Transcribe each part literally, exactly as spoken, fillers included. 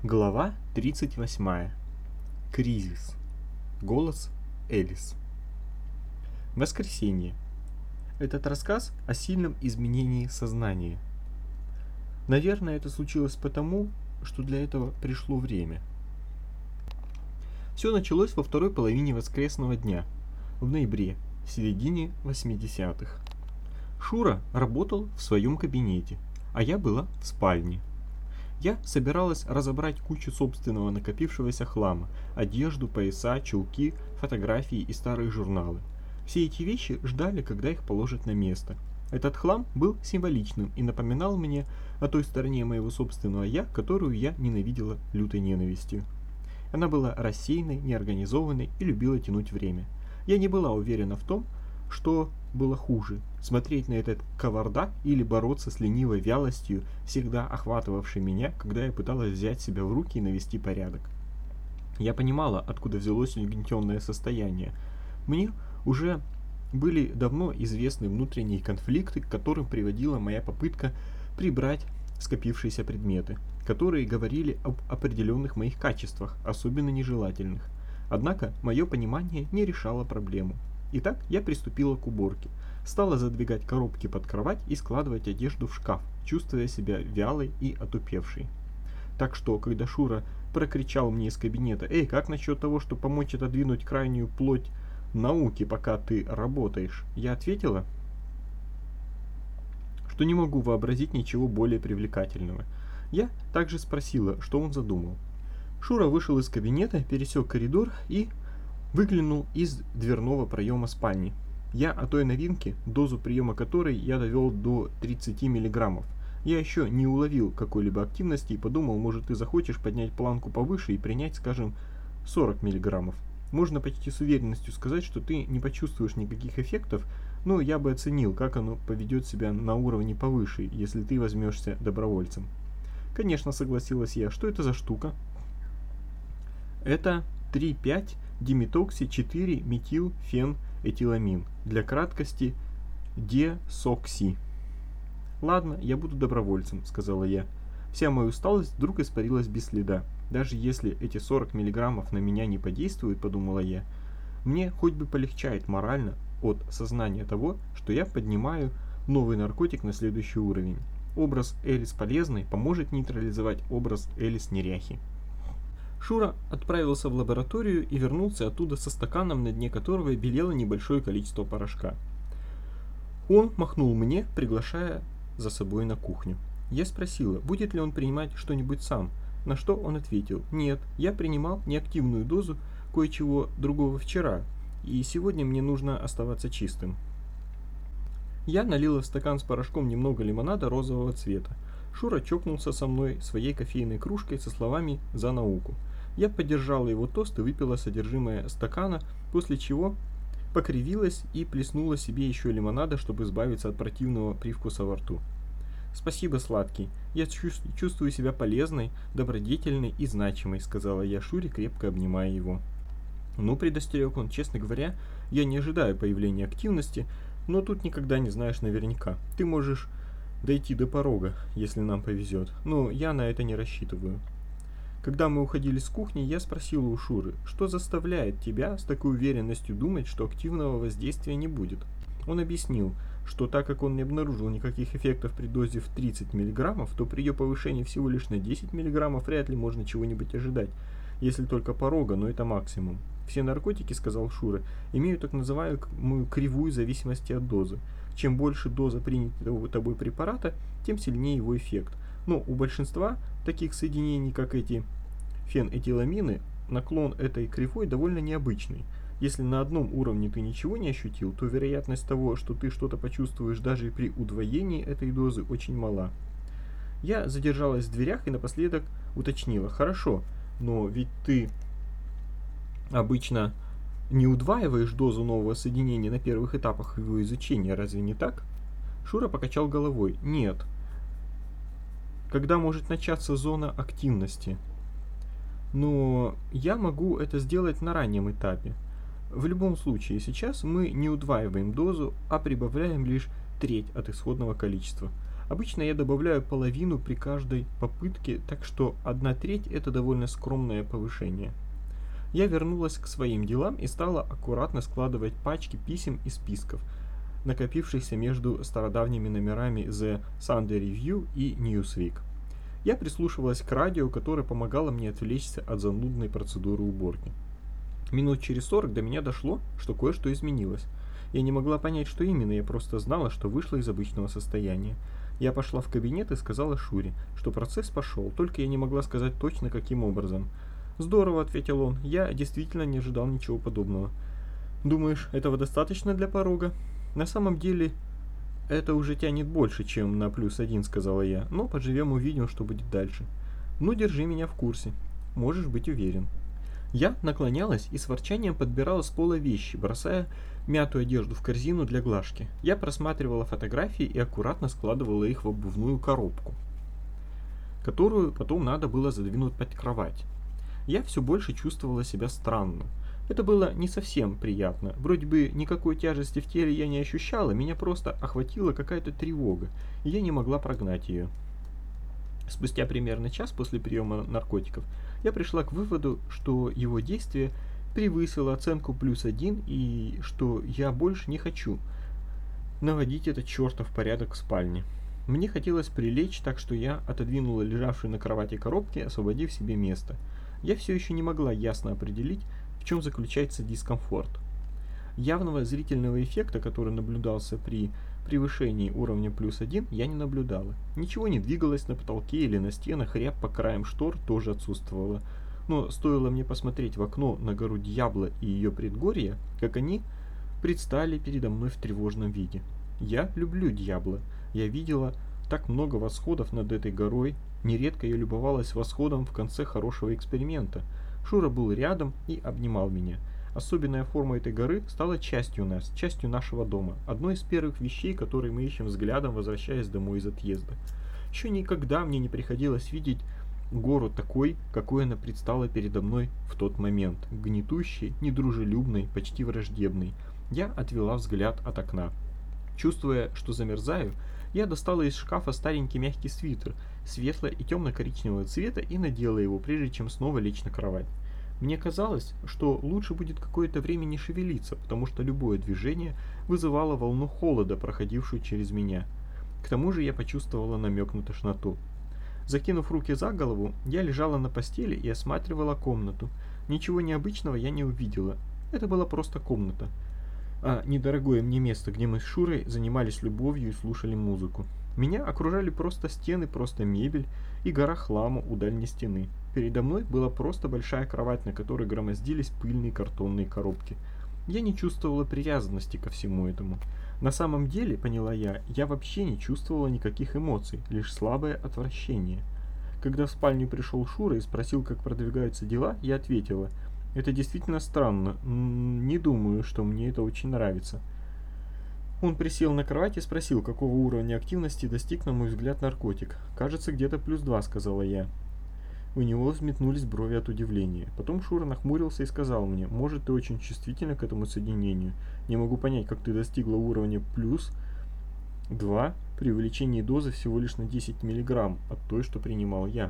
Глава тридцать восьмая. Кризис. Голос Элис. Воскресенье. Этот рассказ о сильном изменении сознания. Наверное, это случилось потому, что для этого пришло время. Все началось во второй половине воскресного дня, в ноябре, в середине восьмидесятых. Шура работал в своем кабинете, а я была в спальне. Я собиралась разобрать кучу собственного накопившегося хлама: одежду, пояса, чулки, фотографии и старые журналы. Все эти вещи ждали, когда их положат на место. Этот хлам был символичным и напоминал мне о той стороне моего собственного «я», которую я ненавидела лютой ненавистью. Она была рассеянной, неорганизованной и любила тянуть время. Я не была уверена в том, что было хуже — смотреть на этот кавардак или бороться с ленивой вялостью, всегда охватывавшей меня, когда я пыталась взять себя в руки и навести порядок. Я понимала, откуда взялось угнетенное состояние. Мне уже были давно известны внутренние конфликты, к которым приводила моя попытка прибрать скопившиеся предметы, которые говорили об определенных моих качествах, особенно нежелательных. Однако мое понимание не решало проблему. Итак, я приступила к уборке. Стала задвигать коробки под кровать и складывать одежду в шкаф, чувствуя себя вялой и отупевшей. Так что, когда Шура прокричал мне из кабинета: «Эй, как насчет того, чтобы помочь отодвинуть крайнюю плоть науки, пока ты работаешь?» я ответила, что не могу вообразить ничего более привлекательного. Я также спросила, что он задумал. Шура вышел из кабинета, пересек коридор и выглянул из дверного проема спальни. Я о той новинке, дозу приема которой я довел до тридцати миллиграммов. Я еще не уловил какой-либо активности и подумал, может, ты захочешь поднять планку повыше и принять, скажем, сорок миллиграммов. Можно почти с уверенностью сказать, что ты не почувствуешь никаких эффектов, но я бы оценил, как оно поведет себя на уровне повыше, если ты возьмешься добровольцем. Конечно, согласилась я. Что это за штука? Это три пять диметокси четыре метил фен этиламин, для краткости десокси. Ладно, я буду добровольцем, сказала я. Вся моя усталость вдруг испарилась без следа. Даже если эти сорок миллиграммов на меня не подействуют, подумала я, мне хоть бы полегчает морально от сознания того, что я поднимаю новый наркотик на следующий уровень. Образ Элис полезный поможет нейтрализовать образ Элис неряхи. Шура отправился в лабораторию и вернулся оттуда со стаканом, на дне которого белело небольшое количество порошка. Он махнул мне, приглашая за собой на кухню. Я спросила, будет ли он принимать что-нибудь сам, на что он ответил: «Нет, я принимал неактивную дозу кое-чего другого вчера, и сегодня мне нужно оставаться чистым». Я налила в стакан с порошком немного лимонада розового цвета. Шура чокнулся со мной своей кофейной кружкой со словами «За науку». Я поддержала его тост и выпила содержимое стакана, после чего покривилась и плеснула себе еще лимонада, чтобы избавиться от противного привкуса во рту. «Спасибо, сладкий. Я чувствую себя полезной, добродетельной и значимой», — сказала я Шуре, крепко обнимая его. «Ну, предостерег он, честно говоря, я не ожидаю появления активности, но тут никогда не знаешь наверняка. Ты можешь дойти до порога, если нам повезет, но я на это не рассчитываю». Когда мы уходили с кухни, я спросила у Шуры, что заставляет тебя с такой уверенностью думать, что активного воздействия не будет. Он объяснил, что так как он не обнаружил никаких эффектов при дозе в тридцать миллиграммов, то при ее повышении всего лишь на десять миллиграммов вряд ли можно чего-нибудь ожидать, если только порога, но это максимум. Все наркотики, сказал Шура, имеют так называемую кривую зависимости от дозы. Чем больше доза принятого тобой препарата, тем сильнее его эффект. Но у большинства таких соединений, как эти фенэтиламины, наклон этой кривой довольно необычный. Если на одном уровне ты ничего не ощутил, то вероятность того, что ты что-то почувствуешь даже при удвоении этой дозы, очень мала. Я задержалась в дверях и напоследок уточнила: «Хорошо, но ведь ты обычно не удваиваешь дозу нового соединения на первых этапах его изучения, разве не так?» Шура покачал головой. «Нет. Когда может начаться зона активности? Но я могу это сделать на раннем этапе. В любом случае, сейчас мы не удваиваем дозу, а прибавляем лишь треть от исходного количества. Обычно я добавляю половину при каждой попытке, так что одна треть – это довольно скромное повышение. Я вернулась к своим делам и стала аккуратно складывать пачки писем и списков, накопившихся между стародавними номерами The Sunday Review и Newsweek. Я прислушивалась к радио, которое помогало мне отвлечься от занудной процедуры уборки. Минут через сорок до меня дошло, что кое-что изменилось. Я не могла понять, что именно, я просто знала, что вышла из обычного состояния. Я пошла в кабинет и сказала Шуре, что процесс пошел, только я не могла сказать точно, каким образом. «Здорово», — ответил он, — «я действительно не ожидал ничего подобного». «Думаешь, этого достаточно для порога?» «На самом деле, это уже тянет больше, чем на плюс один», — сказала я, — «но поживем увидим, что будет дальше». «Ну, держи меня в курсе. Можешь быть уверен». Я наклонялась и с ворчанием подбирала с пола вещи, бросая мятую одежду в корзину для глажки. Я просматривала фотографии и аккуратно складывала их в обувную коробку, которую потом надо было задвинуть под кровать. Я все больше чувствовала себя странно. Это было не совсем приятно. Вроде бы никакой тяжести в теле я не ощущала, меня просто охватила какая-то тревога, и я не могла прогнать ее. Спустя примерно час после приема наркотиков я пришла к выводу, что его действие превысило оценку плюс один и что я больше не хочу наводить этот чертов порядок в спальне. Мне хотелось прилечь, так что я отодвинула лежавшую на кровати коробки, освободив себе место. Я все еще не могла ясно определить, в чем заключается дискомфорт. Явного зрительного эффекта, который наблюдался при превышении уровня плюс один, я не наблюдала. Ничего не двигалось на потолке или на стенах, рябь по краям штор тоже отсутствовала. Но стоило мне посмотреть в окно на гору Дьябло и ее предгорье, как они предстали передо мной в тревожном виде. Я люблю Дьябло. Я видела так много восходов над этой горой. Нередко я любовалась восходом в конце хорошего эксперимента. Шура был рядом и обнимал меня. Особенная форма этой горы стала частью нас, частью нашего дома. Одной из первых вещей, которые мы ищем взглядом, возвращаясь домой из отъезда. Еще никогда мне не приходилось видеть гору такой, какой она предстала передо мной в тот момент. Гнетущей, недружелюбной, почти враждебной. Я отвела взгляд от окна. Чувствуя, что замерзаю, я достала из шкафа старенький мягкий свитер, светло- и темно-коричневого цвета, и надела его, прежде чем снова лечь на кровать. Мне казалось, что лучше будет какое-то время не шевелиться, потому что любое движение вызывало волну холода, проходившую через меня. К тому же я почувствовала намек на тошноту. Закинув руки за голову, я лежала на постели и осматривала комнату. Ничего необычного я не увидела. Это была просто комната. А недорогое мне место, где мы с Шурой занимались любовью и слушали музыку. Меня окружали просто стены, просто мебель и гора хлама у дальней стены. Передо мной была просто большая кровать, на которой громоздились пыльные картонные коробки. Я не чувствовала привязанности ко всему этому. На самом деле, поняла я, я вообще не чувствовала никаких эмоций, лишь слабое отвращение. Когда в спальню пришел Шура и спросил, как продвигаются дела, я ответила: «Это действительно странно, не думаю, что мне это очень нравится». Он присел на кровать и спросил, какого уровня активности достиг, на мой взгляд, наркотик. «Кажется, где-то плюс два», — сказала я. У него взметнулись брови от удивления. Потом Шура нахмурился и сказал мне: «Может, ты очень чувствительна к этому соединению. Не могу понять, как ты достигла уровня плюс два при увеличении дозы всего лишь на десять миллиграмм от той, что принимал я».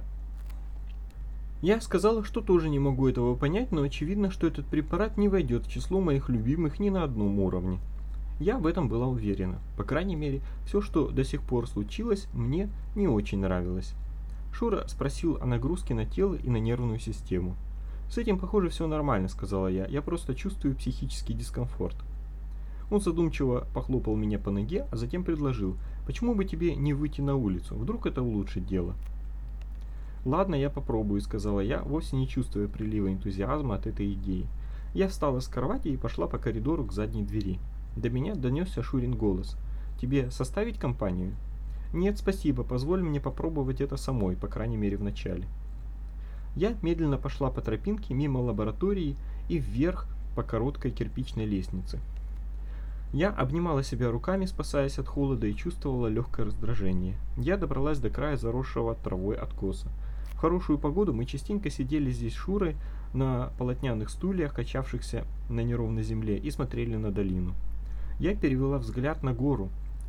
Я сказала, что тоже не могу этого понять, но очевидно, что этот препарат не войдет в число моих любимых ни на одном уровне. Я в этом была уверена. По крайней мере, все, что до сих пор случилось, мне не очень нравилось. Шура спросил о нагрузке на тело и на нервную систему. «С этим, похоже, все нормально», — сказала я. «Я просто чувствую психический дискомфорт». Он задумчиво похлопал меня по ноге, а затем предложил: «Почему бы тебе не выйти на улицу? Вдруг это улучшит дело?» «Ладно, я попробую», — сказала я, вовсе не чувствуя прилива энтузиазма от этой идеи. Я встала с кровати и пошла по коридору к задней двери. До меня донесся Шурин голос: «Тебе составить компанию?» «Нет, спасибо, позволь мне попробовать это самой, по крайней мере в начале». Я медленно пошла по тропинке мимо лаборатории и вверх по короткой кирпичной лестнице. Я обнимала себя руками, спасаясь от холода, и чувствовала легкое раздражение. Я добралась до края заросшего травой откоса. В хорошую погоду мы частенько сидели здесь с Шурой на полотняных стульях, качавшихся на неровной земле, и смотрели на долину. Я перевела взгляд на гору.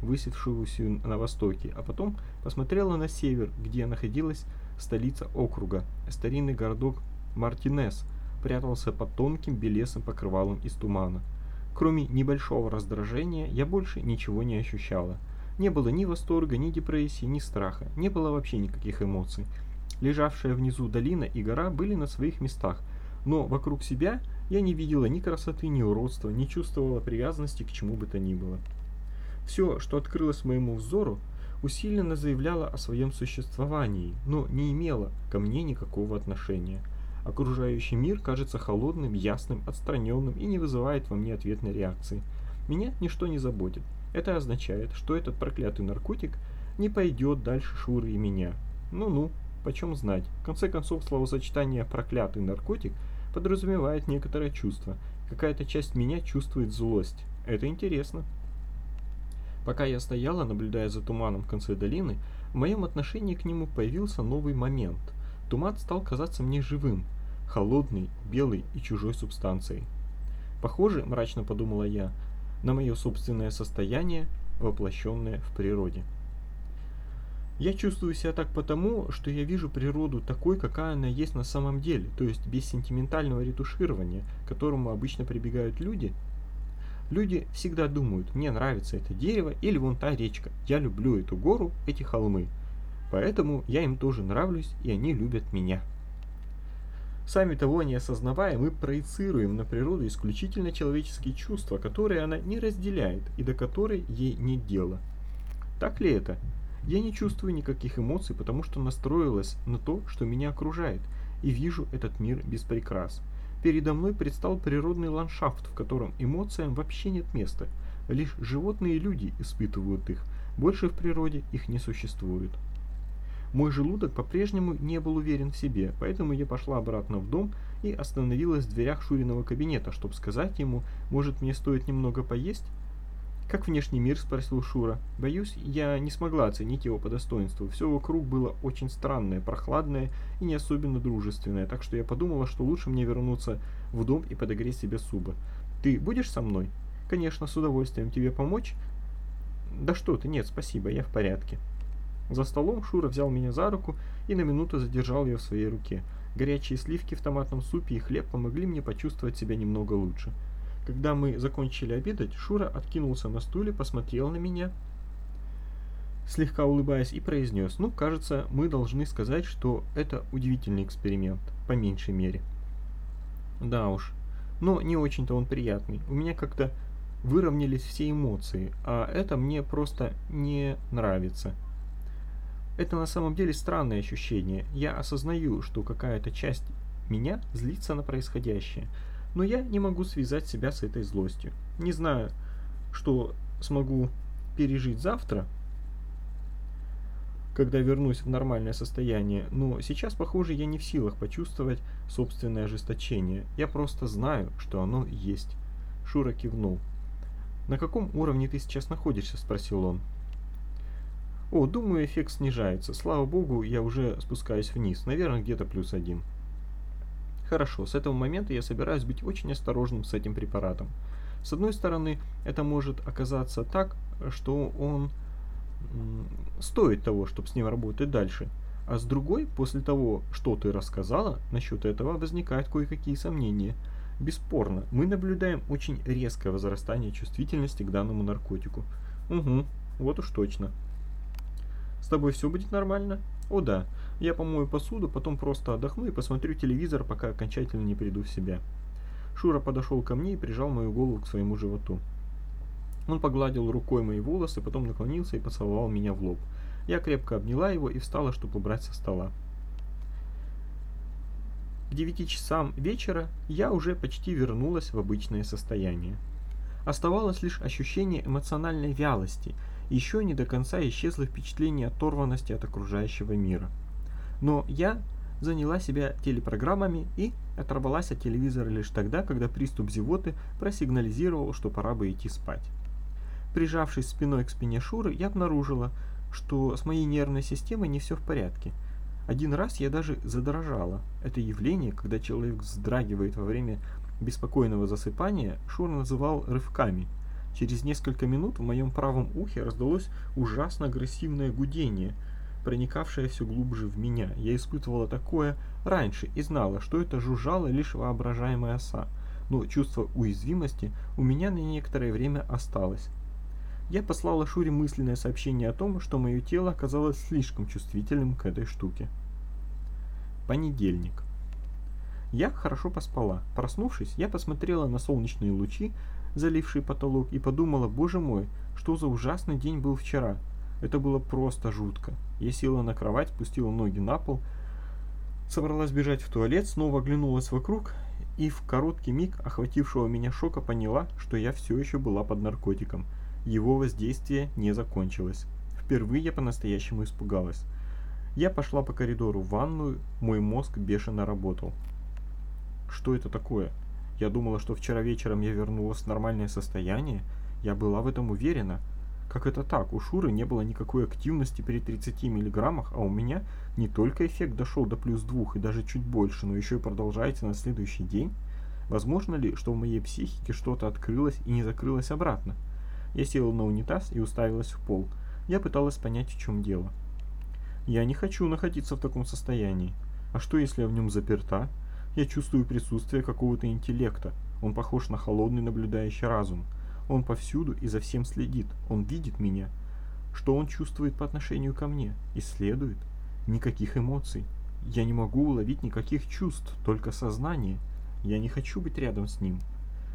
высевшуюся на востоке, а потом посмотрела на север, где находилась столица округа. Старинный городок Мартинес прятался под тонким белесым покрывалом из тумана. Кроме небольшого раздражения, я больше ничего не ощущала. Не было ни восторга, ни депрессии, ни страха. Не было вообще никаких эмоций. Лежавшая внизу долина и гора были на своих местах, но вокруг себя я не видела ни красоты, ни уродства, не чувствовала привязанности к чему бы то ни было. Все, что открылось моему взору, усиленно заявляло о своем существовании, но не имело ко мне никакого отношения. Окружающий мир кажется холодным, ясным, отстраненным и не вызывает во мне ответной реакции. Меня ничто не заботит. Это означает, что этот проклятый наркотик не пойдет дальше Шуры и меня. Ну-ну, почем знать. В конце концов, словосочетание «проклятый наркотик» подразумевает некоторое чувство. Какая-то часть меня чувствует злость. Это интересно. Пока я стояла, наблюдая за туманом в конце долины, в моем отношении к нему появился новый момент. Туман стал казаться мне живым, холодный, белый и чужой субстанцией. Похоже, мрачно подумала я, на мое собственное состояние, воплощенное в природе. Я чувствую себя так потому, что я вижу природу такой, какая она есть на самом деле, то есть без сентиментального ретуширования, к которому обычно прибегают люди. Люди всегда думают: мне нравится это дерево или вон та речка, я люблю эту гору, эти холмы. Поэтому я им тоже нравлюсь, и они любят меня. Сами того не осознавая, мы проецируем на природу исключительно человеческие чувства, которые она не разделяет и до которой ей нет дела. Так ли это? Я не чувствую никаких эмоций, потому что настроилась на то, что меня окружает, и вижу этот мир без прикрас. Передо мной предстал природный ландшафт, в котором эмоциям вообще нет места. Лишь животные и люди испытывают их, больше в природе их не существует. Мой желудок по-прежнему не был уверен в себе, поэтому я пошла обратно в дом и остановилась в дверях Шуриного кабинета, чтобы сказать ему: может, мне стоит немного поесть? «Как внешний мир?» – спросил Шура. Боюсь, я не смогла оценить его по достоинству. Все вокруг было очень странное, прохладное и не особенно дружественное, так что я подумала, что лучше мне вернуться в дом и подогреть себе супа. «Ты будешь со мной?» «Конечно, с удовольствием. Тебе помочь?» «Да что ты, нет, спасибо, я в порядке». За столом Шура взял меня за руку и на минуту задержал ее в своей руке. Горячие сливки в томатном супе и хлеб помогли мне почувствовать себя немного лучше. Когда мы закончили обедать, Шура откинулся на стуле, посмотрел на меня, слегка улыбаясь, и произнес: «Ну, кажется, мы должны сказать, что это удивительный эксперимент, по меньшей мере». Да уж, но не очень-то он приятный. У меня как-то выровнялись все эмоции, а это мне просто не нравится. Это на самом деле странное ощущение. Я осознаю, что какая-то часть меня злится на происходящее, но я не могу связать себя с этой злостью. Не знаю, что смогу пережить завтра, когда вернусь в нормальное состояние, но сейчас, похоже, я не в силах почувствовать собственное ожесточение. Я просто знаю, что оно есть. Шура кивнул. «На каком уровне ты сейчас находишься?» – спросил он. «О, думаю, эффект снижается. Слава богу, я уже спускаюсь вниз. Наверное, где-то плюс один». Хорошо, с этого момента я собираюсь быть очень осторожным с этим препаратом. С одной стороны, это может оказаться так, что он м, стоит того, чтобы с ним работать дальше. А с другой, после того, что ты рассказала, насчет этого возникают кое-какие сомнения. Бесспорно, мы наблюдаем очень резкое возрастание чувствительности к данному наркотику. Угу, вот уж точно. С тобой все будет нормально? О да, я помою посуду, потом просто отдохну и посмотрю телевизор, пока окончательно не приду в себя. Шура подошел ко мне и прижал мою голову к своему животу. Он погладил рукой мои волосы, потом наклонился и поцеловал меня в лоб. Я крепко обняла его и встала, чтобы убрать со стола. К девяти часам вечера я уже почти вернулась в обычное состояние. Оставалось лишь ощущение эмоциональной вялости, и еще не до конца исчезло впечатление оторванности от окружающего мира. Но я заняла себя телепрограммами и оторвалась от телевизора лишь тогда, когда приступ зевоты просигнализировал, что пора бы идти спать. Прижавшись спиной к спине Шуры, я обнаружила, что с моей нервной системой не все в порядке. Один раз я даже задрожала. Это явление, когда человек вздрагивает во время беспокойного засыпания, Шура называл рывками. Через несколько минут в моем правом ухе раздалось ужасно агрессивное гудение, проникавшее все глубже в меня. Я испытывала такое раньше и знала, что это жужжала лишь воображаемая оса, но чувство уязвимости у меня на некоторое время осталось. Я послала Шуре мысленное сообщение о том, что мое тело оказалось слишком чувствительным к этой штуке. Понедельник. Я хорошо поспала. Проснувшись, я посмотрела на солнечные лучи, залившие потолок, и подумала: боже мой, что за ужасный день был вчера. Это было просто жутко. Я села на кровать, спустила ноги на пол, собралась бежать в туалет, снова оглянулась вокруг и в короткий миг охватившего меня шока поняла, что я все еще была под наркотиком. Его воздействие не закончилось. Впервые я по-настоящему испугалась. Я пошла по коридору в ванную, мой мозг бешено работал. Что это такое? Я думала, что вчера вечером я вернулась в нормальное состояние. Я была в этом уверена. Как это так? У Шуры не было никакой активности при тридцати миллиграммах, а у меня не только эффект дошел до плюс двух и даже чуть больше, но еще и продолжается на следующий день? Возможно ли, что в моей психике что-то открылось и не закрылось обратно? Я села на унитаз и уставилась в пол. Я пыталась понять, в чем дело. Я не хочу находиться в таком состоянии. А что, если я в нем заперта? Я чувствую присутствие какого-то интеллекта. Он похож на холодный наблюдающий разум. Он повсюду и за всем следит. Он видит меня. Что он чувствует по отношению ко мне? Исследует? Никаких эмоций. Я не могу уловить никаких чувств, только сознание. Я не хочу быть рядом с ним.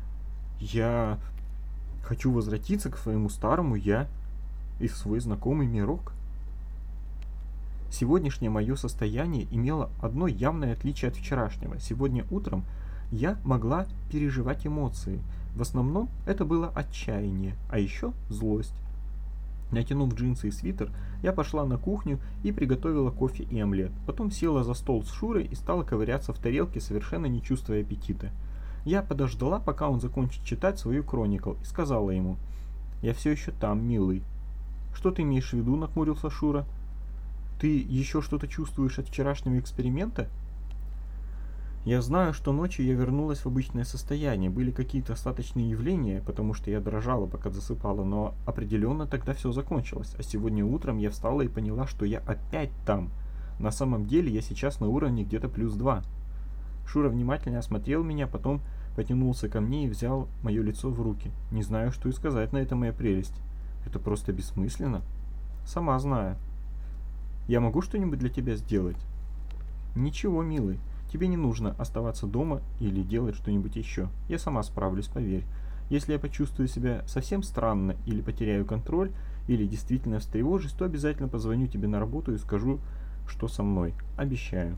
Я хочу возвратиться к своему старому я и в свой знакомый мирок. Сегодняшнее мое состояние имело одно явное отличие от вчерашнего. Сегодня утром я могла переживать эмоции. В основном это было отчаяние, а еще злость. Натянув джинсы и свитер, я пошла на кухню и приготовила кофе и омлет. Потом села за стол с Шурой и стала ковыряться в тарелке, совершенно не чувствуя аппетита. Я подождала, пока он закончит читать свою Chronicle, и сказала ему: «Я все еще там, милый». «Что ты имеешь в виду?» — нахмурился Шура. «Ты еще что-то чувствуешь от вчерашнего эксперимента?» Я знаю, что ночью я вернулась в обычное состояние. Были какие-то остаточные явления, потому что я дрожала, пока засыпала, но определенно тогда все закончилось. А сегодня утром я встала и поняла, что я опять там. На самом деле я сейчас на уровне где-то плюс два. Шура внимательно осмотрел меня, потом потянулся ко мне и взял мое лицо в руки. Не знаю, что и сказать на это, моя прелесть. Это просто бессмысленно. Сама знаю. Я могу что-нибудь для тебя сделать? Ничего, милый. Тебе не нужно оставаться дома или делать что-нибудь еще. Я сама справлюсь, поверь. Если я почувствую себя совсем странно или потеряю контроль, или действительно встревожусь, то обязательно позвоню тебе на работу и скажу, что со мной. Обещаю.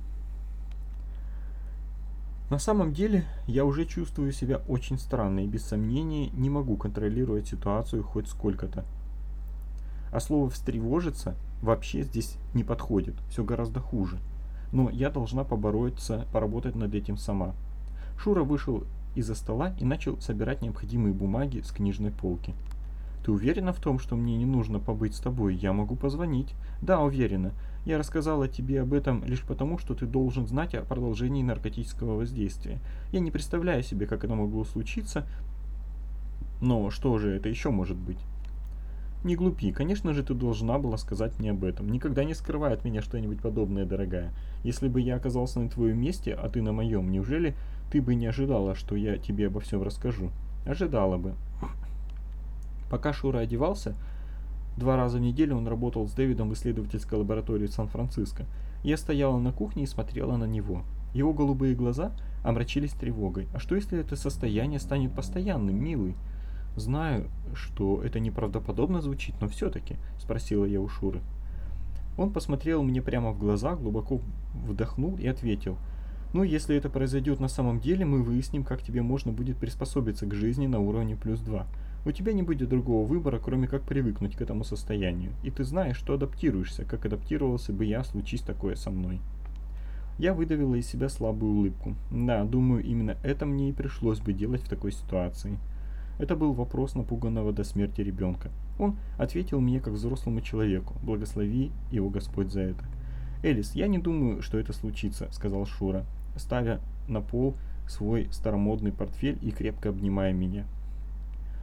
На самом деле, я уже чувствую себя очень странно и без сомнения не могу контролировать ситуацию хоть сколько-то. А слово «встревожиться» вообще здесь не подходит. Все гораздо хуже. Но я должна побороться, поработать над этим сама. Шура вышел из-за стола и начал собирать необходимые бумаги с книжной полки. «Ты уверена в том, что мне не нужно побыть с тобой? Я могу позвонить». «Да, уверена. Я рассказала тебе об этом лишь потому, что ты должен знать о продолжении наркотического воздействия. Я не представляю себе, как это могло случиться, но что же это еще может быть?» «Не глупи, конечно же ты должна была сказать мне об этом. Никогда не скрывай от меня что-нибудь подобное, дорогая. Если бы я оказался на твоем месте, а ты на моем, неужели ты бы не ожидала, что я тебе обо всем расскажу?» «Ожидала бы». Пока Шура одевался, два раза в неделю он работал с Дэвидом в исследовательской лаборатории в Сан-Франциско. Я стояла на кухне и смотрела на него. Его голубые глаза омрачились тревогой. «А что, если это состояние станет постоянным, милый?» «Знаю, что это неправдоподобно звучит, но все-таки», — спросила я у Шуры. Он посмотрел мне прямо в глаза, глубоко вдохнул и ответил: «Ну, если это произойдет на самом деле, мы выясним, как тебе можно будет приспособиться к жизни на уровне плюс два. У тебя не будет другого выбора, кроме как привыкнуть к этому состоянию. И ты знаешь, что адаптируешься, как адаптировался бы я, случись такое со мной». Я выдавила из себя слабую улыбку. Да, думаю, именно это мне и пришлось бы делать в такой ситуации. Это был вопрос напуганного до смерти ребенка. Он ответил мне как взрослому человеку. Благослови его Господь за это. «Элис, я не думаю, что это случится», — сказал Шура, ставя на пол свой старомодный портфель и крепко обнимая меня.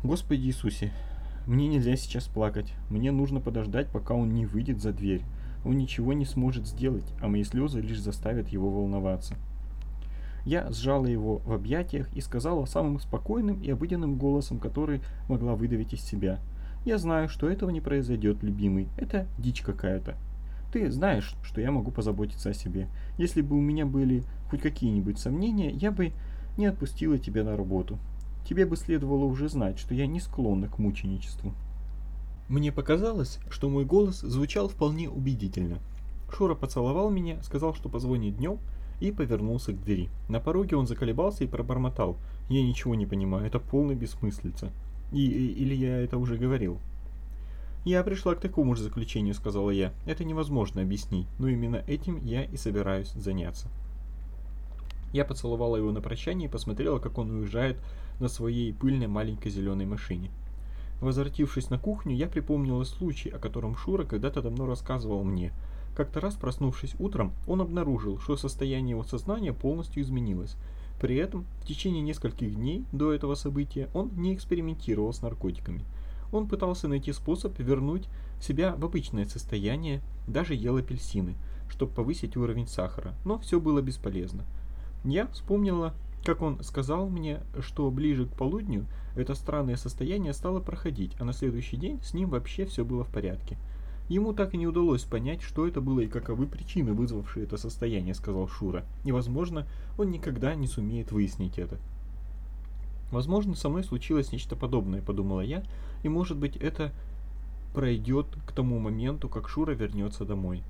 Господи Иисусе, мне нельзя сейчас плакать. Мне нужно подождать, пока он не выйдет за дверь. Он ничего не сможет сделать, а мои слезы лишь заставят его волноваться. Я сжала его в объятиях и сказала самым спокойным и обыденным голосом, который могла выдавить из себя. «Я знаю, что этого не произойдет, любимый. Это дичь какая-то. Ты знаешь, что я могу позаботиться о себе. Если бы у меня были хоть какие-нибудь сомнения, я бы не отпустила тебя на работу. Тебе бы следовало уже знать, что я не склонна к мученичеству». Мне показалось, что мой голос звучал вполне убедительно. Шура поцеловал меня, сказал, что позвонит днем, и повернулся к двери. На пороге он заколебался и пробормотал: «Я ничего не понимаю, это полная бессмыслица». И, и, или я это уже говорил? «Я пришла к такому же заключению», — сказала я. «Это невозможно объяснить, но именно этим я и собираюсь заняться». Я поцеловала его на прощание и посмотрела, как он уезжает на своей пыльной маленькой зеленой машине. Возвратившись на кухню, я припомнила случай, о котором Шура когда-то давно рассказывал мне. Как-то раз, проснувшись утром, он обнаружил, что состояние его сознания полностью изменилось. При этом в течение нескольких дней до этого события он не экспериментировал с наркотиками. Он пытался найти способ вернуть себя в обычное состояние, даже ел апельсины, чтобы повысить уровень сахара, но все было бесполезно. Я вспомнила, как он сказал мне, что ближе к полудню это странное состояние стало проходить, а на следующий день с ним вообще все было в порядке. Ему так и не удалось понять, что это было и каковы причины, вызвавшие это состояние, сказал Шура. И, возможно, он никогда не сумеет выяснить это. Возможно, со мной случилось нечто подобное, подумала я, и, может быть, это пройдет к тому моменту, как Шура вернется домой.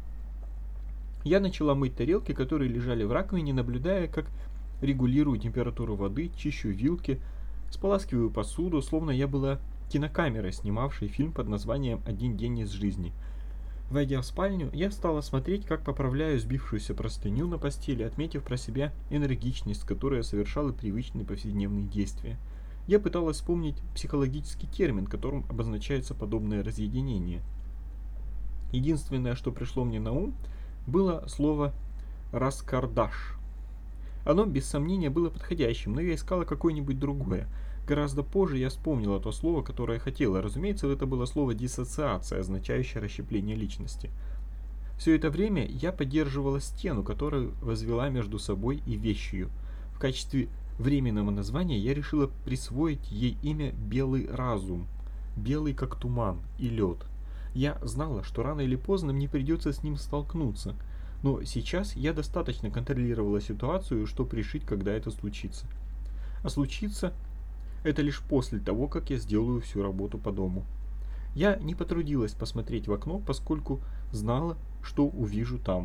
Я начала мыть тарелки, которые лежали в раковине, наблюдая, как регулирую температуру воды, чищу вилки, споласкиваю посуду, словно я была кинокамерой, снимавшей фильм под названием «Один день из жизни». Войдя в спальню, я стала смотреть, как поправляю сбившуюся простыню на постели, отметив про себя энергичность, с которой я совершала привычные повседневные действия. Я пыталась вспомнить психологический термин, которым обозначается подобное разъединение. Единственное, что пришло мне на ум, было слово «раскардаш». Оно, без сомнения, было подходящим, но я искала какое-нибудь другое. Гораздо позже я вспомнила то слово, которое я хотела. Разумеется, это было слово «диссоциация», означающее расщепление личности. Все это время я поддерживала стену, которую возвела между собой и вещью. В качестве временного названия я решила присвоить ей имя «белый разум», белый как туман и лед. Я знала, что рано или поздно мне придется с ним столкнуться, но сейчас я достаточно контролировала ситуацию, чтобы решить, когда это случится. А случится это лишь после того, как я сделаю всю работу по дому. Я не потрудилась посмотреть в окно, поскольку знала, что увижу там.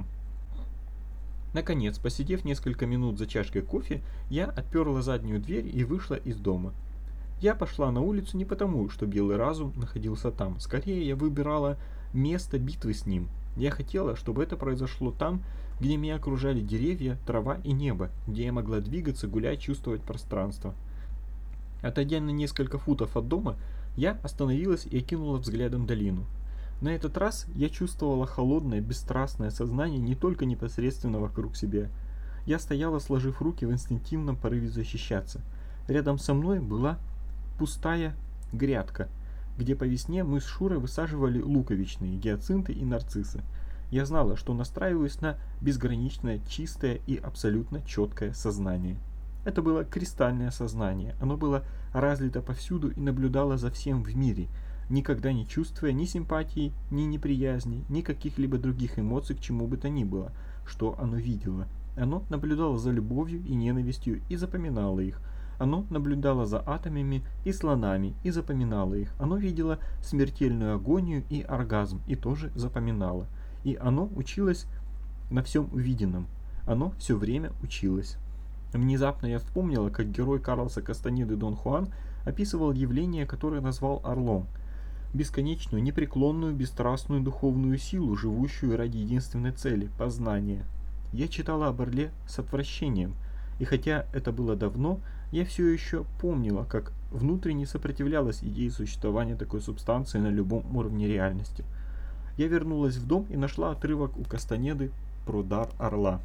Наконец, посидев несколько минут за чашкой кофе, я отперла заднюю дверь и вышла из дома. Я пошла на улицу не потому, что белый разум находился там. Скорее, я выбирала место битвы с ним. Я хотела, чтобы это произошло там, где меня окружали деревья, трава и небо, где я могла двигаться, гулять, чувствовать пространство. Отойдя на несколько футов от дома, я остановилась и окинула взглядом долину. На этот раз я чувствовала холодное, бесстрастное сознание не только непосредственно вокруг себя. Я стояла, сложив руки в инстинктивном порыве защищаться. Рядом со мной была пустая грядка, где по весне мы с Шурой высаживали луковичные, гиацинты и нарциссы. Я знала, что настраиваюсь на безграничное, чистое и абсолютно четкое сознание. Это было кристальное сознание, оно было разлито повсюду и наблюдало за всем в мире, никогда не чувствуя ни симпатии, ни неприязни, ни каких-либо других эмоций к чему бы то ни было, что оно видело. Оно наблюдало за любовью и ненавистью и запоминало их. Оно наблюдало за атомами и слонами и запоминало их. Оно видело смертельную агонию и оргазм и тоже запоминало. И оно училось на всем увиденном. Оно все время училось. Внезапно я вспомнила, как герой Карлоса Кастанеды Дон Хуан описывал явление, которое назвал орлом. Бесконечную, непреклонную, бесстрастную духовную силу, живущую ради единственной цели – познания. Я читала об орле с отвращением, и хотя это было давно, я все еще помнила, как внутренне сопротивлялась идее существования такой субстанции на любом уровне реальности. Я вернулась в дом и нашла отрывок у Кастанеды про дар орла.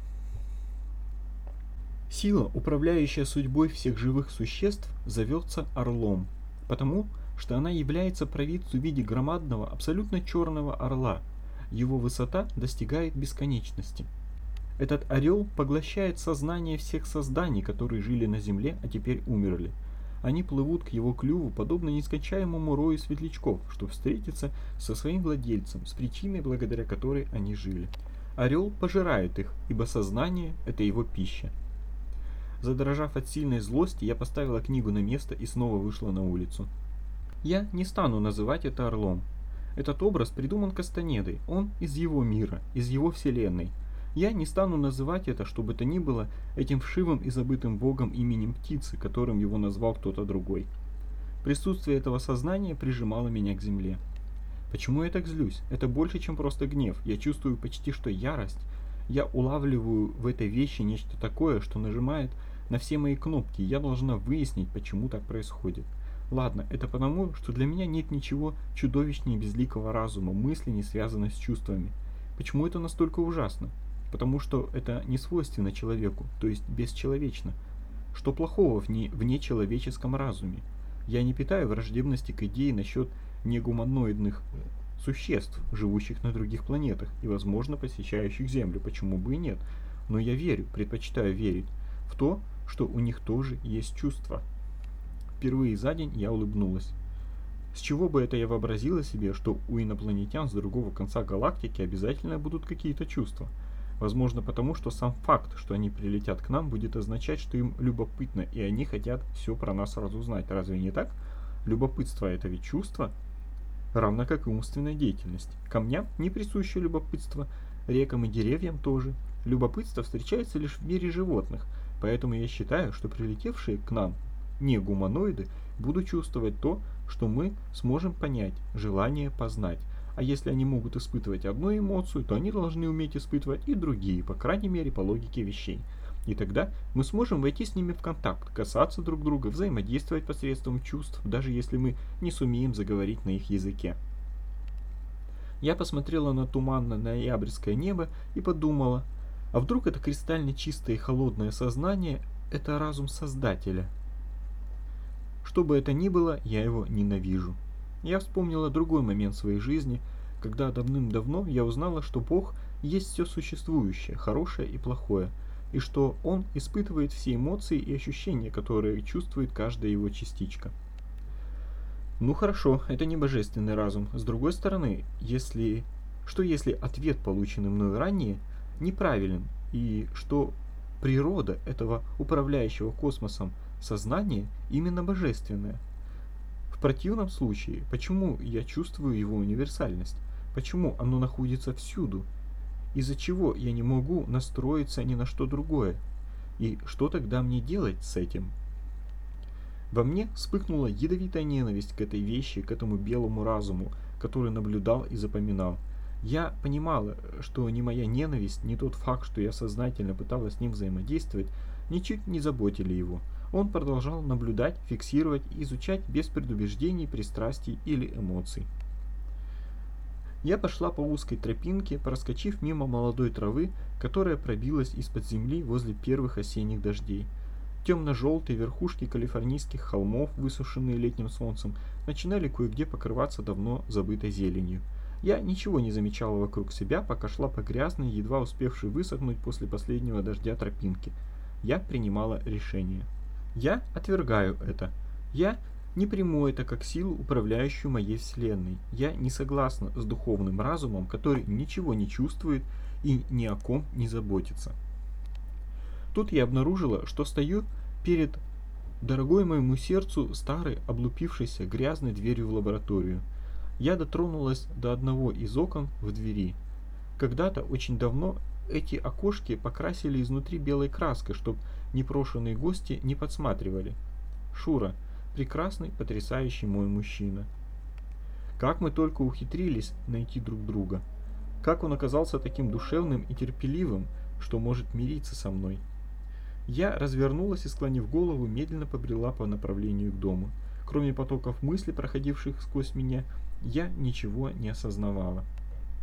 Сила, управляющая судьбой всех живых существ, зовется орлом. Потому что она является провидцей в виде громадного, абсолютно черного орла. Его высота достигает бесконечности. Этот орел поглощает сознание всех созданий, которые жили на земле, а теперь умерли. Они плывут к его клюву, подобно нескончаемому рою светлячков, чтобы встретиться со своим владельцем, с причиной, благодаря которой они жили. Орел пожирает их, ибо сознание – это его пища. Задрожав от сильной злости, я поставила книгу на место и снова вышла на улицу. Я не стану называть это орлом. Этот образ придуман Кастанедой, он из его мира, из его вселенной. Я не стану называть это, что бы то ни было, этим вшивым и забытым богом именем птицы, которым его назвал кто-то другой. Присутствие этого сознания прижимало меня к земле. Почему я так злюсь? Это больше, чем просто гнев. Я чувствую почти что ярость. Я улавливаю в этой вещи нечто такое, что нажимает на все мои кнопки. Я должна выяснить, почему так происходит. Ладно, это потому, что для меня нет ничего чудовищнее безликого разума, мысли, не связанной с чувствами. Почему это настолько ужасно? Потому что это не свойственно человеку, то есть бесчеловечно. Что плохого в, не, в нечеловеческом разуме? Я не питаю враждебности к идее насчет негуманоидных существ, живущих на других планетах и, возможно, посещающих Землю, почему бы и нет. Но я верю, предпочитаю верить в то, что у них тоже есть чувства. Впервые за день я улыбнулась. С чего бы это я вообразила себе, что у инопланетян с другого конца галактики обязательно будут какие-то чувства? Возможно, потому что сам факт, что они прилетят к нам, будет означать, что им любопытно, и они хотят все про нас сразу узнать. Разве не так? Любопытство – это ведь чувство, равно как и умственная деятельность. Камням не присуще любопытство, рекам и деревьям тоже. Любопытство встречается лишь в мире животных, поэтому я считаю, что прилетевшие к нам не гуманоиды будут чувствовать то, что мы сможем понять, желание познать. А если они могут испытывать одну эмоцию, то они должны уметь испытывать и другие, по крайней мере по логике вещей. И тогда мы сможем войти с ними в контакт, касаться друг друга, взаимодействовать посредством чувств, даже если мы не сумеем заговорить на их языке. Я посмотрела на туманное ноябрьское небо и подумала, а вдруг это кристально чистое и холодное сознание – это разум Создателя? Что бы это ни было, я его ненавижу. Я вспомнила другой момент своей жизни, когда давным-давно я узнала, что Бог есть все существующее, хорошее и плохое, и что Он испытывает все эмоции и ощущения, которые чувствует каждая его частичка. Ну хорошо, это не божественный разум. С другой стороны, если... что если ответ, полученный мною ранее, неправилен, и что природа этого управляющего космосом сознания именно божественная? В противном случае, почему я чувствую его универсальность? Почему оно находится всюду? Из-за чего я не могу настроиться ни на что другое? И что тогда мне делать с этим? Во мне вспыхнула ядовитая ненависть к этой вещи, к этому белому разуму, который наблюдал и запоминал. Я понимала, что ни моя ненависть, ни тот факт, что я сознательно пыталась с ним взаимодействовать, ничуть не заботили его. Он продолжал наблюдать, фиксировать и изучать без предубеждений, пристрастий или эмоций. Я пошла по узкой тропинке, проскочив мимо молодой травы, которая пробилась из-под земли возле первых осенних дождей. Темно-желтые верхушки калифорнийских холмов, высушенные летним солнцем, начинали кое-где покрываться давно забытой зеленью. Я ничего не замечала вокруг себя, пока шла по грязной, едва успевшей высохнуть после последнего дождя тропинке. Я принимала решение. Я отвергаю это. Я не приму это как силу, управляющую моей вселенной. Я не согласна с духовным разумом, который ничего не чувствует и ни о ком не заботится. Тут я обнаружила, что стою перед дорогой моему сердцу старой, облупившейся грязной дверью в лабораторию. Я дотронулась до одного из окон в двери. Когда-то, очень давно, эти окошки покрасили изнутри белой краской, чтобы непрошенные гости не подсматривали. Шура, прекрасный, потрясающий мой мужчина. Как мы только ухитрились найти друг друга. Как он оказался таким душевным и терпеливым, что может мириться со мной. Я развернулась и, склонив голову, медленно побрела по направлению к дому. Кроме потоков мыслей, проходивших сквозь меня, я ничего не осознавала.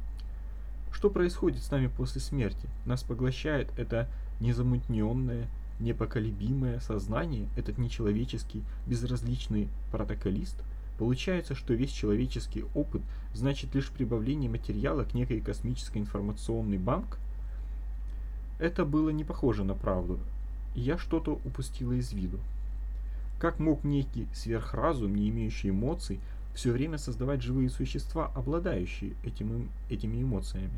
Что происходит с нами после смерти? Нас поглощает это незамутненное, непоколебимое сознание, этот нечеловеческий, безразличный протоколист? Получается, что весь человеческий опыт значит лишь прибавление материала к некой космической информационный банк? Это было не похоже на правду, и я что-то упустила из виду. Как мог некий сверхразум, не имеющий эмоций, все время создавать живые существа, обладающие этим, этими эмоциями?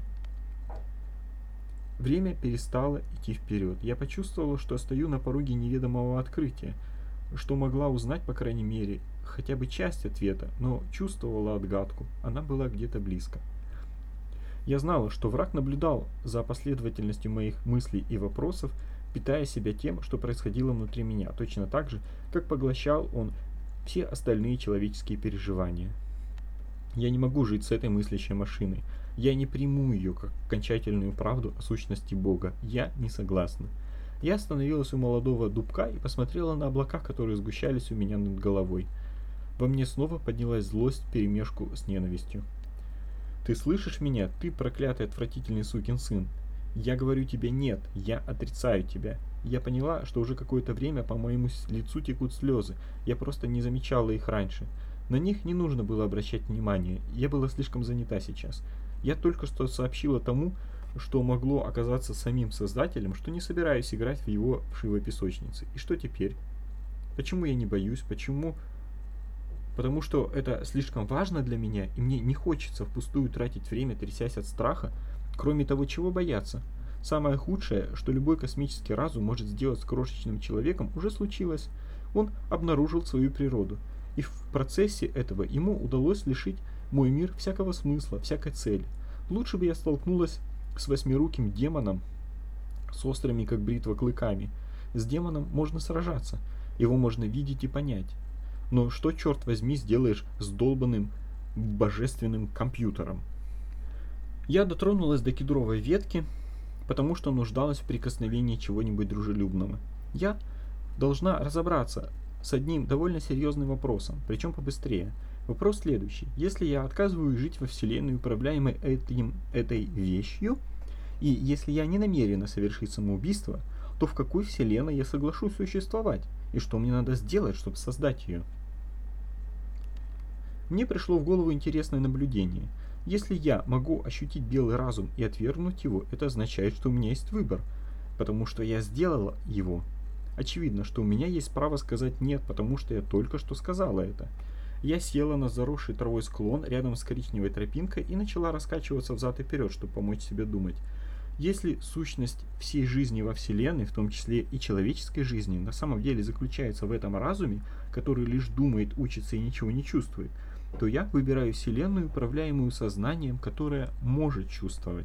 Время перестало идти вперед. Я почувствовала, что стою на пороге неведомого открытия, что могла узнать, по крайней мере, хотя бы часть ответа, но чувствовала отгадку. Она была где-то близко. Я знала, что враг наблюдал за последовательностью моих мыслей и вопросов, питая себя тем, что происходило внутри меня, точно так же, как поглощал он все остальные человеческие переживания. Я не могу жить с этой мыслящей машиной. Я не приму ее как окончательную правду о сущности Бога. Я не согласна. Я остановилась у молодого дубка и посмотрела на облака, которые сгущались у меня над головой. Во мне снова поднялась злость вперемешку с ненавистью. «Ты слышишь меня, ты проклятый отвратительный сукин сын? Я говорю тебе нет, я отрицаю тебя». Я поняла, что уже какое-то время по моему лицу текут слезы, я просто не замечала их раньше. На них не нужно было обращать внимание, я была слишком занята сейчас. Я только что сообщила тому, что могло оказаться самим создателем, что не собираюсь играть в его вшивой песочнице. И что теперь? Почему я не боюсь? Почему? Потому что это слишком важно для меня, и мне не хочется впустую тратить время, трясясь от страха. Кроме того, чего бояться? Самое худшее, что любой космический разум может сделать с крошечным человеком, уже случилось. Он обнаружил свою природу. И в процессе этого ему удалось лишить мой мир всякого смысла, всякой цели. Лучше бы я столкнулась с восьмируким демоном, с острыми, как бритва, клыками. С демоном можно сражаться, его можно видеть и понять. Но что, черт возьми, сделаешь с долбанным божественным компьютером? Я дотронулась до кедровой ветки, потому что нуждалась в прикосновении чего-нибудь дружелюбного. Я должна разобраться с одним довольно серьезным вопросом, причем побыстрее. Вопрос следующий. Если я отказываюсь жить во Вселенной, управляемой этим, этой вещью, и если я не намерена совершить самоубийство, то в какой Вселенной я соглашусь существовать? И что мне надо сделать, чтобы создать ее? Мне пришло в голову интересное наблюдение. Если я могу ощутить белый разум и отвергнуть его, это означает, что у меня есть выбор, потому что я сделала его. Очевидно, что у меня есть право сказать «нет», потому что я только что сказала это. Я села на заросший травой склон рядом с коричневой тропинкой и начала раскачиваться взад и вперед, чтобы помочь себе думать. Если сущность всей жизни во Вселенной, в том числе и человеческой жизни, на самом деле заключается в этом разуме, который лишь думает, учится и ничего не чувствует, то я выбираю Вселенную, управляемую сознанием, которое может чувствовать.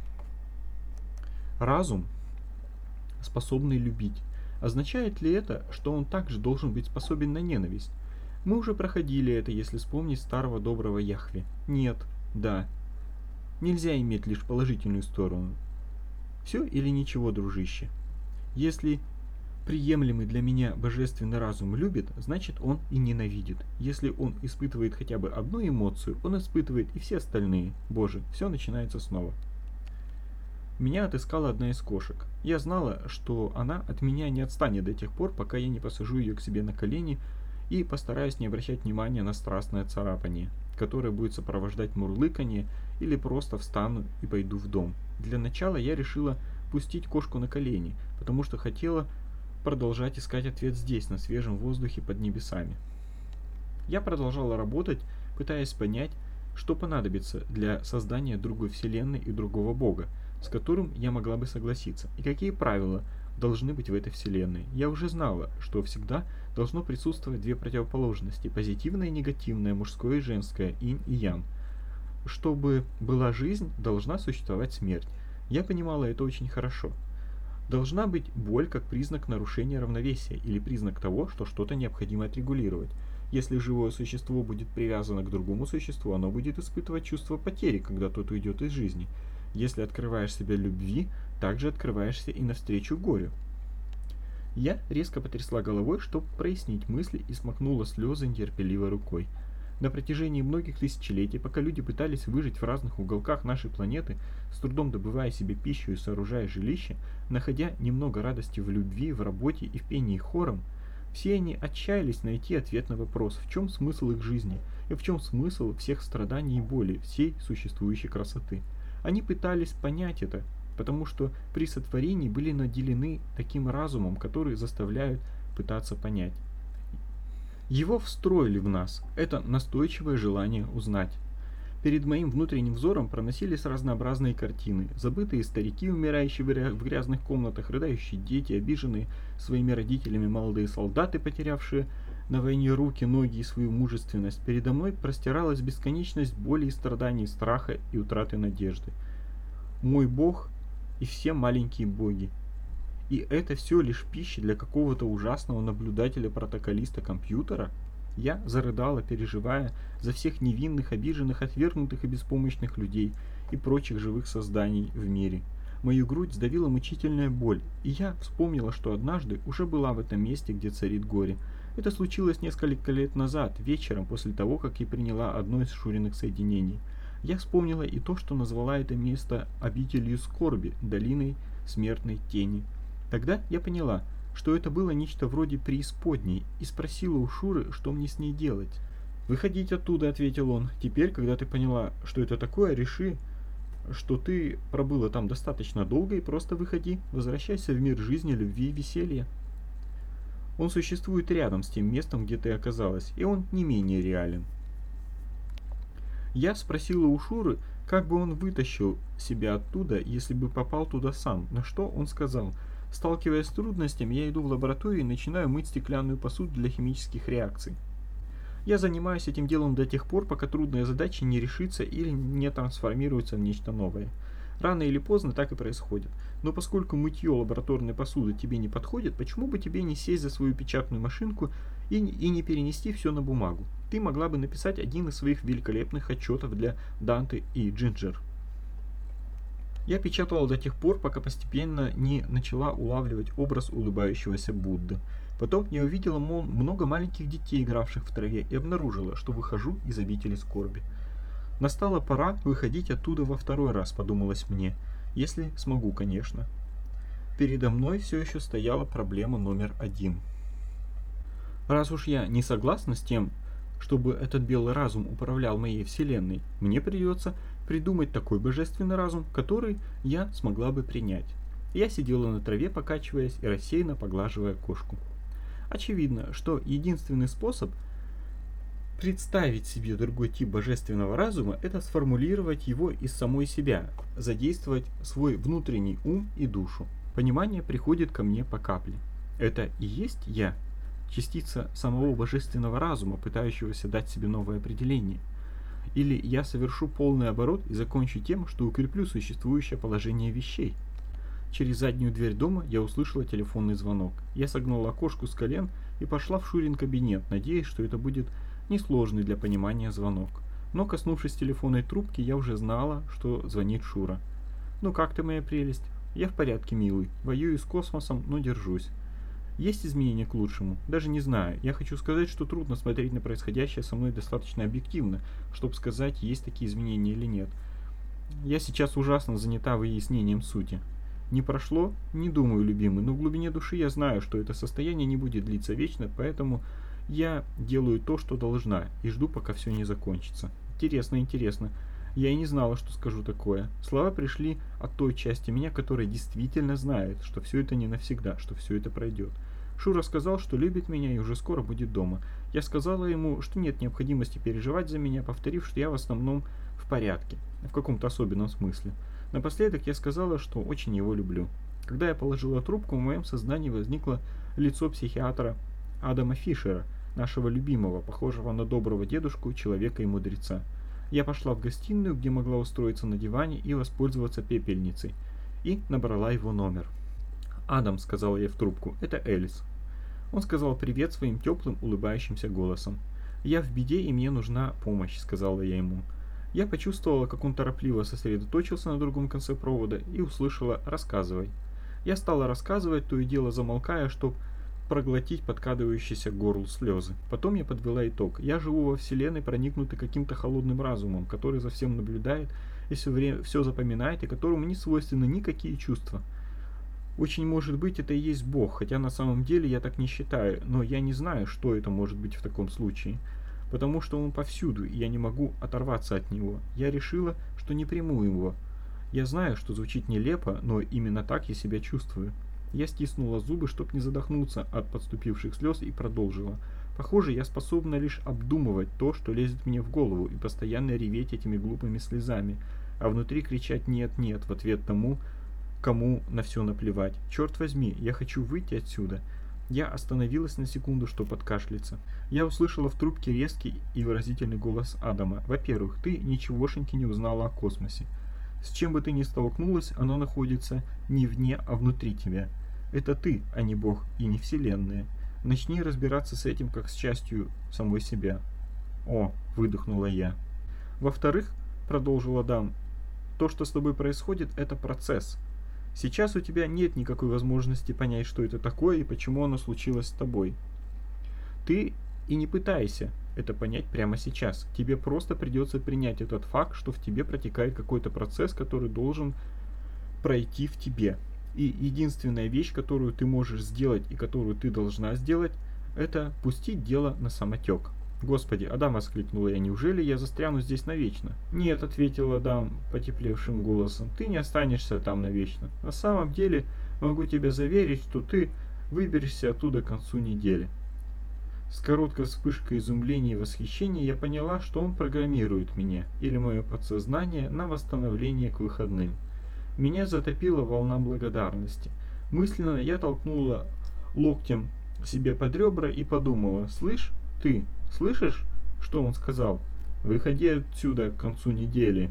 Разум, способный любить. Означает ли это, что он также должен быть способен на ненависть? Мы уже проходили это, если вспомнить старого доброго Яхве. Нет, да. Нельзя иметь лишь положительную сторону. Все или ничего, дружище. Если приемлемый для меня божественный разум любит, значит он и ненавидит. Если он испытывает хотя бы одну эмоцию, он испытывает и все остальные. Боже, все начинается снова. Меня отыскала одна из кошек. Я знала, что она от меня не отстанет до тех пор, пока я не посажу ее к себе на колени и постараюсь не обращать внимания на страстное царапание, которое будет сопровождать мурлыканье, или просто встану и пойду в дом. Для начала я решила пустить кошку на колени, потому что хотела продолжать искать ответ здесь, на свежем воздухе под небесами. Я продолжала работать, пытаясь понять, что понадобится для создания другой вселенной и другого бога, с которым я могла бы согласиться, и какие правила должны быть в этой вселенной. Я уже знала, что всегда должно присутствовать две противоположности, позитивное и негативное, мужское и женское, инь и ян. Чтобы была жизнь, должна существовать смерть. Я понимала это очень хорошо. Должна быть боль как признак нарушения равновесия или признак того, что что-то необходимо отрегулировать. Если живое существо будет привязано к другому существу, оно будет испытывать чувство потери, когда тот уйдет из жизни. Если открываешь себя любви, также открываешься и навстречу горю. Я резко потрясла головой, чтобы прояснить мысли, и смахнула слезы нетерпеливой рукой. На протяжении многих тысячелетий, пока люди пытались выжить в разных уголках нашей планеты, с трудом добывая себе пищу и сооружая жилище, находя немного радости в любви, в работе и в пении хором, все они отчаялись найти ответ на вопрос, в чем смысл их жизни и в чем смысл всех страданий и боли, всей существующей красоты. Они пытались понять это, потому что при сотворении были наделены таким разумом, который заставляет пытаться понять. Его встроили в нас, это настойчивое желание узнать. Перед моим внутренним взором проносились разнообразные картины. Забытые старики, умирающие в грязных комнатах, рыдающие дети, обиженные своими родителями молодые солдаты, потерявшие на войне руки, ноги и свою мужественность. Передо мной простиралась бесконечность боли и страданий, страха и утраты надежды. Мой Бог и все маленькие боги. И это все лишь пища для какого-то ужасного наблюдателя-протоколиста компьютера? Я зарыдала, переживая за всех невинных, обиженных, отвергнутых и беспомощных людей и прочих живых созданий в мире. Мою грудь сдавила мучительная боль, и я вспомнила, что однажды уже была в этом месте, где царит горе. Это случилось несколько лет назад, вечером, после того, как я приняла одно из Шуриных соединений. Я вспомнила и то, что назвала это место обителью скорби, долиной смертной тени. Тогда я поняла, что это было нечто вроде преисподней, и спросила у Шуры, что мне с ней делать. «Выходить оттуда», — ответил он. «Теперь, когда ты поняла, что это такое, реши, что ты пробыла там достаточно долго, и просто выходи, возвращайся в мир жизни, любви и веселья. Он существует рядом с тем местом, где ты оказалась, и он не менее реален». Я спросила у Шуры, как бы он вытащил себя оттуда, если бы попал туда сам, на что он сказал: «Сталкиваясь с трудностями, я иду в лабораторию и начинаю мыть стеклянную посуду для химических реакций. Я занимаюсь этим делом до тех пор, пока трудная задача не решится или не трансформируется в нечто новое. Рано или поздно так и происходит. Но поскольку мытье лабораторной посуды тебе не подходит, почему бы тебе не сесть за свою печатную машинку и, и не перенести все на бумагу? Ты могла бы написать один из своих великолепных отчетов для Данте и Джинджер». Я печатала до тех пор, пока постепенно не начала улавливать образ улыбающегося Будды. Потом я увидела много маленьких детей, игравших в траве, и обнаружила, что выхожу из обители скорби. Настала пора выходить оттуда во второй раз, подумалось мне, если смогу, конечно. Передо мной все еще стояла проблема номер один. Раз уж я не согласна с тем, чтобы этот белый разум управлял моей вселенной, мне придется придумать такой божественный разум, который я смогла бы принять. Я сидела на траве, покачиваясь и рассеянно поглаживая кошку. Очевидно, что единственный способ представить себе другой тип божественного разума – это сформулировать его из самой себя, задействовать свой внутренний ум и душу. Понимание приходит ко мне по капле. Это и есть я, частица самого божественного разума, пытающегося дать себе новое определение. Или я совершу полный оборот и закончу тем, что укреплю существующее положение вещей. Через заднюю дверь дома я услышала телефонный звонок. Я согнула окошку с колен и пошла в Шурин кабинет, надеясь, что это будет несложный для понимания звонок. Но, коснувшись телефонной трубки, я уже знала, что звонит Шура. «Ну как ты, моя прелесть?» «Я в порядке, милый. Воюю с космосом, но держусь. Есть изменения к лучшему? Даже не знаю. Я хочу сказать, что трудно смотреть на происходящее со мной достаточно объективно, чтобы сказать, есть такие изменения или нет. Я сейчас ужасно занята выяснением сути. Не прошло? Не думаю, любимый, но в глубине души я знаю, что это состояние не будет длиться вечно, поэтому я делаю то, что должна, и жду, пока все не закончится. Интересно, интересно. Я и не знала, что скажу такое. Слова пришли от той части меня, которая действительно знает, что все это не навсегда, что все это пройдет. Шура сказал, что любит меня и уже скоро будет дома. Я сказала ему, что нет необходимости переживать за меня, повторив, что я в основном в порядке, в каком-то особенном смысле. Напоследок я сказала, что очень его люблю. Когда я положила трубку, в моем сознании возникло лицо психиатра Адама Фишера, нашего любимого, похожего на доброго дедушку, человека и мудреца. Я пошла в гостиную, где могла устроиться на диване и воспользоваться пепельницей, и набрала его номер. «Адам», — сказала я в трубку, — «это Элис». Он сказал привет своим теплым, улыбающимся голосом. «Я в беде, и мне нужна помощь», — сказала я ему. Я почувствовала, как он торопливо сосредоточился на другом конце провода и услышала «рассказывай». Я стала рассказывать, то и дело замолкая, чтобы проглотить подкатывающиеся к горлу слезы. Потом я подвела итог. Я живу во вселенной, проникнутый каким-то холодным разумом, который за всем наблюдает и все время все запоминает, и которому не свойственны никакие чувства. Очень может быть, это и есть Бог, хотя на самом деле я так не считаю, но я не знаю, что это может быть в таком случае. Потому что он повсюду, и я не могу оторваться от него. Я решила, что не приму его. Я знаю, что звучит нелепо, но именно так я себя чувствую. Я стиснула зубы, чтобы не задохнуться от подступивших слез, и продолжила. Похоже, я способна лишь обдумывать то, что лезет мне в голову, и постоянно реветь этими глупыми слезами, а внутри кричать «нет-нет» в ответ тому, кому на все наплевать. Черт возьми, я хочу выйти отсюда. Я остановилась на секунду, чтобы откашляться. Я услышала в трубке резкий и выразительный голос Адама. Во-первых, ты ничегошеньки не узнала о космосе. С чем бы ты ни столкнулась, оно находится не вне, а внутри тебя. Это ты, а не Бог и не Вселенная. Начни разбираться с этим, как с частью самой себя. О, выдохнула я. Во-вторых, продолжил Адам, то, что с тобой происходит, это процесс. Сейчас у тебя нет никакой возможности понять, что это такое и почему оно случилось с тобой. Ты и не пытайся это понять прямо сейчас. Тебе просто придется принять этот факт, что в тебе протекает какой-то процесс, который должен пройти в тебе. И единственная вещь, которую ты можешь сделать и которую ты должна сделать, это пустить дело на самотек. «Господи, Адам!» — воскликнула я. «Неужели я застряну здесь навечно?» «Нет», — ответил Адам потеплевшим голосом. «Ты не останешься там навечно. На самом деле, могу тебе заверить, что ты выберешься оттуда к концу недели». С короткой вспышкой изумления и восхищения я поняла, что он программирует меня, или мое подсознание, на восстановление к выходным. Меня затопила волна благодарности. Мысленно я толкнула локтем себе под ребра и подумала: «Слышь, ты, слышишь, что он сказал? Выходи отсюда к концу недели».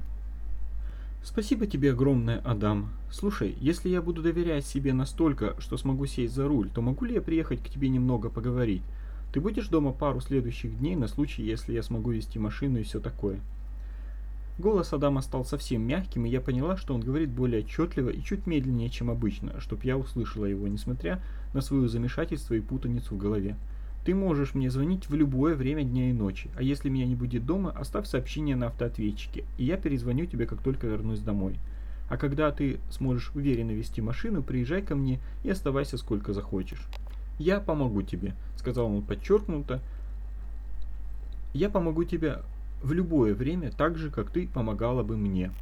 Спасибо тебе огромное, Адам. Слушай, если я буду доверять себе настолько, что смогу сесть за руль, то могу ли я приехать к тебе немного поговорить? Ты будешь дома пару следующих дней на случай, если я смогу вести машину и все такое? Голос Адама стал совсем мягким, и я поняла, что он говорит более отчетливо и чуть медленнее, чем обычно, чтоб я услышала его, несмотря на свое замешательство и путаницу в голове. Ты можешь мне звонить в любое время дня и ночи, а если меня не будет дома, оставь сообщение на автоответчике, и я перезвоню тебе, как только вернусь домой. А когда ты сможешь уверенно вести машину, приезжай ко мне и оставайся сколько захочешь. «Я помогу тебе», — сказал он подчеркнуто. «Я помогу тебе в любое время, так же, как ты помогала бы мне».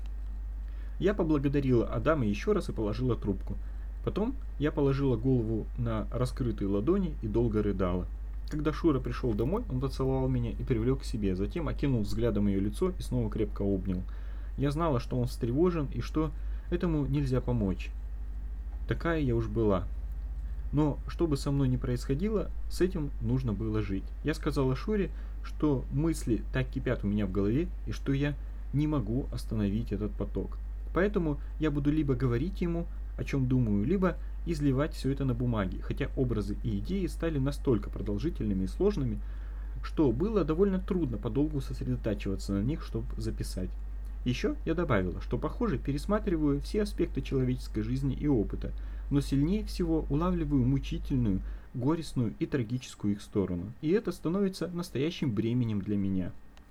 Я поблагодарила Адама еще раз и положила трубку. Потом я положила голову на раскрытые ладони и долго рыдала. Когда Шура пришел домой, он поцеловал меня и привлек к себе, затем окинул взглядом мое лицо и снова крепко обнял. Я знала, что он встревожен и что этому нельзя помочь. Такая я уж была. Но что бы со мной ни происходило, с этим нужно было жить. Я сказала Шуре, что мысли так кипят у меня в голове, и что я не могу остановить этот поток. Поэтому я буду либо говорить ему, о чем думаю, либо изливать все это на бумаге, хотя образы и идеи стали настолько продолжительными и сложными, что было довольно трудно подолгу сосредотачиваться на них, чтобы записать. Еще я добавила, что, похоже, пересматриваю все аспекты человеческой жизни и опыта, но сильнее всего улавливаю мучительную, горестную и трагическую их сторону, и это становится настоящим бременем для меня.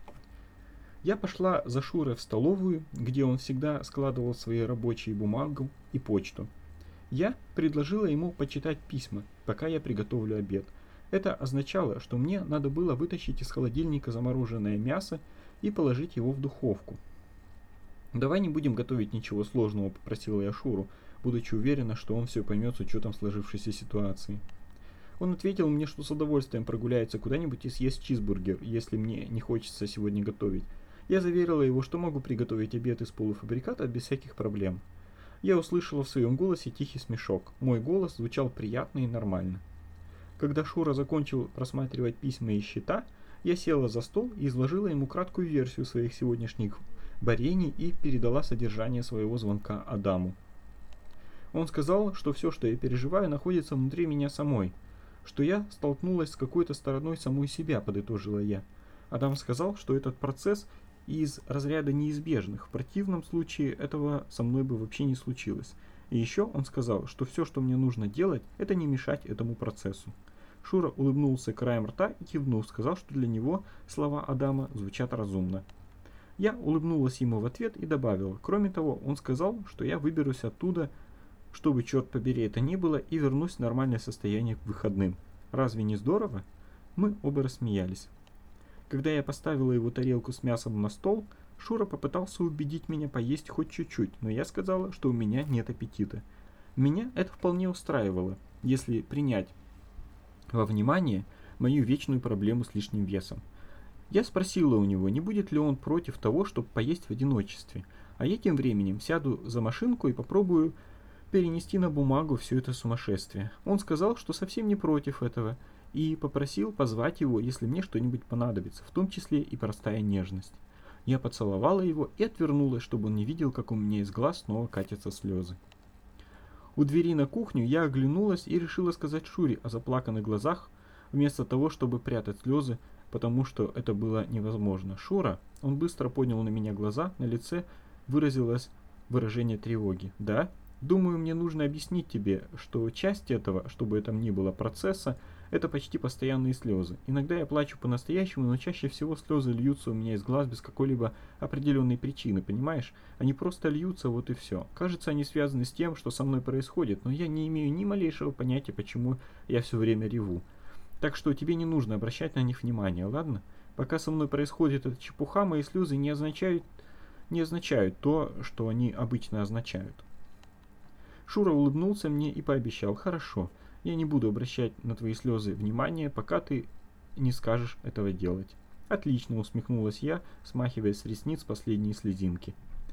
Я пошла за Шурой в столовую, где он всегда складывал свои рабочие бумаги и почту. Я предложила ему почитать письма, пока я приготовлю обед. Это означало, что мне надо было вытащить из холодильника замороженное мясо и положить его в духовку. «Давай не будем готовить ничего сложного», — попросила я Шуру, будучи уверена, что он все поймет с учетом сложившейся ситуации. Он ответил мне, что с удовольствием прогуляется куда-нибудь и съест чизбургер, если мне не хочется сегодня готовить. Я заверила его, что могу приготовить обед из полуфабриката без всяких проблем. Я услышала в своем голосе тихий смешок. Мой голос звучал приятно и нормально. Когда Шура закончил просматривать письма и счета, я села за стол и изложила ему краткую версию своих сегодняшних борений и передала содержание своего звонка Адаму. Он сказал, что все, что я переживаю, находится внутри меня самой, что я столкнулась с какой-то стороной самой себя, подытожила я. Адам сказал, что этот процесс из разряда неизбежных, в противном случае этого со мной бы вообще не случилось. И еще он сказал, что все, что мне нужно делать, это не мешать этому процессу. Шура улыбнулся краем рта и кивнул, сказал, что для него слова Адама звучат разумно. Я улыбнулась ему в ответ и добавила, кроме того, он сказал, что я выберусь оттуда, что бы, черт побери, это ни было, и вернусь в нормальное состояние к выходным. Разве не здорово? Мы оба рассмеялись. Когда я поставила его тарелку с мясом на стол, Шура попытался убедить меня поесть хоть чуть-чуть, но я сказала, что у меня нет аппетита. Меня это вполне устраивало, если принять во внимание мою вечную проблему с лишним весом. Я спросила у него, не будет ли он против того, чтобы поесть в одиночестве, а я тем временем сяду за машинку и попробую перенести на бумагу все это сумасшествие. Он сказал, что совсем не против этого, и попросил позвать его, если мне что-нибудь понадобится, в том числе и простая нежность. Я поцеловала его и отвернулась, чтобы он не видел, как у меня из глаз снова катятся слезы. У двери на кухню я оглянулась и решила сказать Шуре о заплаканных глазах, вместо того, чтобы прятать слезы, потому что это было невозможно. Шура, он быстро поднял на меня глаза, на лице выразилось выражение тревоги. Да? Думаю, мне нужно объяснить тебе, что часть этого, что бы это ни было, процесса, это почти постоянные слезы. Иногда я плачу по-настоящему, но чаще всего слезы льются у меня из глаз без какой-либо определенной причины, понимаешь? Они просто льются, вот и все. Кажется, они связаны с тем, что со мной происходит, но я не имею ни малейшего понятия, почему я все время реву. Так что тебе не нужно обращать на них внимание, ладно? Пока со мной происходит эта чепуха, мои слезы не означают, не означают то, что они обычно означают. Шура улыбнулся мне и пообещал, хорошо, я не буду обращать на твои слезы внимания, пока ты не скажешь этого делать. Отлично, усмехнулась я, смахивая с ресниц последние слезинки.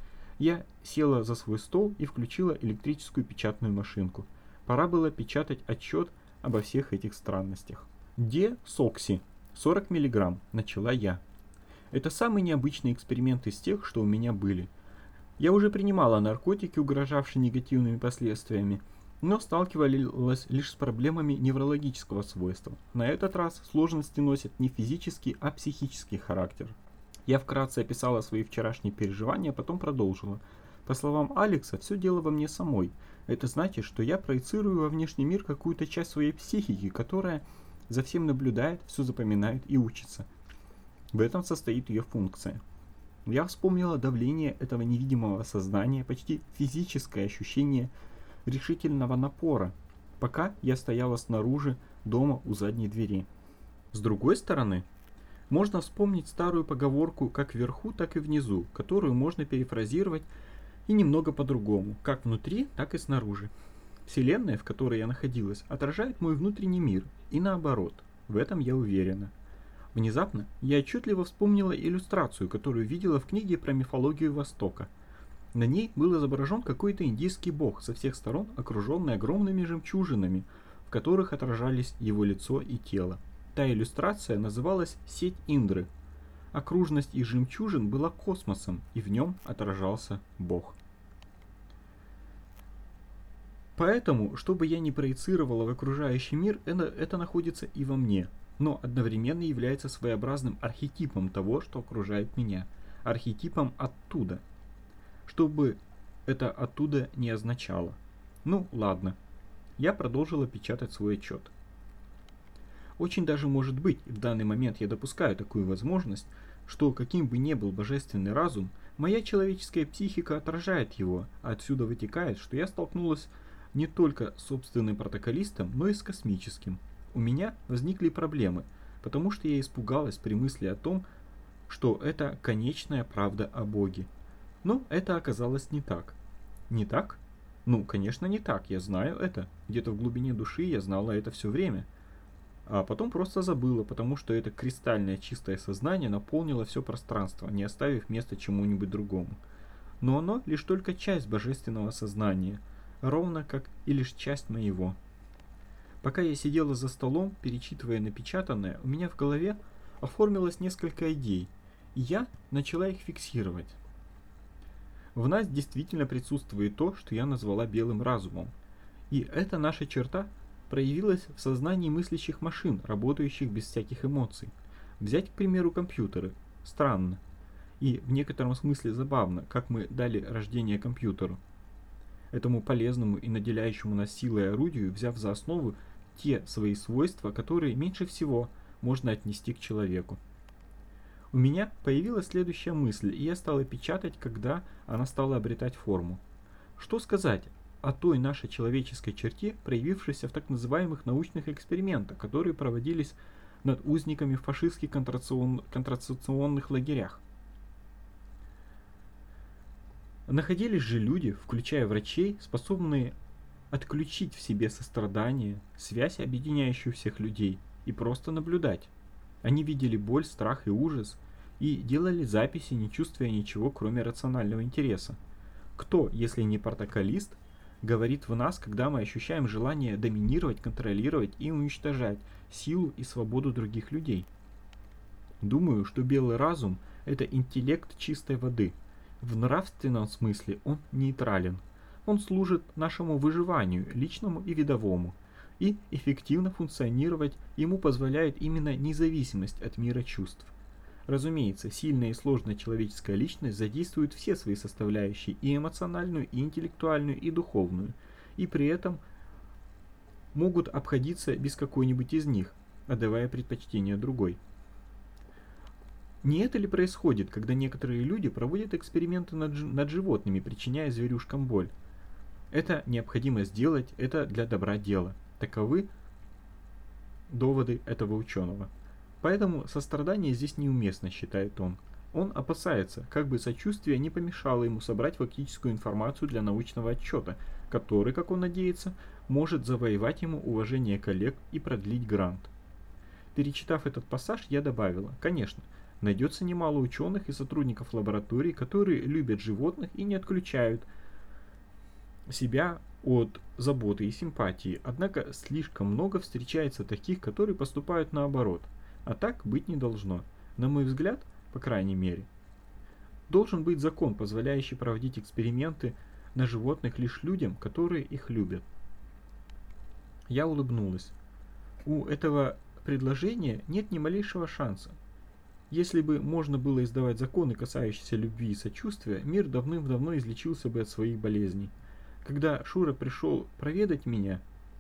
Я села за свой стол и включила электрическую печатную машинку. Пора было печатать отчет обо всех этих странностях. Де-сокси, сорок миллиграмм, начала я. Это самый необычный эксперимент из тех, что у меня были. Я уже принимала наркотики, угрожавшие негативными последствиями, но сталкивалась лишь с проблемами неврологического свойства. На этот раз сложности носят не физический, а психический характер. Я вкратце описала свои вчерашние переживания, а потом продолжила. По словам Алекса, все дело во мне самой. Это значит, что я проецирую во внешний мир какую-то часть своей психики, которая за всем наблюдает, все запоминает и учится. В этом состоит ее функция. Я вспомнила давление этого невидимого сознания, почти физическое ощущение решительного напора, пока я стояла снаружи дома у задней двери. С другой стороны, можно вспомнить старую поговорку как вверху, так и внизу, которую можно перефразировать и немного по-другому, как внутри, так и снаружи. Вселенная, в которой я находилась, отражает мой внутренний мир, и наоборот, в этом я уверена. Внезапно я отчетливо вспомнила иллюстрацию, которую видела в книге про мифологию Востока. На ней был изображен какой-то индийский бог, со всех сторон окруженный огромными жемчужинами, в которых отражались его лицо и тело. Та иллюстрация называлась «Сеть Индры». Окружность из жемчужин была космосом, и в нем отражался Бог. Поэтому, что бы я ни проецировала в окружающий мир, это, это находится и во мне, но одновременно является своеобразным архетипом того, что окружает меня, архетипом оттуда. Что бы это оттуда не означало. Ну, ладно. Я продолжила печатать свой отчет. Очень даже может быть, и в данный момент я допускаю такую возможность, что каким бы ни был божественный разум, моя человеческая психика отражает его, а отсюда вытекает, что я столкнулась не только с собственным протоколистом, но и с космическим. У меня возникли проблемы, потому что я испугалась при мысли о том, что это конечная правда о Боге. Но это оказалось не так. Не так? Ну, конечно, не так, я знаю это. Где-то в глубине души я знала это все время. А потом просто забыла, потому что это кристальное чистое сознание наполнило все пространство, не оставив места чему-нибудь другому. Но оно лишь только часть божественного сознания, ровно как и лишь часть моего. Пока я сидела за столом, перечитывая напечатанное, у меня в голове оформилось несколько идей, и я начала их фиксировать. В нас действительно присутствует то, что я назвала белым разумом. И эта наша черта проявилась в сознании мыслящих машин, работающих без всяких эмоций. Взять, к примеру, компьютеры. Странно. И в некотором смысле забавно, как мы дали рождение компьютеру. этому полезному и наделяющему нас силой орудию, взяв за основу те свои свойства, которые меньше всего можно отнести к человеку. У меня появилась следующая мысль, и я стал ее печатать, когда она стала обретать форму. Что сказать о той нашей человеческой черте, проявившейся в так называемых научных экспериментах, которые проводились над узниками в фашистских контрацепцион- контрацепционных лагерях? Находились же люди, включая врачей, способные отключить в себе сострадание, связь, объединяющую всех людей, и просто наблюдать. Они видели боль, страх и ужас, и делали записи, не чувствуя ничего, кроме рационального интереса. Кто, если не протоколист, говорит в нас, когда мы ощущаем желание доминировать, контролировать и уничтожать силу и свободу других людей? Думаю, что белый разум – это интеллект чистой воды. В нравственном смысле он нейтрален. Он служит нашему выживанию, личному и видовому, и эффективно функционировать ему позволяет именно независимость от мира чувств. Разумеется, сильная и сложная человеческая личность задействует все свои составляющие, и эмоциональную, и интеллектуальную, и духовную, и при этом могут обходиться без какой-нибудь из них, отдавая предпочтение другой. Не это ли происходит, когда некоторые люди проводят эксперименты над, над животными, причиняя зверюшкам боль? Это необходимо сделать, это для добра дела. Таковы доводы этого ученого. Поэтому сострадание здесь неуместно, считает он. Он опасается, как бы сочувствие не помешало ему собрать фактическую информацию для научного отчета, который, как он надеется, может завоевать ему уважение коллег и продлить грант. Перечитав этот пассаж, я добавила: конечно, найдется немало ученых и сотрудников лабораторий, которые любят животных и не отключают себя от заботы и симпатии, однако слишком много встречается таких, которые поступают наоборот, а так быть не должно, на мой взгляд, по крайней мере. Должен быть закон, позволяющий проводить эксперименты на животных лишь людям, которые их любят. Я улыбнулась. У этого предложения нет ни малейшего шанса. Если бы можно было издавать законы, касающиеся любви и сочувствия, мир давным-давно излечился бы от своих болезней. Когда Шура пришел проведать меня,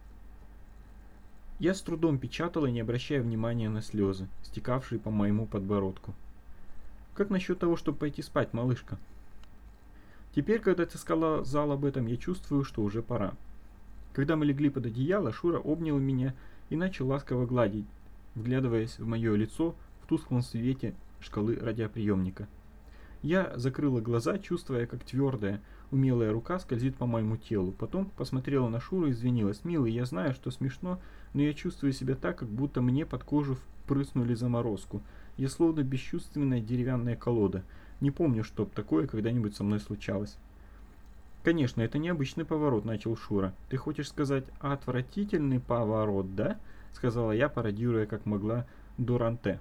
я с трудом печатала, не обращая внимания на слезы, стекавшие по моему подбородку. «Как насчет того, чтобы пойти спать, малышка?» Теперь, когда ты сказал об этом, я чувствую, что уже пора. Когда мы легли под одеяло, Шура обнял меня и начал ласково гладить, вглядываясь в мое лицо в тусклом свете шкалы радиоприемника. Я закрыла глаза, чувствуя, как твердая, умелая рука скользит по моему телу. Потом посмотрела на Шуру и извинилась. «Милый, я знаю, что смешно, но я чувствую себя так, как будто мне под кожу впрыснули заморозку. Я словно бесчувственная деревянная колода. Не помню, чтоб такое когда-нибудь со мной случалось». «Конечно, это необычный поворот», — начал Шура. «Ты хочешь сказать отвратительный поворот, да?» — сказала я, пародируя как могла Дуранте.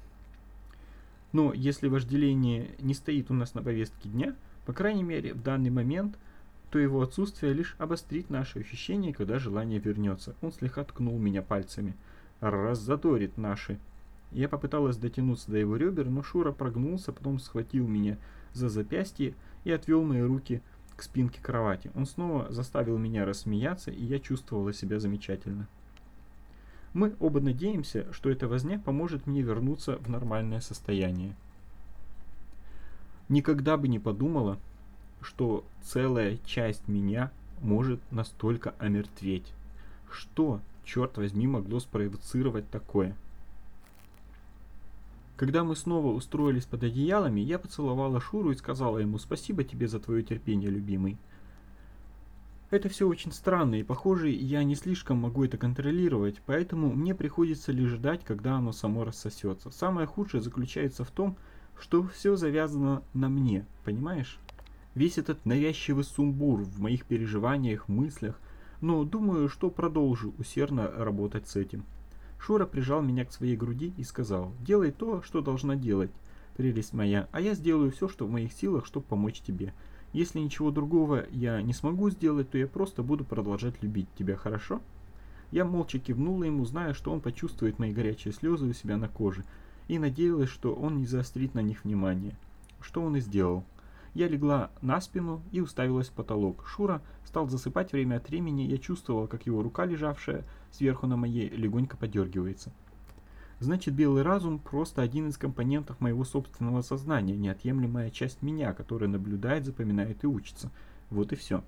«Но если вожделение не стоит у нас на повестке дня, по крайней мере в данный момент, то его отсутствие лишь обострит наши ощущения, когда желание вернется». Он слегка ткнул меня пальцами. «Раззадорит наши». Я попыталась дотянуться до его ребер, но Шура прогнулся, потом схватил меня за запястье и отвел мои руки к спинке кровати. Он снова заставил меня рассмеяться, и я чувствовала себя замечательно. Мы оба надеемся, что эта возня поможет мне вернуться в нормальное состояние. Никогда бы не подумала, что целая часть меня может настолько омертветь. Что, черт возьми, могло спровоцировать такое? Когда мы снова устроились под одеялами, я поцеловала Шуру и сказала ему: «Спасибо тебе за твое терпение, любимый. Это все очень странно, и, похоже, я не слишком могу это контролировать, поэтому мне приходится лишь ждать, когда оно само рассосется. Самое худшее заключается в том, что все завязано на мне, понимаешь? Весь этот навязчивый сумбур в моих переживаниях, мыслях, но думаю, что продолжу усердно работать с этим». Шура прижал меня к своей груди и сказал: «Делай то, что должна делать, прелесть моя, а я сделаю все, что в моих силах, чтобы помочь тебе. Если ничего другого я не смогу сделать, то я просто буду продолжать любить тебя, хорошо?» Я молча кивнула ему, зная, что он почувствует мои горячие слезы у себя на коже, и надеялась, что он не заострит на них внимание. Что он и сделал. Я легла на спину и уставилась в потолок. Шура стал засыпать время от времени, я чувствовала, как его рука, лежавшая сверху на моей, легонько подергивается. Значит, белый разум просто один из компонентов моего собственного сознания, неотъемлемая часть меня, которая наблюдает, запоминает и учится. Вот и все.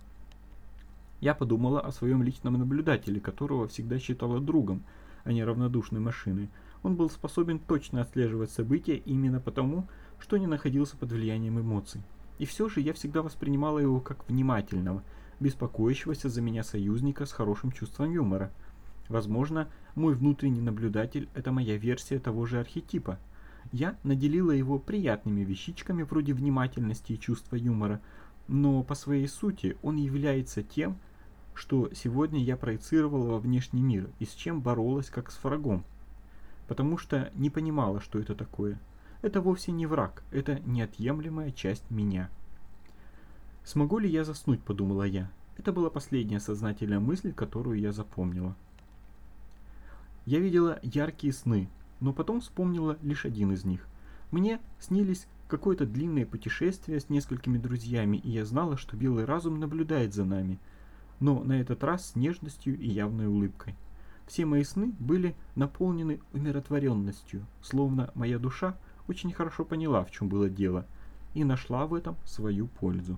Я подумала о своем личном наблюдателе, которого всегда считала другом, а не равнодушной машиной. Он был способен точно отслеживать события именно потому, что не находился под влиянием эмоций. И все же я всегда воспринимала его как внимательного, беспокоящегося за меня союзника с хорошим чувством юмора. Возможно, мой внутренний наблюдатель – это моя версия того же архетипа. Я наделила его приятными вещичками вроде внимательности и чувства юмора, но по своей сути он является тем, что сегодня я проецировала во внешний мир и с чем боролась как с врагом. Потому что не понимала, что это такое. Это вовсе не враг, это неотъемлемая часть меня. «Смогу ли я заснуть?» – подумала я. Это была последняя сознательная мысль, которую я запомнила. Я видела яркие сны, но потом вспомнила лишь один из них. Мне снились какое-то длинное путешествие с несколькими друзьями, и я знала, что белый разум наблюдает за нами, но на этот раз с нежностью и явной улыбкой. Все мои сны были наполнены умиротворенностью, словно моя душа очень хорошо поняла, в чем было дело, и нашла в этом свою пользу.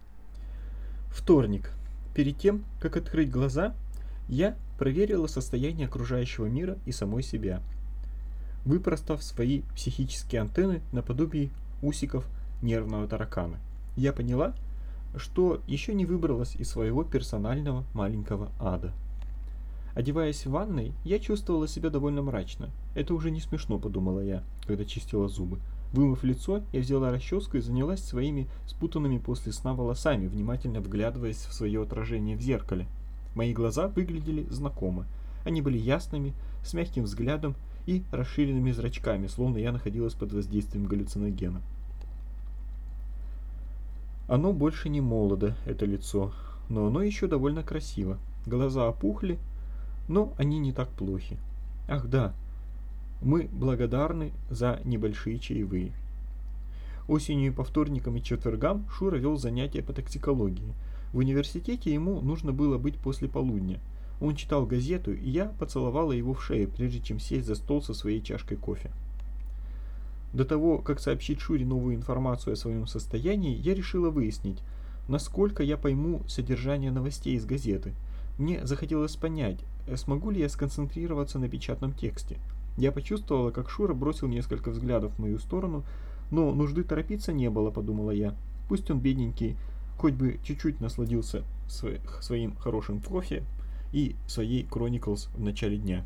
Вторник. Перед тем, как открыть глаза, я проверила состояние окружающего мира и самой себя, выпростав свои психические антенны наподобие усиков нервного таракана. Я поняла, что еще не выбралась из своего персонального маленького ада. Одеваясь в ванной, я чувствовала себя довольно мрачно. Это уже не смешно, подумала я, когда чистила зубы. Вымыв лицо, я взяла расческу и занялась своими спутанными после сна волосами, внимательно вглядываясь в свое отражение в зеркале. Мои глаза выглядели знакомо. Они были ясными, с мягким взглядом и расширенными зрачками, словно я находилась под воздействием галлюциногена. Оно больше не молодо, это лицо, но оно еще довольно красиво. Глаза опухли, но они не так плохи. Ах да, мы благодарны за небольшие чаевые. Осенью по вторникам и четвергам Шура вел занятия по токсикологии. В университете ему нужно было быть после полудня. Он читал газету, и я поцеловала его в шею, прежде чем сесть за стол со своей чашкой кофе. До того, как сообщить Шуре новую информацию о своем состоянии, я решила выяснить, насколько я пойму содержание новостей из газеты. Мне захотелось понять, смогу ли я сконцентрироваться на печатном тексте. Я почувствовала, как Шура бросил несколько взглядов в мою сторону, но нужды торопиться не было, подумала я. Пусть он бедненький, хоть бы чуть-чуть насладился своим хорошим кофе и своей Chronicles в начале дня.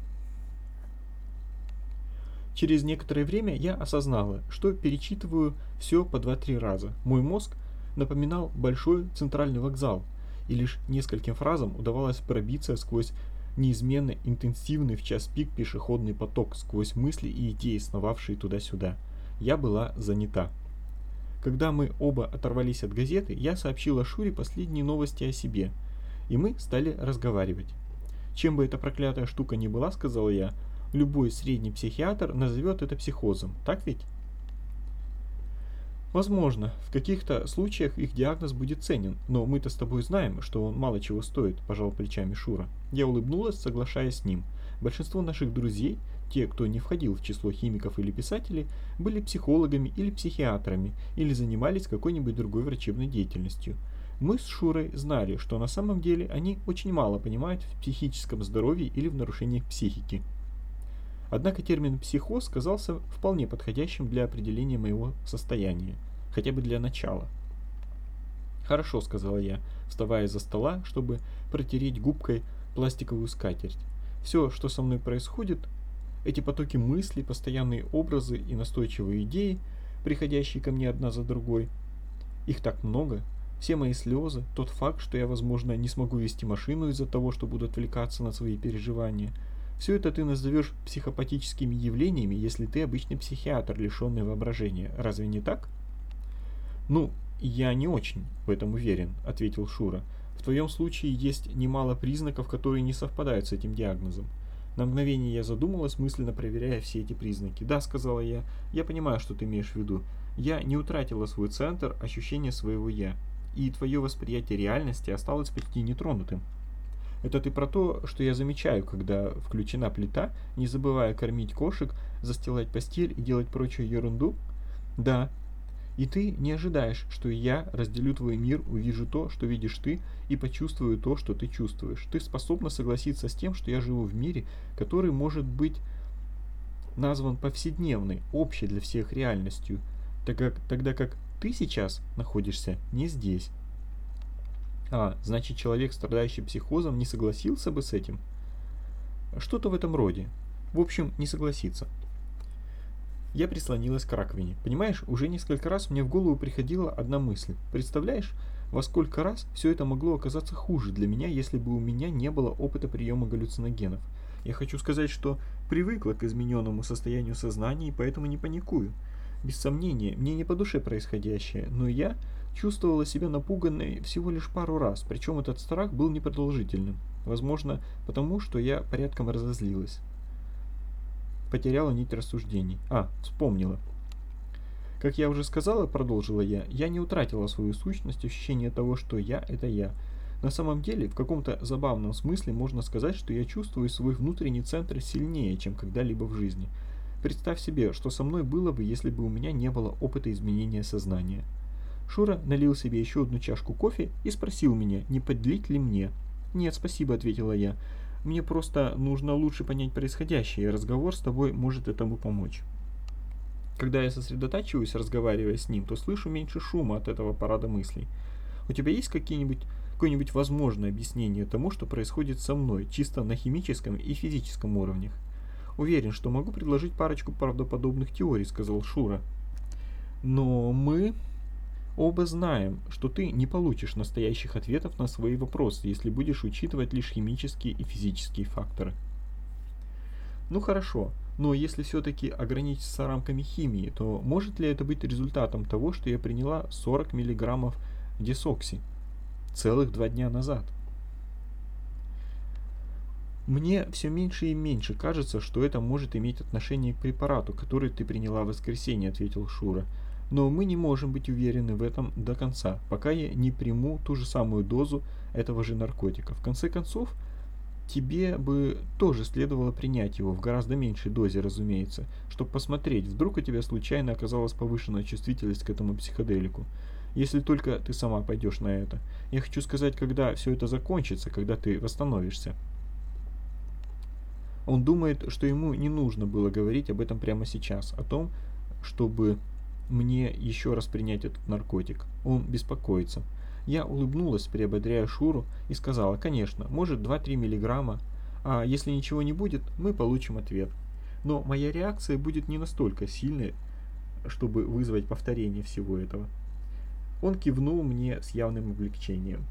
Через некоторое время я осознала, что перечитываю все по два-три раза. Мой мозг напоминал большой центральный вокзал, и лишь нескольким фразам удавалось пробиться сквозь неизменно интенсивный в час пик пешеходный поток, сквозь мысли и идеи, сновавшие туда-сюда. Я была занята. Когда мы оба оторвались от газеты, я сообщила Шуре последние новости о себе, и мы стали разговаривать. Чем бы эта проклятая штука ни была, сказала я, любой средний психиатр назовет это психозом, так ведь? Возможно, в каких-то случаях их диагноз будет ценен, но мы-то с тобой знаем, что он мало чего стоит, пожал плечами Шура. Я улыбнулась, соглашаясь с ним. Большинство наших друзей, те, кто не входил в число химиков или писателей, были психологами или психиатрами, или занимались какой-нибудь другой врачебной деятельностью. Мы с Шурой знали, что на самом деле они очень мало понимают в психическом здоровье или в нарушениях психики. Однако термин «психоз» казался вполне подходящим для определения моего состояния, хотя бы для начала. «Хорошо», — сказала я, вставая из-за стола, чтобы протереть губкой пластиковую скатерть. «Все, что со мной происходит, эти потоки мыслей, постоянные образы и настойчивые идеи, приходящие ко мне одна за другой, их так много, все мои слезы, тот факт, что я, возможно, не смогу вести машину из-за того, что буду отвлекаться на свои переживания, все это ты назовешь психопатическими явлениями, если ты обычный психиатр, лишенный воображения. Разве не так?» «Ну, я не очень в этом уверен», — ответил Шура. «В твоем случае есть немало признаков, которые не совпадают с этим диагнозом. На мгновение я задумалась, мысленно проверяя все эти признаки. «Да», — сказала я, — «я понимаю, что ты имеешь в виду. Я не утратила свой центр, ощущение своего «я». И твое восприятие реальности осталось почти нетронутым. Это ты про то, что я замечаю, когда включена плита, не забывая кормить кошек, застилать постель и делать прочую ерунду? Да. И ты не ожидаешь, что я разделю твой мир, увижу то, что видишь ты, и почувствую то, что ты чувствуешь. Ты способна согласиться с тем, что я живу в мире, который может быть назван повседневной, общей для всех реальностью, тогда, тогда как ты сейчас находишься не здесь. А, значит, человек, страдающий психозом, не согласился бы с этим? Что-то в этом роде. В общем, не согласится. Я прислонилась к раковине. Понимаешь, уже несколько раз мне в голову приходила одна мысль. Представляешь, во сколько раз все это могло оказаться хуже для меня, если бы у меня не было опыта приема галлюциногенов. Я хочу сказать, что привыкла к измененному состоянию сознания и поэтому не паникую. Без сомнения, мне не по душе происходящее, но я чувствовала себя напуганной всего лишь пару раз, причем этот страх был непродолжительным. Возможно, потому что я порядком разозлилась. Потеряла нить рассуждений. А, вспомнила. Как я уже сказала, продолжила я, я не утратила свою сущность, ощущение того, что я – это я. На самом деле, в каком-то забавном смысле можно сказать, что я чувствую свой внутренний центр сильнее, чем когда-либо в жизни. Представь себе, что со мной было бы, если бы у меня не было опыта изменения сознания. Шура налил себе еще одну чашку кофе и спросил меня, не подлить ли мне. «Нет, спасибо», — ответила я. «Мне просто нужно лучше понять происходящее, и разговор с тобой может этому помочь». Когда я сосредотачиваюсь, разговаривая с ним, то слышу меньше шума от этого парада мыслей. У тебя есть какие-нибудь, какое-нибудь возможное объяснение тому, что происходит со мной, чисто на химическом и физическом уровнях? «Уверен, что могу предложить парочку правдоподобных теорий», — сказал Шура. «Но мы оба знаем, что ты не получишь настоящих ответов на свои вопросы, если будешь учитывать лишь химические и физические факторы». «Ну хорошо, но если все-таки ограничиться рамками химии, то может ли это быть результатом того, что я приняла сорок миллиграммов десокси целых два дня назад?» «Мне все меньше и меньше кажется, что это может иметь отношение к препарату, который ты приняла в воскресенье», — ответил Шура. «Но мы не можем быть уверены в этом до конца, пока я не приму ту же самую дозу этого же наркотика. В конце концов, тебе бы тоже следовало принять его в гораздо меньшей дозе, разумеется, чтобы посмотреть, вдруг у тебя случайно оказалась повышенная чувствительность к этому психоделику. Если только ты сама пойдешь на это. Я хочу сказать, когда все это закончится, когда ты восстановишься». Он думает, что ему не нужно было говорить об этом прямо сейчас, о том, чтобы мне еще раз принять этот наркотик. Он беспокоится. Я улыбнулась, приободряя Шуру, и сказала, конечно, может два-три миллиграмма, а если ничего не будет, мы получим ответ. Но моя реакция будет не настолько сильной, чтобы вызвать повторение всего этого. Он кивнул мне с явным облегчением.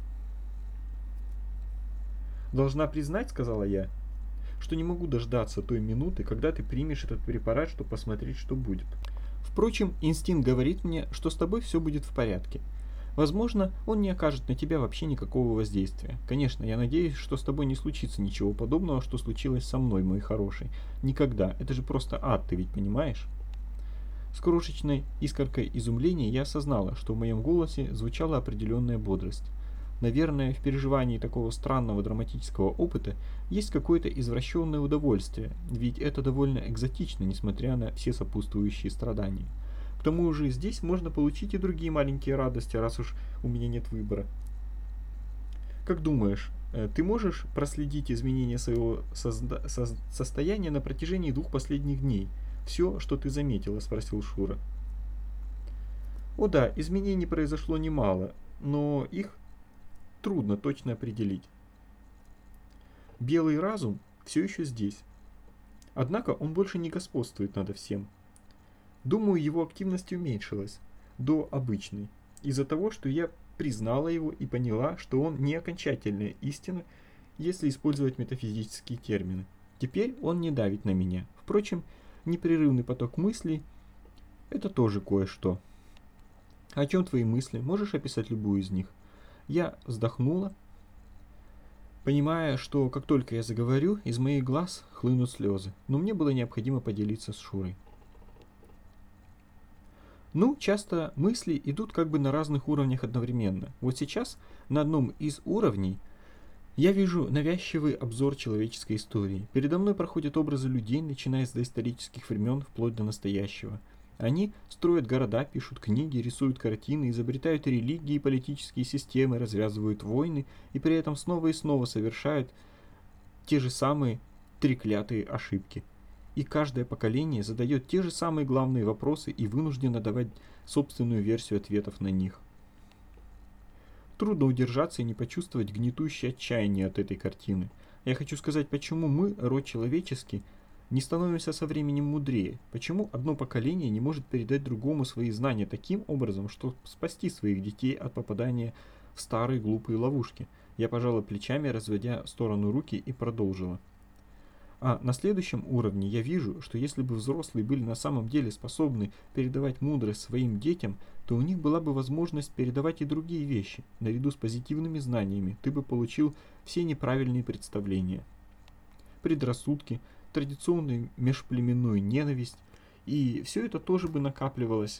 «Должна признать, — сказала я, — что не могу дождаться той минуты, когда ты примешь этот препарат, чтобы посмотреть, что будет. Впрочем, инстинкт говорит мне, что с тобой все будет в порядке. Возможно, он не окажет на тебя вообще никакого воздействия. Конечно, я надеюсь, что с тобой не случится ничего подобного, что случилось со мной, мой хороший. Никогда. Это же просто ад, ты ведь понимаешь?» С крошечной искоркой изумления я осознала, что в моем голосе звучала определенная бодрость. Наверное, в переживании такого странного драматического опыта есть какое-то извращенное удовольствие, ведь это довольно экзотично, несмотря на все сопутствующие страдания. К тому же здесь можно получить и другие маленькие радости, раз уж у меня нет выбора. Как думаешь, ты можешь проследить изменения своего созда- со- состояния на протяжении двух последних дней? Все, что ты заметила, спросил Шура. О да, изменений произошло немало, но их трудно точно определить. Белый разум все еще здесь. Однако он больше не господствует над всем. Думаю, его активность уменьшилась до обычной, из-за того, что я признала его и поняла, что он не окончательная истина, если использовать метафизические термины. Теперь он не давит на меня. Впрочем, непрерывный поток мыслей – это тоже кое-что. О чем твои мысли? Можешь описать любую из них? Я вздохнула понимая, что как только я заговорю, из моих глаз хлынут слезы. Но мне было необходимо поделиться с Шурой. Ну, часто мысли идут как бы на разных уровнях одновременно. Вот сейчас на одном из уровней я вижу навязчивый обзор человеческой истории. Передо мной проходят образы людей, начиная с доисторических времен вплоть до настоящего. Они строят города, пишут книги, рисуют картины, изобретают религии и политические системы, развязывают войны и при этом снова и снова совершают те же самые треклятые ошибки. И каждое поколение задает те же самые главные вопросы и вынуждено давать собственную версию ответов на них. Трудно удержаться и не почувствовать гнетущее отчаяние от этой картины. Я хочу сказать, почему мы, род человеческий, не становимся со временем мудрее. Почему одно поколение не может передать другому свои знания таким образом, чтобы спасти своих детей от попадания в старые глупые ловушки. Я пожала плечами, разводя в сторону руки, и продолжила. А на следующем уровне я вижу, что если бы взрослые были на самом деле способны передавать мудрость своим детям, то у них была бы возможность передавать и другие вещи. Наряду с позитивными знаниями ты бы получил все неправильные представления, предрассудки, традиционную межплеменную ненависть, и все это тоже бы накапливалось,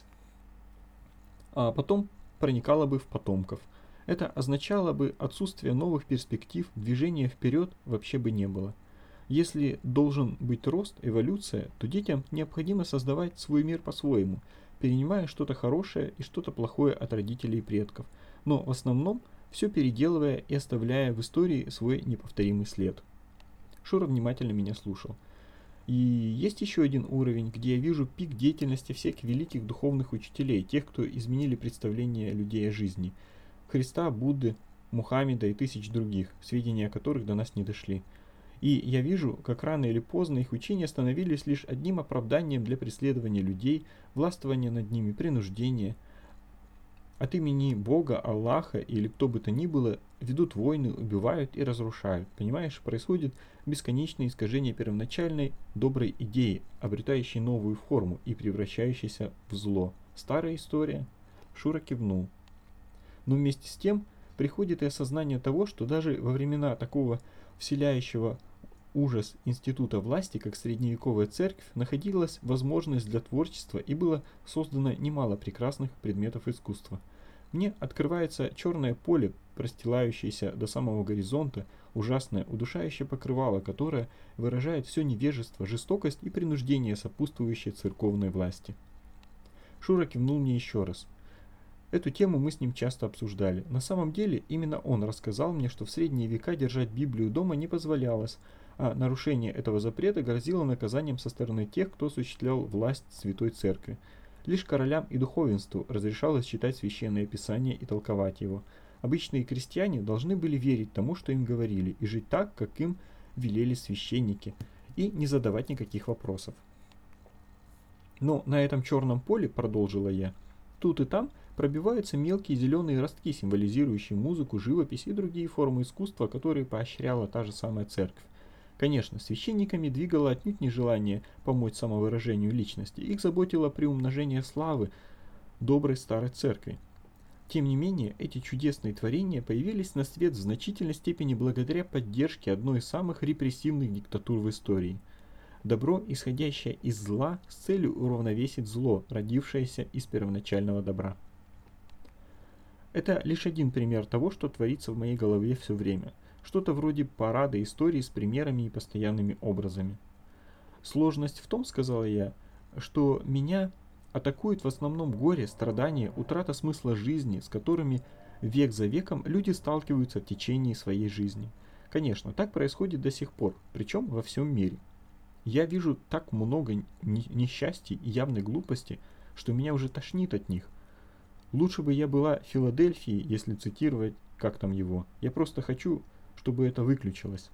а потом проникало бы в потомков. Это означало бы отсутствие новых перспектив, движения вперед вообще бы не было. Если должен быть рост, эволюция, то детям необходимо создавать свой мир по-своему, перенимая что-то хорошее и что-то плохое от родителей и предков, но в основном все переделывая и оставляя в истории свой неповторимый след. Шура внимательно меня слушал. И есть еще один уровень, где я вижу пик деятельности всех великих духовных учителей, тех, кто изменили представление людей о жизни. Христа, Будды, Мухаммеда и тысяч других, сведения о которых до нас не дошли. И я вижу, как рано или поздно их учения становились лишь одним оправданием для преследования людей, властвования над ними, принуждения. От имени Бога, Аллаха или кто бы то ни было ведут войны, убивают и разрушают. Понимаешь, происходит бесконечное искажение первоначальной доброй идеи, обретающей новую форму и превращающейся в зло. Старая история. Шура кивнул. Но вместе с тем приходит и осознание того, что даже во времена такого вселяющего ужас института власти, как средневековая церковь, находилась возможность для творчества и было создано немало прекрасных предметов искусства. Мне открывается черное поле, простилающееся до самого горизонта, ужасное, удушающее покрывало, которое выражает все невежество, жестокость и принуждение, сопутствующие церковной власти. Шура кивнул мне еще раз. Эту тему мы с ним часто обсуждали. На самом деле, именно он рассказал мне, что в средние века держать Библию дома не позволялось, а нарушение этого запрета грозило наказанием со стороны тех, кто осуществлял власть Святой Церкви. Лишь королям и духовенству разрешалось читать Священное Писание и толковать его. Обычные крестьяне должны были верить тому, что им говорили, и жить так, как им велели священники, и не задавать никаких вопросов. Но на этом черном поле, продолжила я, тут и там пробиваются мелкие зеленые ростки, символизирующие музыку, живопись и другие формы искусства, которые поощряла та же самая церковь. Конечно, священниками двигало отнюдь не желание помочь самовыражению личности, их заботило приумножение славы доброй старой церкви. Тем не менее, эти чудесные творения появились на свет в значительной степени благодаря поддержке одной из самых репрессивных диктатур в истории. Добро, исходящее из зла, с целью уравновесить зло, родившееся из первоначального добра. Это лишь один пример того, что творится в моей голове все время. Что-то вроде парада истории с примерами и постоянными образами. Сложность в том, сказала я, что меня атакует в основном горе, страдания, утрата смысла жизни, с которыми век за веком люди сталкиваются в течение своей жизни. Конечно, так происходит до сих пор, причем во всем мире. Я вижу так много несчастий и явной глупости, что меня уже тошнит от них. Лучше бы я была в Филадельфии, если цитировать, как там его. Я просто хочу, чтобы это выключилось.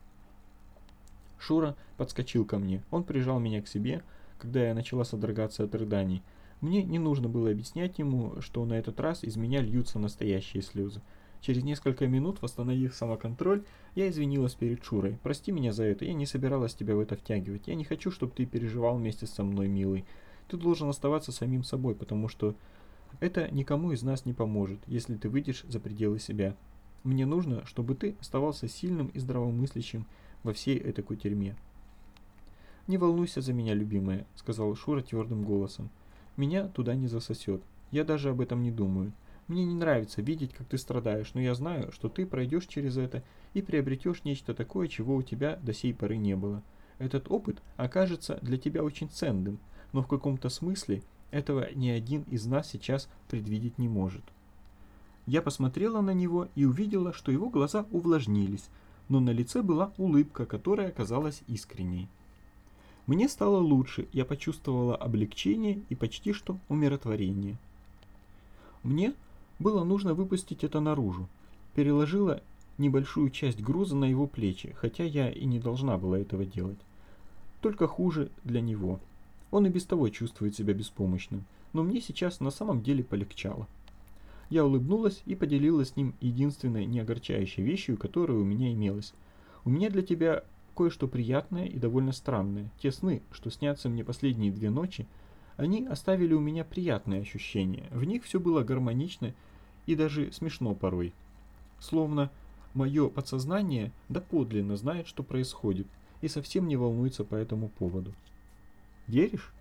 Шура подскочил ко мне. Он прижал меня к себе, когда я начала содрогаться от рыданий. Мне не нужно было объяснять ему, что на этот раз из меня льются настоящие слезы. Через несколько минут, восстановив самоконтроль, я извинилась перед Шурой. «Прости меня за это, я не собиралась тебя в это втягивать. Я не хочу, чтобы ты переживал вместе со мной, милый. Ты должен оставаться самим собой, потому что это никому из нас не поможет, если ты выйдешь за пределы себя. Мне нужно, чтобы ты оставался сильным и здравомыслящим во всей этой кутерьме. «Не волнуйся за меня, любимая», — сказал Шура твердым голосом. «Меня туда не засосет. Я даже об этом не думаю. Мне не нравится видеть, как ты страдаешь, но я знаю, что ты пройдешь через это и приобретешь нечто такое, чего у тебя до сей поры не было. Этот опыт окажется для тебя очень ценным, но в каком-то смысле этого ни один из нас сейчас предвидеть не может». Я посмотрела на него и увидела, что его глаза увлажнились, но на лице была улыбка, которая казалась искренней. Мне стало лучше, я почувствовала облегчение и почти что умиротворение. Мне было нужно выпустить это наружу. Переложила небольшую часть груза на его плечи, хотя я и не должна была этого делать. Только хуже для него. Он и без того чувствует себя беспомощным, но мне сейчас на самом деле полегчало. Я улыбнулась и поделилась с ним единственной неогорчающей вещью, которая у меня имелась. «У меня для тебя кое-что приятное и довольно странное. Те сны, что снятся мне последние две ночи, они оставили у меня приятные ощущения. В них все было гармонично и даже смешно порой. Словно мое подсознание доподлинно знает, что происходит, и совсем не волнуется по этому поводу. Веришь?»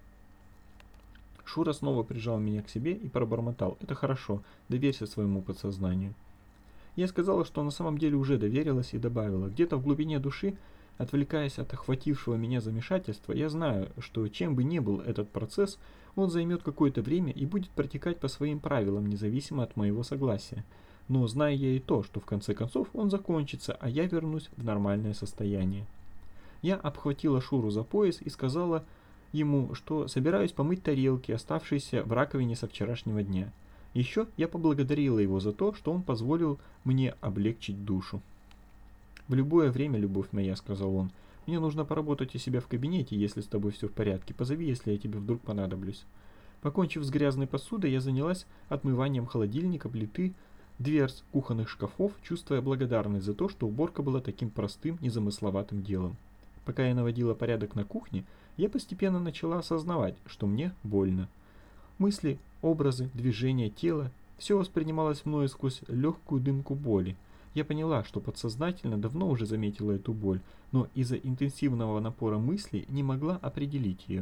Шура снова прижал меня к себе и пробормотал: «Это хорошо, доверься своему подсознанию». Я сказала, что на самом деле уже доверилась, и добавила: «Где-то в глубине души, отвлекаясь от охватившего меня замешательства, я знаю, что чем бы ни был этот процесс, он займет какое-то время и будет протекать по своим правилам, независимо от моего согласия. Но знаю я и то, что в конце концов он закончится, а я вернусь в нормальное состояние». Я обхватила Шуру за пояс и сказала ему, что собираюсь помыть тарелки, оставшиеся в раковине со вчерашнего дня. Еще я поблагодарила его за то, что он позволил мне облегчить душу. «В любое время, любовь моя», — сказал он, — «мне нужно поработать у себя в кабинете, если с тобой все в порядке. Позови, если я тебе вдруг понадоблюсь». Покончив с грязной посудой, я занялась отмыванием холодильника, плиты, дверц кухонных шкафов, чувствуя благодарность за то, что уборка была таким простым, незамысловатым делом. Пока я наводила порядок на кухне, я постепенно начала осознавать, что мне больно. Мысли, образы, движения тела – все воспринималось мною сквозь легкую дымку боли. Я поняла, что подсознательно давно уже заметила эту боль, но из-за интенсивного напора мыслей не могла определить ее.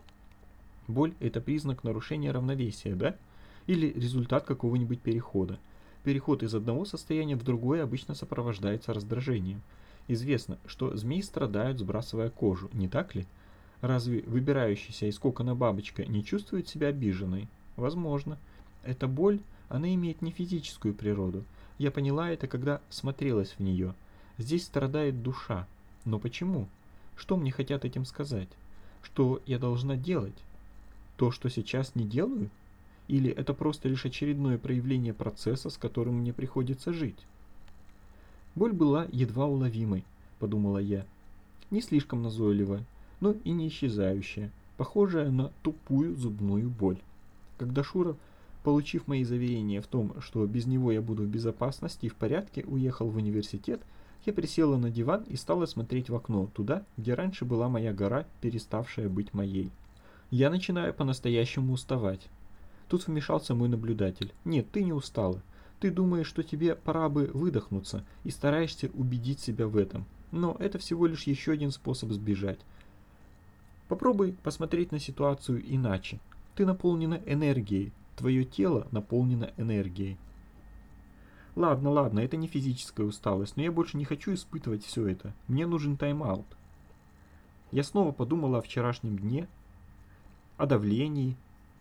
Боль – это признак нарушения равновесия, да? Или результат какого-нибудь перехода. Переход из одного состояния в другое обычно сопровождается раздражением. Известно, что змеи страдают, сбрасывая кожу, не так ли? Разве выбирающаяся из кокона бабочка не чувствует себя обиженной? Возможно. Эта боль, она имеет не физическую природу. Я поняла это, когда смотрелась в нее. Здесь страдает душа. Но почему? Что мне хотят этим сказать? Что я должна делать? То, что сейчас не делаю? Или это просто лишь очередное проявление процесса, с которым мне приходится жить? Боль была едва уловимой, подумала я. Не слишком назойливая, но и не исчезающая, похожая на тупую зубную боль. Когда Шура, получив мои заверения в том, что без него я буду в безопасности и в порядке, уехал в университет, я присела на диван и стала смотреть в окно, туда, где раньше была моя гора, переставшая быть моей. Я начинаю по-настоящему уставать. Тут вмешался мой наблюдатель. «Нет, ты не устала. Ты думаешь, что тебе пора бы выдохнуться, и стараешься убедить себя в этом. Но это всего лишь еще один способ сбежать. Попробуй посмотреть на ситуацию иначе. Ты наполнена энергией. Твое тело наполнено энергией. Ладно, ладно, это не физическая усталость, но я больше не хочу испытывать все это. Мне нужен тайм-аут». Я снова подумала о вчерашнем дне, о давлении,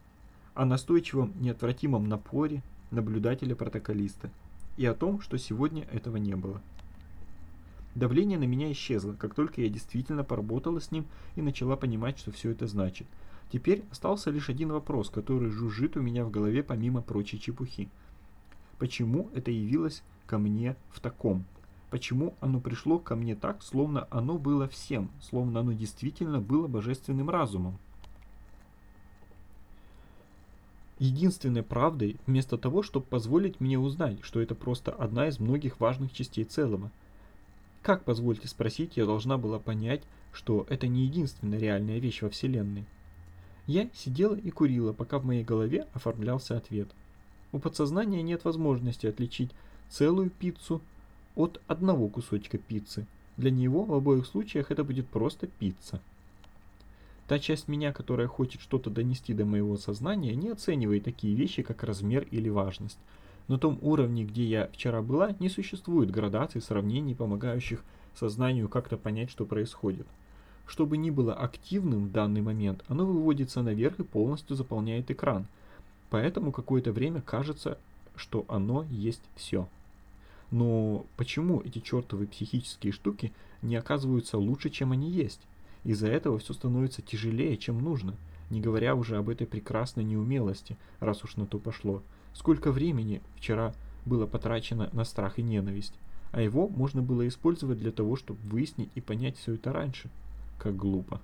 о настойчивом, неотвратимом напоре наблюдателя-протоколиста и о том, что сегодня этого не было. Давление на меня исчезло, как только я действительно поработала с ним и начала понимать, что все это значит. Теперь остался лишь один вопрос, который жужжит у меня в голове помимо прочей чепухи. Почему это явилось ко мне в таком? Почему оно пришло ко мне так, словно оно было всем, словно оно действительно было божественным разумом? Единственной правдой, вместо того, чтобы позволить мне узнать, что это просто одна из многих важных частей целого. Как, позвольте спросить, я должна была понять, что это не единственная реальная вещь во Вселенной? Я сидела и курила, пока в моей голове оформлялся ответ. У подсознания нет возможности отличить целую пиццу от одного кусочка пиццы. Для него в обоих случаях это будет просто пицца. Та часть меня, которая хочет что-то донести до моего сознания, не оценивает такие вещи, как размер или важность. На том уровне, где я вчера была, не существует градаций, сравнений, помогающих сознанию как-то понять, что происходит. Что бы ни было активным в данный момент, оно выводится наверх и полностью заполняет экран. Поэтому какое-то время кажется, что оно есть все. Но почему эти чертовы психические штуки не оказываются лучше, чем они есть? Из-за этого все становится тяжелее, чем нужно, не говоря уже об этой прекрасной неумелости, раз уж на то пошло. Сколько времени вчера было потрачено на страх и ненависть, а его можно было использовать для того, чтобы выяснить и понять все это раньше. Как глупо.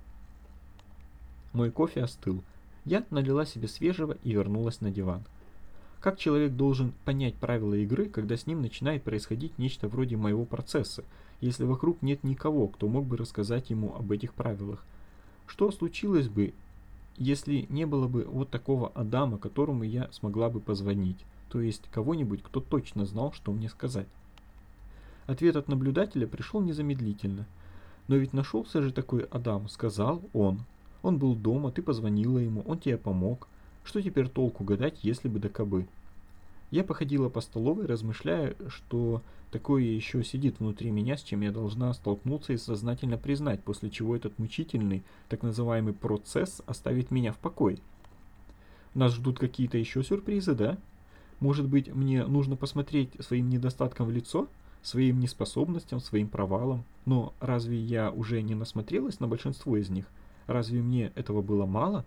Мой кофе остыл. Я налила себе свежего и вернулась на диван. Как человек должен понять правила игры, когда с ним начинает происходить нечто вроде моего процесса, если вокруг нет никого, кто мог бы рассказать ему об этих правилах? Что случилось бы, если не было бы вот такого Адама, которому я смогла бы позвонить, то есть кого-нибудь, кто точно знал, что мне сказать? Ответ от наблюдателя пришел незамедлительно. Но ведь нашелся же такой Адам, сказал он. Он был дома, ты позвонила ему, он тебе помог. Что теперь толку гадать, если бы да кабы? Я походила по столовой, размышляя, что такое еще сидит внутри меня, с чем я должна столкнуться и сознательно признать, после чего этот мучительный, так называемый процесс оставит меня в покое. Нас ждут какие-то еще сюрпризы, да? Может быть, мне нужно посмотреть своим недостаткам в лицо? Своим неспособностям, своим провалам. Но разве я уже не насмотрелась на большинство из них? Разве мне этого было мало?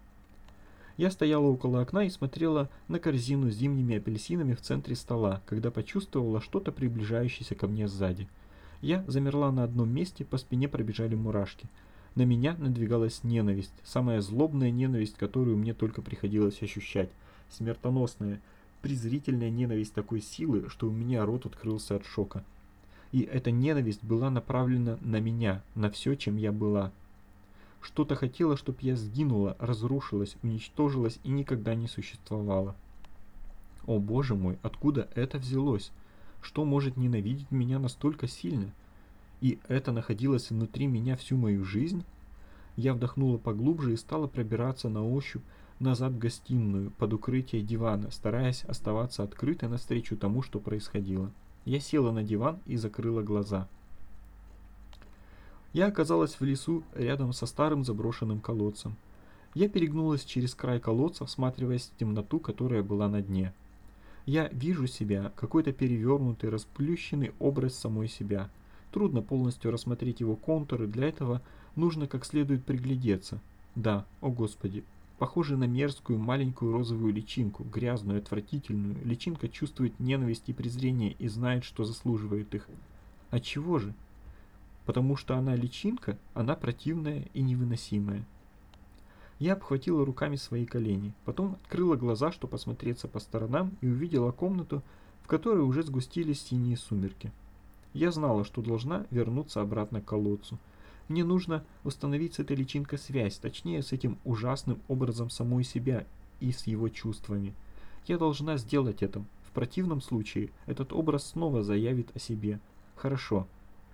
Я стояла около окна и смотрела на корзину с зимними апельсинами в центре стола, когда почувствовала что-то приближающееся ко мне сзади. Я замерла на одном месте, по спине пробежали мурашки. На меня надвигалась ненависть, самая злобная ненависть, которую мне только приходилось ощущать. Смертоносная, презрительная ненависть такой силы, что у меня рот открылся от шока. И эта ненависть была направлена на меня, на все, чем я была. Что-то хотело, чтобы я сгинула, разрушилась, уничтожилась и никогда не существовала. О боже мой, откуда это взялось? Что может ненавидеть меня настолько сильно? И это находилось внутри меня всю мою жизнь? Я вдохнула поглубже и стала пробираться на ощупь назад в гостиную, под укрытие дивана, стараясь оставаться открытой навстречу тому, что происходило. Я села на диван и закрыла глаза. Я оказалась в лесу рядом со старым заброшенным колодцем. Я перегнулась через край колодца, всматриваясь в темноту, которая была на дне. Я вижу себя, какой-то перевернутый, расплющенный образ самой себя. Трудно полностью рассмотреть его контуры, для этого нужно как следует приглядеться. Да, о господи, похоже на мерзкую маленькую розовую личинку, грязную, отвратительную. Личинка чувствует ненависть и презрение и знает, что заслуживает их. Отчего же? Потому что она личинка, она противная и невыносимая. Я обхватила руками свои колени, потом открыла глаза, чтобы посмотреться по сторонам, и увидела комнату, в которой уже сгустились синие сумерки. Я знала, что должна вернуться обратно к колодцу. Мне нужно установить с этой личинкой связь, точнее с этим ужасным образом самой себя и с его чувствами. Я должна сделать это. В противном случае этот образ снова заявит о себе. Хорошо.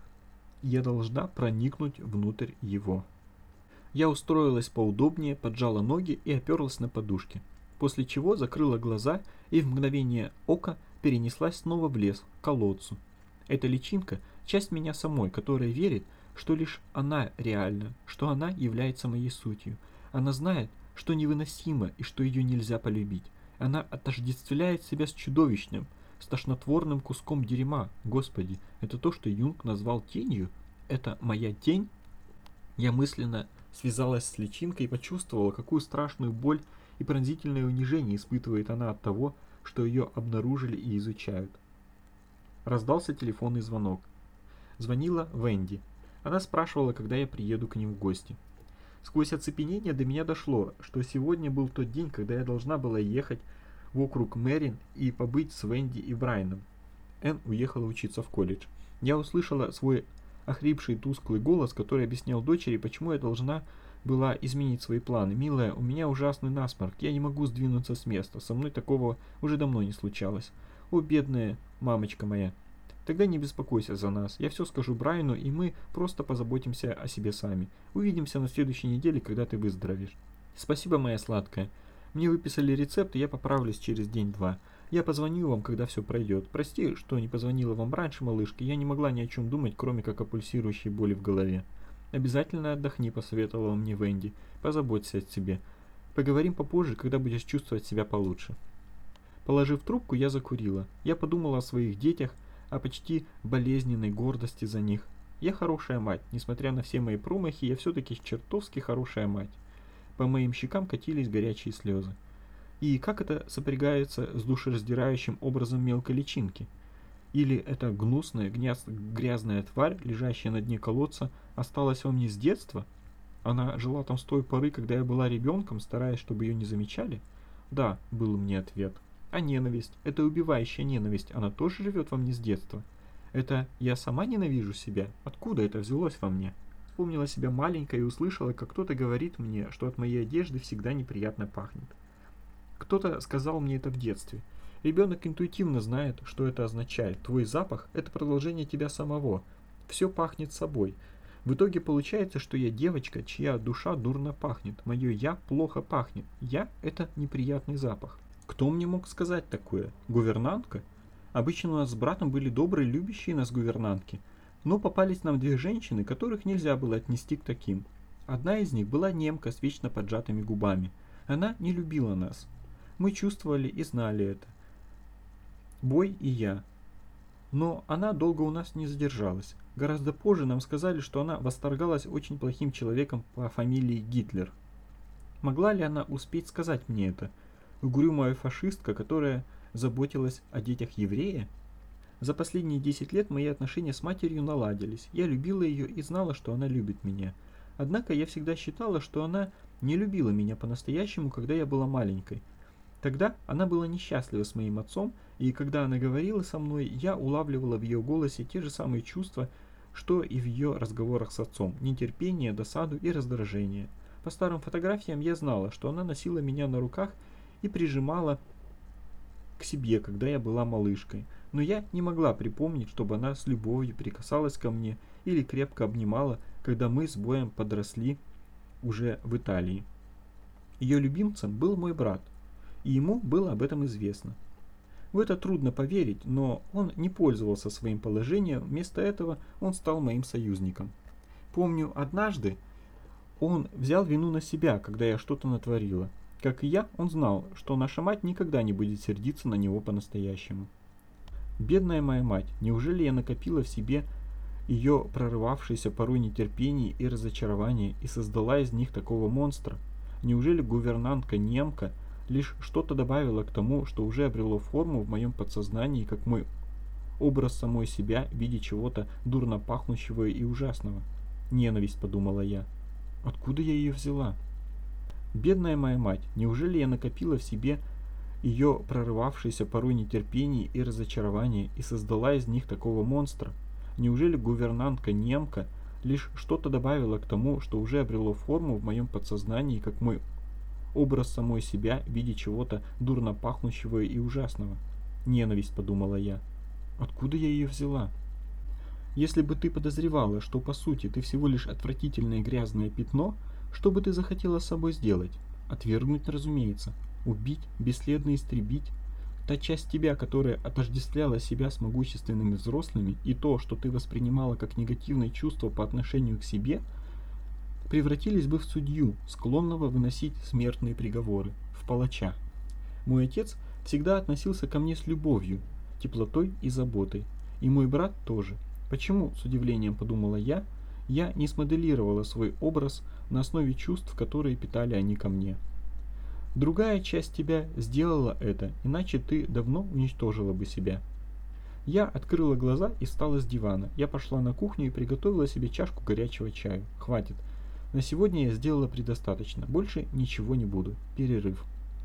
Я должна проникнуть внутрь его. Я устроилась поудобнее, поджала ноги и оперлась на подушки, после чего закрыла глаза и в мгновение ока перенеслась снова в лес, к колодцу. Эта личинка – часть меня самой, которая верит, что лишь она реальна, что она является моей сутью. Она знает, что невыносимо и что ее нельзя полюбить. Она отождествляет себя с чудовищным, с тошнотворным куском дерьма. Господи, это то, что Юнг назвал тенью? Это моя тень? Я мысленно связалась с личинкой и почувствовала, какую страшную боль и пронзительное унижение испытывает она от того, что ее обнаружили и изучают. Раздался телефонный звонок. Звонила Венди. Она спрашивала, когда я приеду к ним в гости. Сквозь оцепенение до меня дошло, что сегодня был тот день, когда я должна была ехать в округ Мэрин и побыть с Венди и Брайаном. Энн уехала учиться в колледж. Я услышала свой охрипший тусклый голос, который объяснял дочери, почему я должна была изменить свои планы. «Милая, у меня ужасный насморк, я не могу сдвинуться с места, со мной такого уже давно не случалось. О, бедная мамочка моя. Тогда не беспокойся за нас. Я все скажу Брайану, и мы просто позаботимся о себе сами. Увидимся на следующей неделе, когда ты выздоровеешь. Спасибо, моя сладкая. Мне выписали рецепт, и я поправлюсь через день-два. Я позвоню вам, когда все пройдет. Прости, что не позвонила вам раньше, малышка. Я не могла ни о чем думать, кроме как о пульсирующей боли в голове. Обязательно отдохни, посоветовала мне Венди. Позаботься о себе. Поговорим попозже, когда будешь чувствовать себя получше. Положив трубку, я закурила. Я подумала о своих детях, о почти болезненной гордости за них. Я хорошая мать. Несмотря на все мои промахи, я все-таки чертовски хорошая мать. По моим щекам катились горячие слезы. И как это сопрягается с душераздирающим образом мелкой личинки? Или эта гнусная, гряз, грязная тварь, лежащая на дне колодца, осталась во мне с детства? Она жила там с той поры, когда я была ребенком, стараясь, чтобы ее не замечали? Да, был мне ответ. А ненависть, эта убивающая ненависть, она тоже живет во мне с детства? Это я сама ненавижу себя? Откуда это взялось во мне? Вспомнила себя маленькой и услышала, как кто-то говорит мне, что от моей одежды всегда неприятно пахнет. Кто-то сказал мне это в детстве. Ребенок интуитивно знает, что это означает. Твой запах – это продолжение тебя самого. Все пахнет собой. В итоге получается, что я девочка, чья душа дурно пахнет. Мое «я» плохо пахнет. «Я» – это неприятный запах. Кто мне мог сказать такое? Гувернантка? Обычно у нас с братом были добрые, любящие нас гувернантки. Но попались нам две женщины, которых нельзя было отнести к таким. Одна из них была немка с вечно поджатыми губами. Она не любила нас. Мы чувствовали и знали это. Бой и я. Но она долго у нас не задержалась. Гораздо позже нам сказали, что она восторгалась очень плохим человеком по фамилии Гитлер. Могла ли она успеть сказать мне это? Угрюмая фашистка, которая заботилась о детях еврея? За последние десять лет мои отношения с матерью наладились. Я любила ее и знала, что она любит меня. Однако я всегда считала, что она не любила меня по-настоящему, когда я была маленькой. Тогда она была несчастлива с моим отцом, и когда она говорила со мной, я улавливала в ее голосе те же самые чувства, что и в ее разговорах с отцом – нетерпение, досаду и раздражение. По старым фотографиям я знала, что она носила меня на руках и прижимала к себе, когда я была малышкой, но я не могла припомнить, чтобы она с любовью прикасалась ко мне или крепко обнимала, когда мы с Боем подросли уже в Италии. Ее любимцем был мой брат, и ему было об этом известно. В это трудно поверить, но он не пользовался своим положением, вместо этого он стал моим союзником. Помню, однажды он взял вину на себя, когда я что-то натворила. Как и я, он знал, что наша мать никогда не будет сердиться на него по-настоящему. Бедная моя мать, неужели я накопила в себе ее прорывавшееся порой нетерпение и разочарование и создала из них такого монстра? Неужели гувернантка-немка лишь что-то добавила к тому, что уже обрело форму в моем подсознании, как мой образ самой себя в виде чего-то дурно пахнущего и ужасного? Ненависть, подумала я. Откуда я ее взяла? Бедная моя мать, неужели я накопила в себе ее прорывавшееся порой нетерпение и разочарование и создала из них такого монстра? Неужели гувернантка-немка лишь что-то добавила к тому, что уже обрело форму в моем подсознании, как мой образ самой себя в виде чего-то дурно пахнущего и ужасного? Ненависть, подумала я. Откуда я ее взяла? Если бы ты подозревала, что по сути ты всего лишь отвратительное грязное пятно, что бы ты захотела с собой сделать? Отвергнуть, разумеется. Убить, бесследно истребить. Та часть тебя, которая отождествляла себя с могущественными взрослыми, и то, что ты воспринимала как негативное чувство по отношению к себе, превратились бы в судью, склонного выносить смертные приговоры, в палача. Мой отец всегда относился ко мне с любовью, теплотой и заботой. И мой брат тоже. Почему, с удивлением подумала я, я не смоделировала свой образ на основе чувств, которые питали они ко мне? Другая часть тебя сделала это, иначе ты давно уничтожила бы себя. Я открыла глаза и встала с дивана. Я пошла на кухню и приготовила себе чашку горячего чаю. Хватит. На сегодня я сделала предостаточно. Больше ничего не буду. Перерыв.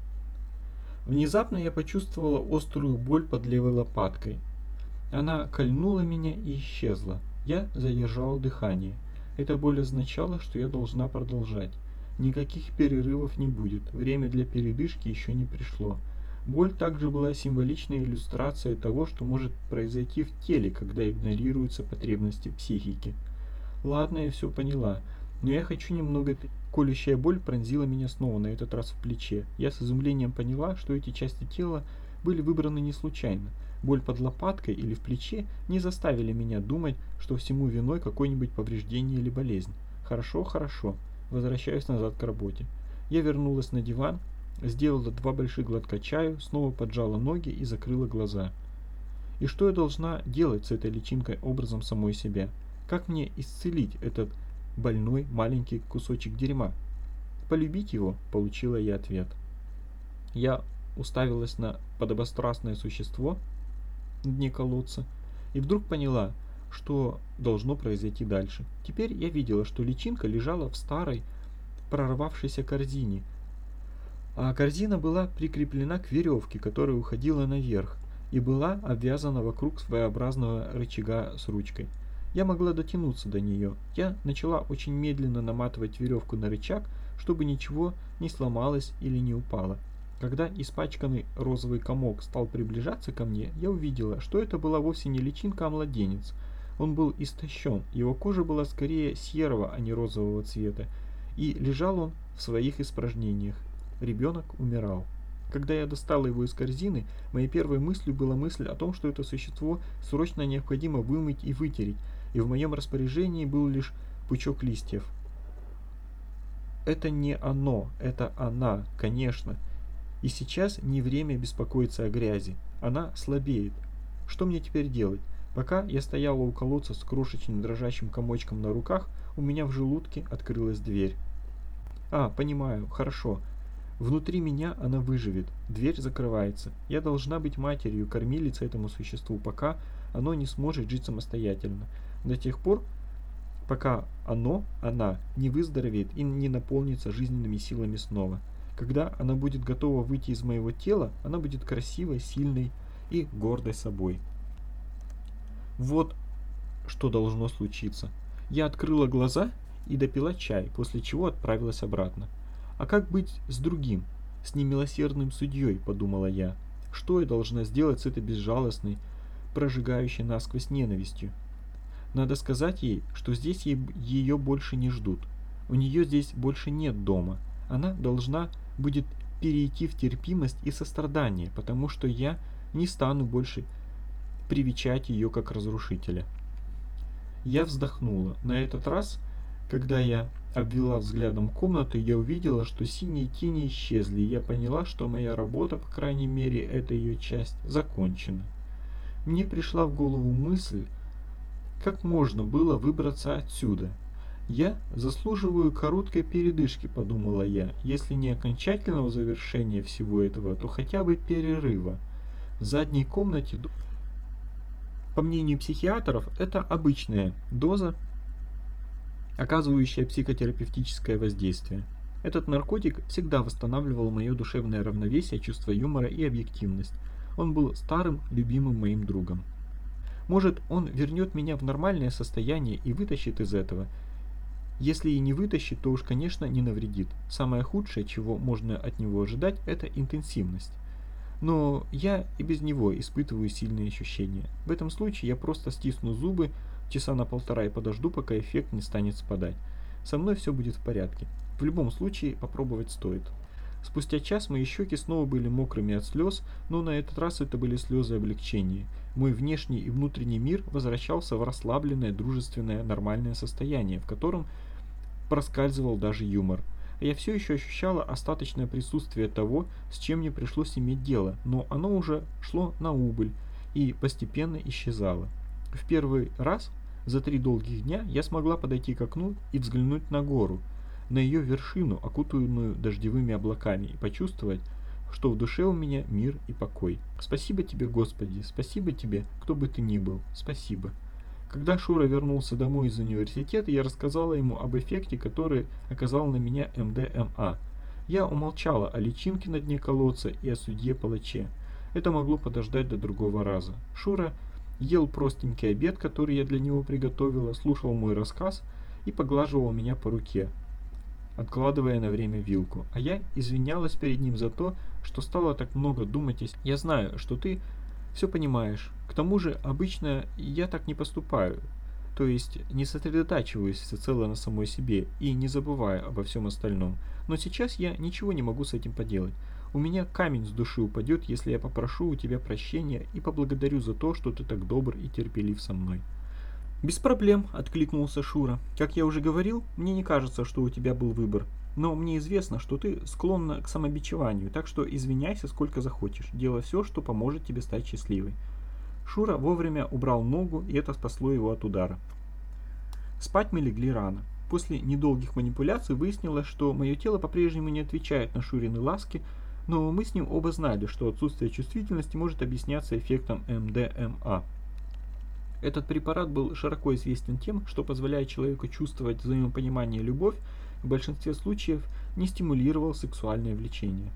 Внезапно я почувствовала острую боль под левой лопаткой. Она кольнула меня и исчезла. Я задержала дыхание. Эта боль означала, что я должна продолжать. Никаких перерывов не будет. Время для передышки еще не пришло. Боль также была символичной иллюстрацией того, что может произойти в теле, когда игнорируются потребности психики. Ладно, я все поняла, но я хочу немного... Колющая боль пронзила меня снова, на этот раз в плече. Я с изумлением поняла, что эти части тела были выбраны не случайно. Боль под лопаткой или в плече не заставили меня думать, что всему виной какое-нибудь повреждение или болезнь. Хорошо, хорошо. Возвращаюсь назад к работе. Я вернулась на диван, сделала два больших глотка чаю, снова поджала ноги и закрыла глаза. И что я должна делать с этой личинкой образом самой себя? Как мне исцелить этот больной маленький кусочек дерьма? Полюбить его, получила я ответ. Я уставилась на подобострастное существо на дне колодца и вдруг поняла, что должно произойти дальше. Теперь я видела, что личинка лежала в старой прорвавшейся корзине, а корзина была прикреплена к веревке, которая уходила наверх, и была обвязана вокруг своеобразного рычага с ручкой. Я могла дотянуться до нее. Я начала очень медленно наматывать веревку на рычаг, чтобы ничего не сломалось или не упало. Когда испачканный розовый комок стал приближаться ко мне, я увидела, что это была вовсе не личинка, а младенец. Он был истощен, его кожа была скорее серого, а не розового цвета, и лежал он в своих испражнениях. Ребенок умирал. Когда я достала его из корзины, моей первой мыслью была мысль о том, что это существо срочно необходимо вымыть и вытереть, и в моем распоряжении был лишь пучок листьев. Это не оно, это она, конечно. И сейчас не время беспокоиться о грязи. Она слабеет. Что мне теперь делать? Пока я стояла у колодца с крошечным дрожащим комочком на руках, у меня в желудке открылась дверь. А, понимаю, хорошо. Внутри меня она выживет. Дверь закрывается. Я должна быть матерью, кормилицей этому существу, пока оно не сможет жить самостоятельно. До тех пор, пока оно, она, не выздоровеет и не наполнится жизненными силами снова. Когда она будет готова выйти из моего тела, она будет красивой, сильной и гордой собой. Вот что должно случиться. Я открыла глаза и допила чай, после чего отправилась обратно. А как быть с другим, с немилосердным судьей, подумала я. Что я должна сделать с этой безжалостной, прожигающей насквозь ненавистью? Надо сказать ей, что здесь ей, ее больше не ждут. У нее здесь больше нет дома. Она должна будет перейти в терпимость и сострадание, потому что я не стану больше привечать ее как разрушителя. Я вздохнула. На этот раз, когда я обвела взглядом комнату, я увидела, что синие тени исчезли, и я поняла, что моя работа, по крайней мере, эта ее часть, закончена. Мне пришла в голову мысль, как можно было выбраться отсюда. Я заслуживаю короткой передышки, подумала я, если не окончательного завершения всего этого, то хотя бы перерыва. В задней комнате, по мнению психиатров, это обычная доза, оказывающая психотерапевтическое воздействие. Этот наркотик всегда восстанавливал мое душевное равновесие, чувство юмора и объективность. Он был старым, любимым моим другом. Может, он вернет меня в нормальное состояние и вытащит из этого. Если и не вытащит, то уж, конечно, не навредит. Самое худшее, чего можно от него ожидать, это интенсивность. Но я и без него испытываю сильные ощущения. В этом случае я просто стисну зубы часа на полтора и подожду, пока эффект не станет спадать. Со мной все будет в порядке. В любом случае попробовать стоит. Спустя час мои щеки снова были мокрыми от слез, но на этот раз это были слезы облегчения. Мой внешний и внутренний мир возвращался в расслабленное, дружественное, нормальное состояние, в котором проскальзывал даже юмор. Я все еще ощущала остаточное присутствие того, с чем мне пришлось иметь дело, но оно уже шло на убыль и постепенно исчезало. В первый раз за три долгих дня я смогла подойти к окну и взглянуть на гору, на ее вершину, окутанную дождевыми облаками, и почувствовать, что в душе у меня мир и покой. Спасибо тебе, Господи, спасибо тебе, кто бы ты ни был, спасибо. Когда Шура вернулся домой из университета, я рассказала ему об эффекте, который оказал на меня эм дэ эм а. Я умолчала о личинке на дне колодца и о судье-палаче. Это могло подождать до другого раза. Шура ел простенький обед, который я для него приготовила, слушал мой рассказ и поглаживал меня по руке. откладывая на время вилку. А я извинялась перед ним за то, что стала так много думать. Я знаю, что ты все понимаешь. К тому же, обычно я так не поступаю. То есть не сосредотачиваюсь всецело на самой себе и не забываю обо всем остальном. Но сейчас я ничего не могу с этим поделать. У меня камень с души упадет, если я попрошу у тебя прощения и поблагодарю за то, что ты так добр и терпелив со мной. «Без проблем», — откликнулся Шура. «Как я уже говорил, мне не кажется, что у тебя был выбор. Но мне известно, что ты склонна к самобичеванию, так что извиняйся сколько захочешь. Делай все, что поможет тебе стать счастливой». Шура вовремя убрал ногу, и это спасло его от удара. Спать мы легли рано. После недолгих манипуляций выяснилось, что мое тело по-прежнему не отвечает на Шурины ласки, но мы с ним оба знали, что отсутствие чувствительности может объясняться эффектом эм дэ эм а. Этот препарат был широко известен тем, что позволяет человеку чувствовать взаимопонимание и любовь, и в большинстве случаев не стимулировал сексуальное влечение.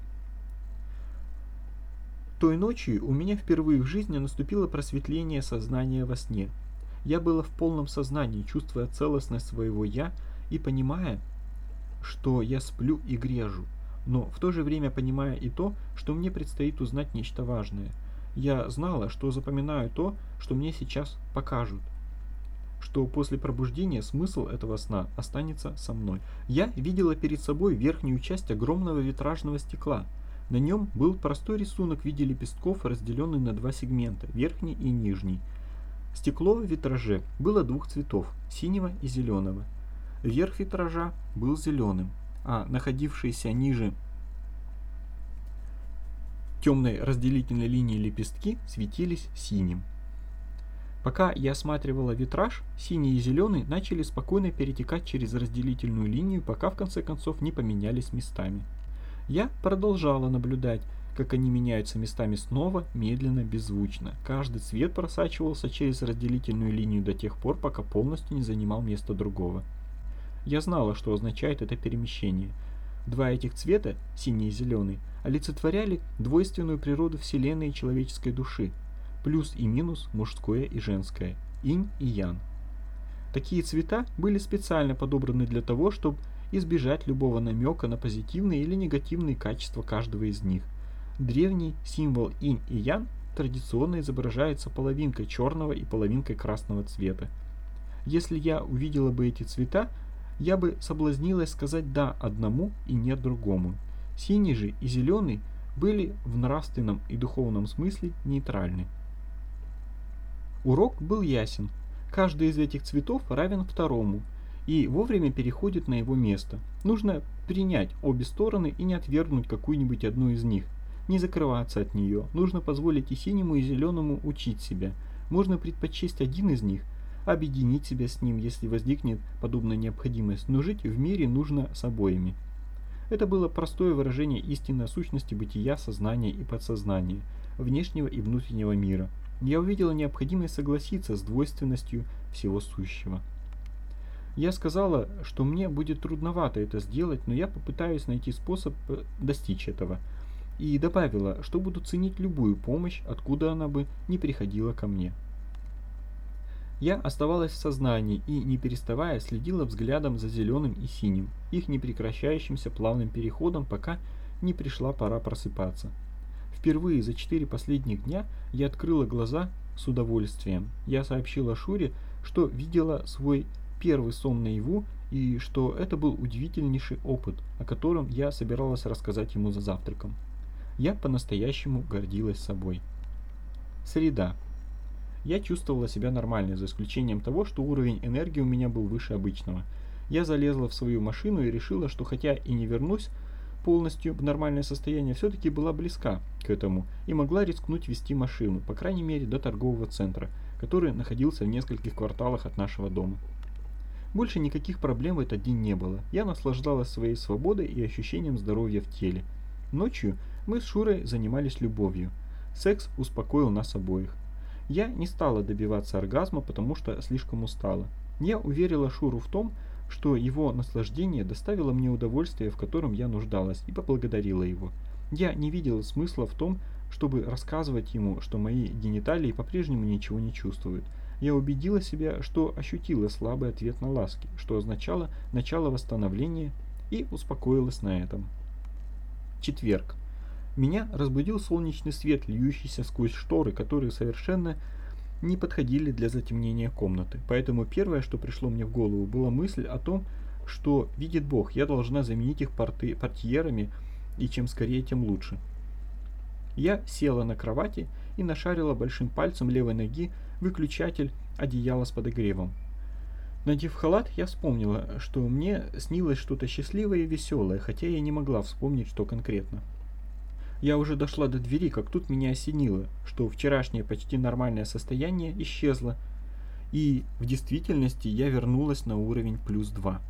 Той ночью у меня впервые в жизни наступило просветление сознания во сне. Я была в полном сознании, чувствуя целостность своего «я» и понимая, что я сплю и грежу, но в то же время понимая и то, что мне предстоит узнать нечто важное. Я знала, что запоминаю то, что мне сейчас покажут, что после пробуждения смысл этого сна останется со мной. Я видела перед собой верхнюю часть огромного витражного стекла. На нем был простой рисунок в виде лепестков, разделенный на два сегмента, верхний и нижний. Стекло в витраже было двух цветов, синего и зеленого. Верх витража был зеленым, а находившиеся ниже темной разделительной линии лепестки светились синим. Пока я осматривала витраж, синий и зеленый начали спокойно перетекать через разделительную линию, пока в конце концов не поменялись местами. Я продолжала наблюдать, как они меняются местами снова, медленно, беззвучно. Каждый цвет просачивался через разделительную линию до тех пор, пока полностью не занимал место другого. Я знала, что означает это перемещение. Два этих цвета, синий и зеленый, олицетворяли двойственную природу Вселенной и человеческой души, плюс и минус, мужское и женское, инь и ян. Такие цвета были специально подобраны для того, чтобы избежать любого намека на позитивные или негативные качества каждого из них. Древний символ инь и ян традиционно изображается половинкой черного и половинкой красного цвета. Если я увидела бы эти цвета, я бы соблазнилась сказать «да» одному и «нет» другому. Синий же и зеленый были в нравственном и духовном смысле нейтральны. Урок был ясен. Каждый из этих цветов равен второму и вовремя переходит на его место. Нужно принять обе стороны и не отвергнуть какую-нибудь одну из них. Не закрываться от нее. Нужно позволить и синему, и зеленому учить себя. Можно предпочесть один из них, объединить себя с ним, если возникнет подобная необходимость, но жить в мире нужно с обоими. Это было простое выражение истинной сущности бытия, сознания и подсознания, внешнего и внутреннего мира. Я увидела необходимость согласиться с двойственностью всего сущего. Я сказала, что мне будет трудновато это сделать, но я попытаюсь найти способ достичь этого. И добавила, что буду ценить любую помощь, откуда она бы не приходила ко мне. Я оставалась в сознании и, не переставая, следила взглядом за зеленым и синим, их непрекращающимся плавным переходом, пока не пришла пора просыпаться. Впервые за четыре последних дня я открыла глаза с удовольствием. Я сообщила Шуре, что видела свой первый сон наяву и что это был удивительнейший опыт, о котором я собиралась рассказать ему за завтраком. Я по-настоящему гордилась собой. Среда. Я чувствовала себя нормально, за исключением того, что уровень энергии у меня был выше обычного. Я залезла в свою машину и решила, что хотя и не вернусь полностью в нормальное состояние, все-таки была близка к этому и могла рискнуть вести машину, по крайней мере до торгового центра, который находился в нескольких кварталах от нашего дома. Больше никаких проблем в этот день не было. Я наслаждалась своей свободой и ощущением здоровья в теле. Ночью мы с Шурой занимались любовью. Секс успокоил нас обоих. Я не стала добиваться оргазма, потому что слишком устала. Я уверила Шуру в том, что его наслаждение доставило мне удовольствие, в котором я нуждалась, и поблагодарила его. Я не видела смысла в том, чтобы рассказывать ему, что мои гениталии по-прежнему ничего не чувствуют. Я убедила себя, что ощутила слабый ответ на ласки, что означало начало восстановления и успокоилась на этом. Четверг. Меня разбудил солнечный свет, льющийся сквозь шторы, которые совершенно не подходили для затемнения комнаты. Поэтому первое, что пришло мне в голову, была мысль о том, что, видит Бог, я должна заменить их порты, портьерами, и чем скорее, тем лучше. Я села на кровати и нашарила большим пальцем левой ноги выключатель одеяла с подогревом. Надев халат, я вспомнила, что мне снилось что-то счастливое и веселое, хотя я не могла вспомнить, что конкретно. Я уже дошла до двери, как тут меня осенило, что вчерашнее почти нормальное состояние исчезло, и в действительности я вернулась на уровень плюс два.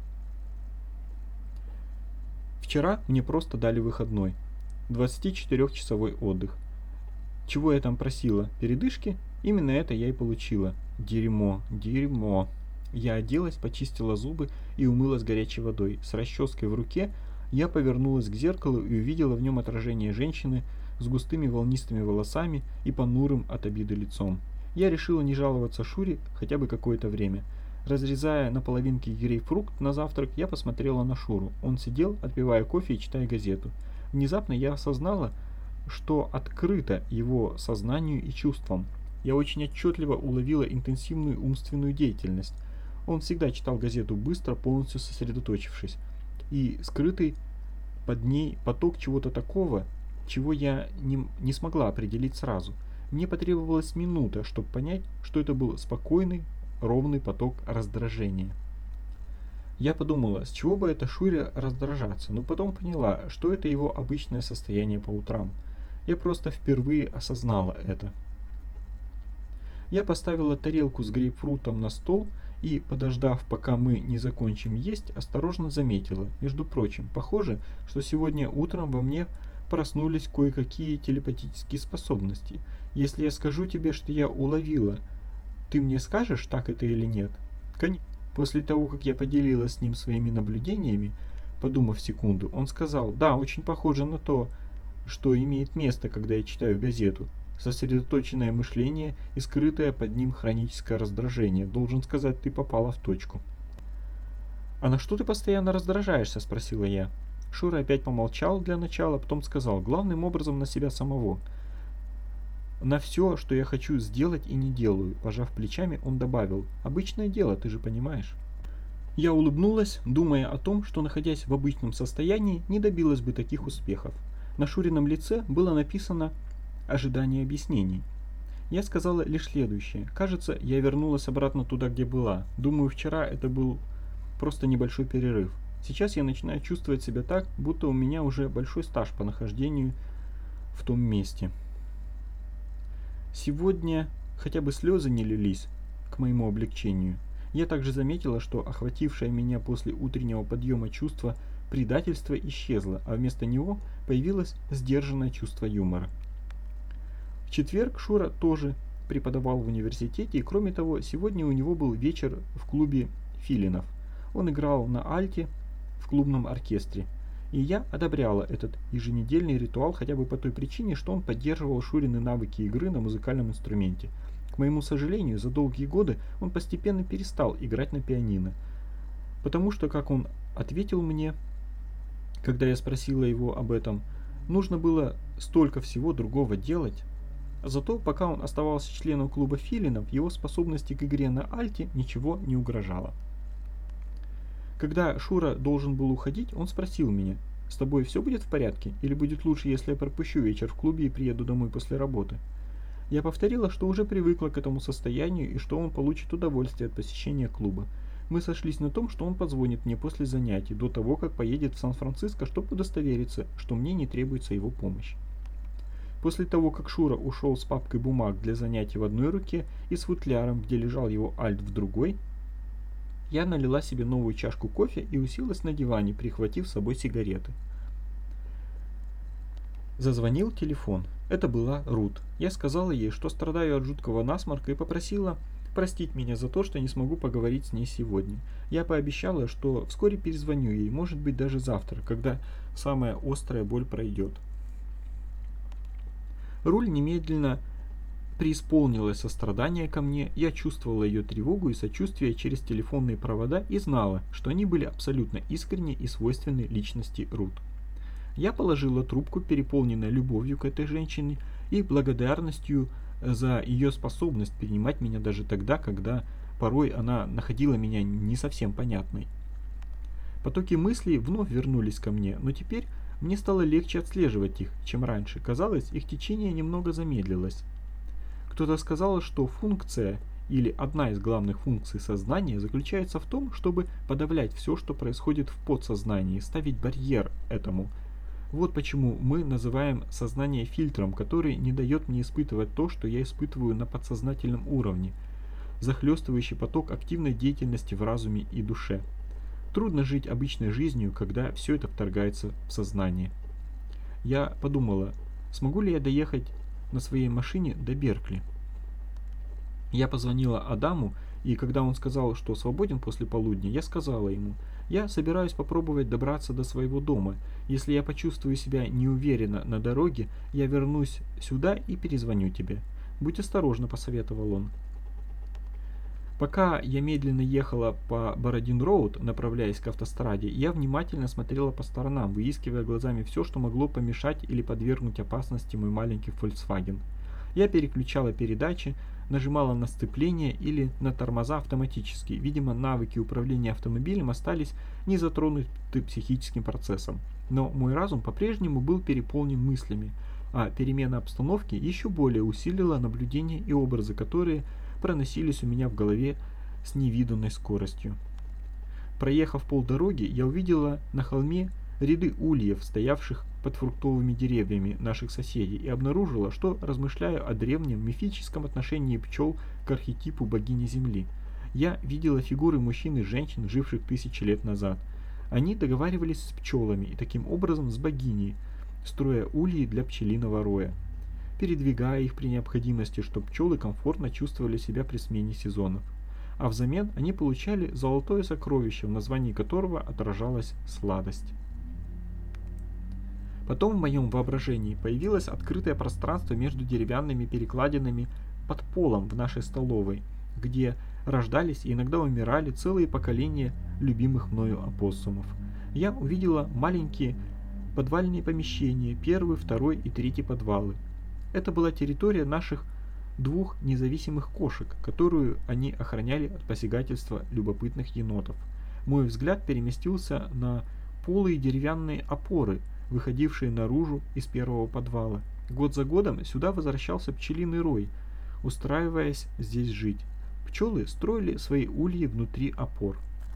Вчера мне просто дали выходной, двадцатичетырёхчасовой отдых. Чего я там просила? Передышки? Именно это я и получила. Дерьмо, дерьмо. Я оделась, почистила зубы и умылась горячей водой. С расческой в руке я повернулась к зеркалу и увидела в нем отражение женщины с густыми волнистыми волосами и понурым от обиды лицом. Я решила не жаловаться Шуре хотя бы какое-то время. Разрезая на половинки грейпфрукт на завтрак, я посмотрела на Шуру. Он сидел, отпивая кофе и читая газету. Внезапно я осознала, что открыто его сознанию и чувствам. Я очень отчетливо уловила интенсивную умственную деятельность. Он всегда читал газету быстро, полностью сосредоточившись. И скрытый под ней поток чего-то такого, чего я не, не смогла определить сразу. Мне потребовалась минута, чтобы понять, что это был спокойный, ровный поток раздражения. Я подумала, с чего бы это Шуре раздражаться, но потом поняла, что это его обычное состояние по утрам. Я просто впервые осознала это. Я поставила тарелку с грейпфрутом на стол и, подождав, пока мы не закончим есть, осторожно заметила. Между прочим, похоже, что сегодня утром во мне проснулись кое-какие телепатические способности. Если я скажу тебе, что я уловила, ты мне скажешь, так это или нет? Конечно. После того, как я поделилась с ним своими наблюдениями, подумав секунду, он сказал: да, очень похоже на то, что имеет место, когда я читаю газету. Сосредоточенное мышление и скрытое под ним хроническое раздражение. Должен сказать, ты попала в точку. «А на что ты постоянно раздражаешься?» – спросила я. Шура опять помолчал для начала, потом сказал: главным образом на себя самого. На все, что я хочу сделать и не делаю. Пожав плечами, он добавил: обычное дело, ты же понимаешь. Я улыбнулась, думая о том, что, находясь в обычном состоянии, не добилась бы таких успехов. На Шурином лице было написано ожидание объяснений. Я сказала лишь следующее. Кажется, я вернулась обратно туда, где была. Думаю, вчера это был просто небольшой перерыв. Сейчас я начинаю чувствовать себя так, будто у меня уже большой стаж по нахождению в том месте. Сегодня хотя бы слезы не лились к моему облегчению. Я также заметила, что охватившее меня после утреннего подъема чувство предательства исчезло, а вместо него появилось сдержанное чувство юмора. В четверг Шура тоже преподавал в университете, и кроме того, сегодня у него был вечер в клубе филинов. Он играл на альте в клубном оркестре. И я одобряла этот еженедельный ритуал хотя бы по той причине, что он поддерживал Шурины навыки игры на музыкальном инструменте. К моему сожалению, за долгие годы он постепенно перестал играть на пианино. Потому что, как он ответил мне, когда я спросила его об этом, нужно было столько всего другого делать. Зато, пока он оставался членом клуба филинов, его способности к игре на альте ничего не угрожало. Когда Шура должен был уходить, он спросил меня: «С тобой все будет в порядке? Или будет лучше, если я пропущу вечер в клубе и приеду домой после работы?» Я повторила, что уже привыкла к этому состоянию и что он получит удовольствие от посещения клуба. Мы сошлись на том, что он позвонит мне после занятий, до того, как поедет в Сан-Франциско, чтобы удостовериться, что мне не требуется его помощь. После того, как Шура ушел с папкой бумаг для занятий в одной руке и с футляром, где лежал его альт, в другой, я налила себе новую чашку кофе и уселась на диване, прихватив с собой сигареты. Зазвонил телефон. Это была Рут. Я сказала ей, что страдаю от жуткого насморка, и попросила простить меня за то, что не смогу поговорить с ней сегодня. Я пообещала, что вскоре перезвоню ей, может быть даже завтра, когда самая острая боль пройдет. Руль немедленно преисполнилось сострадание ко мне, я чувствовала ее тревогу и сочувствие через телефонные провода и знала, что они были абсолютно искренни и свойственны личности Рут. Я положила трубку, переполненная любовью к этой женщине и благодарностью за ее способность принимать меня даже тогда, когда порой она находила меня не совсем понятной. Потоки мыслей вновь вернулись ко мне, но теперь мне стало легче отслеживать их, чем раньше. Казалось, их течение немного замедлилось. Кто-то сказал, что функция или одна из главных функций сознания заключается в том, чтобы подавлять все, что происходит в подсознании, ставить барьер этому. Вот почему мы называем сознание фильтром, который не дает мне испытывать то, что я испытываю на подсознательном уровне, захлестывающий поток активной деятельности в разуме и душе. Трудно жить обычной жизнью, когда все это вторгается в сознание. Я подумала, смогу ли я доехать на своей машине до Беркли. Я позвонила Адаму, и когда он сказал, что свободен после полудня, я сказала ему, я собираюсь попробовать добраться до своего дома. Если я почувствую себя неуверенно на дороге, я вернусь сюда и перезвоню тебе. Будь осторожна, посоветовал он. Пока я медленно ехала по Бородин-Роуд, направляясь к автостраде, я внимательно смотрела по сторонам, выискивая глазами все, что могло помешать или подвергнуть опасности мой маленький Volkswagen. Я переключала передачи, нажимала на сцепление или на тормоза автоматически. Видимо, навыки управления автомобилем остались не затронуты психическим процессом. Но мой разум по-прежнему был переполнен мыслями, а перемена обстановки еще более усилила наблюдения и образы, которые проносились у меня в голове с невиданной скоростью. Проехав полдороги, я увидела на холме ряды ульев, стоявших под фруктовыми деревьями наших соседей, и обнаружила, что размышляю о древнем мифическом отношении пчел к архетипу богини Земли. Я видела фигуры мужчин и женщин, живших тысячи лет назад. Они договаривались с пчелами и таким образом с богиней, строя ульи для пчелиного роя, передвигая их при необходимости, чтобы пчелы комфортно чувствовали себя при смене сезонов. А взамен они получали золотое сокровище, в названии которого отражалась сладость. Потом в моем воображении появилось открытое пространство между деревянными перекладинами под полом в нашей столовой, где рождались и иногда умирали целые поколения любимых мною опоссумов. Я увидела маленькие подвальные помещения, первый, второй и третий подвалы. Это была территория наших двух независимых кошек, которую они охраняли от посягательства любопытных енотов. Мой взгляд переместился на полые деревянные опоры, выходившие наружу из первого подвала. Год за годом сюда возвращался пчелиный рой, устраиваясь здесь жить. Пчелы строили свои ульи внутри опор.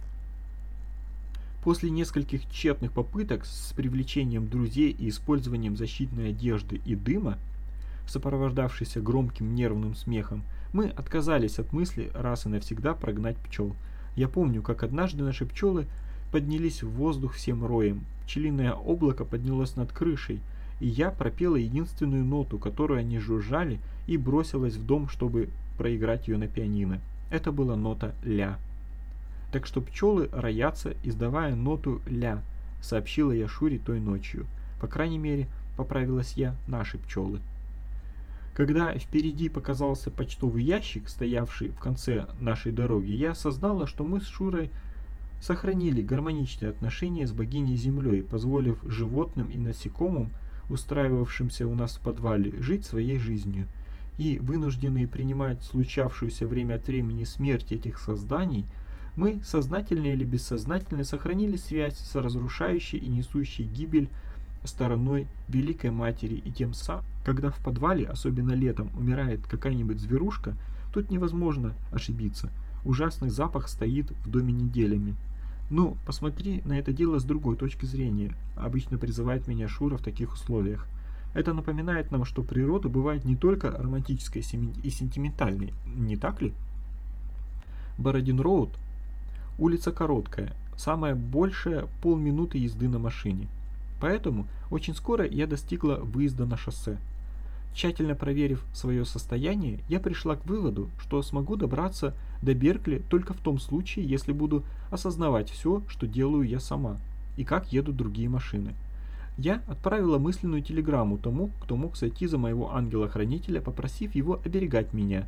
После нескольких тщетных попыток с привлечением друзей и использованием защитной одежды и дыма, сопровождавшийся громким нервным смехом, мы отказались от мысли раз и навсегда прогнать пчел. Я помню, как однажды наши пчелы поднялись в воздух всем роем. Пчелиное облако поднялось над крышей, и я пропела единственную ноту, которую они жужжали, и бросилась в дом, чтобы проиграть ее на пианино. Это была нота ля. Так что пчелы роятся, издавая ноту ля, сообщила я Шуре той ночью. По крайней мере, поправилась я, наши пчелы. Когда впереди показался почтовый ящик, стоявший в конце нашей дороги, я осознала, что мы с Шурой сохранили гармоничные отношения с богиней Землей, позволив животным и насекомым, устраивавшимся у нас в подвале, жить своей жизнью. И вынужденные принимать случавшуюся время от времени смерть этих созданий, мы, сознательно или бессознательно, сохранили связь с разрушающей и несущей гибель стороной Великой Матери, и тем самым, когда в подвале, особенно летом, умирает какая-нибудь зверушка, тут невозможно ошибиться. Ужасный запах стоит в доме неделями. Ну, посмотри на это дело с другой точки зрения, обычно призывает меня Шура в таких условиях. Это напоминает нам, что природа бывает не только романтической и сентиментальной, не так ли? Бородин-Роуд – улица короткая, самая большая полминуты езды на машине. Поэтому очень скоро я достигла выезда на шоссе. Тщательно проверив свое состояние, я пришла к выводу, что смогу добраться до Беркли только в том случае, если буду осознавать все, что делаю я сама, и как едут другие машины. Я отправила мысленную телеграмму тому, кто мог сойти за моего ангела-хранителя, попросив его оберегать меня,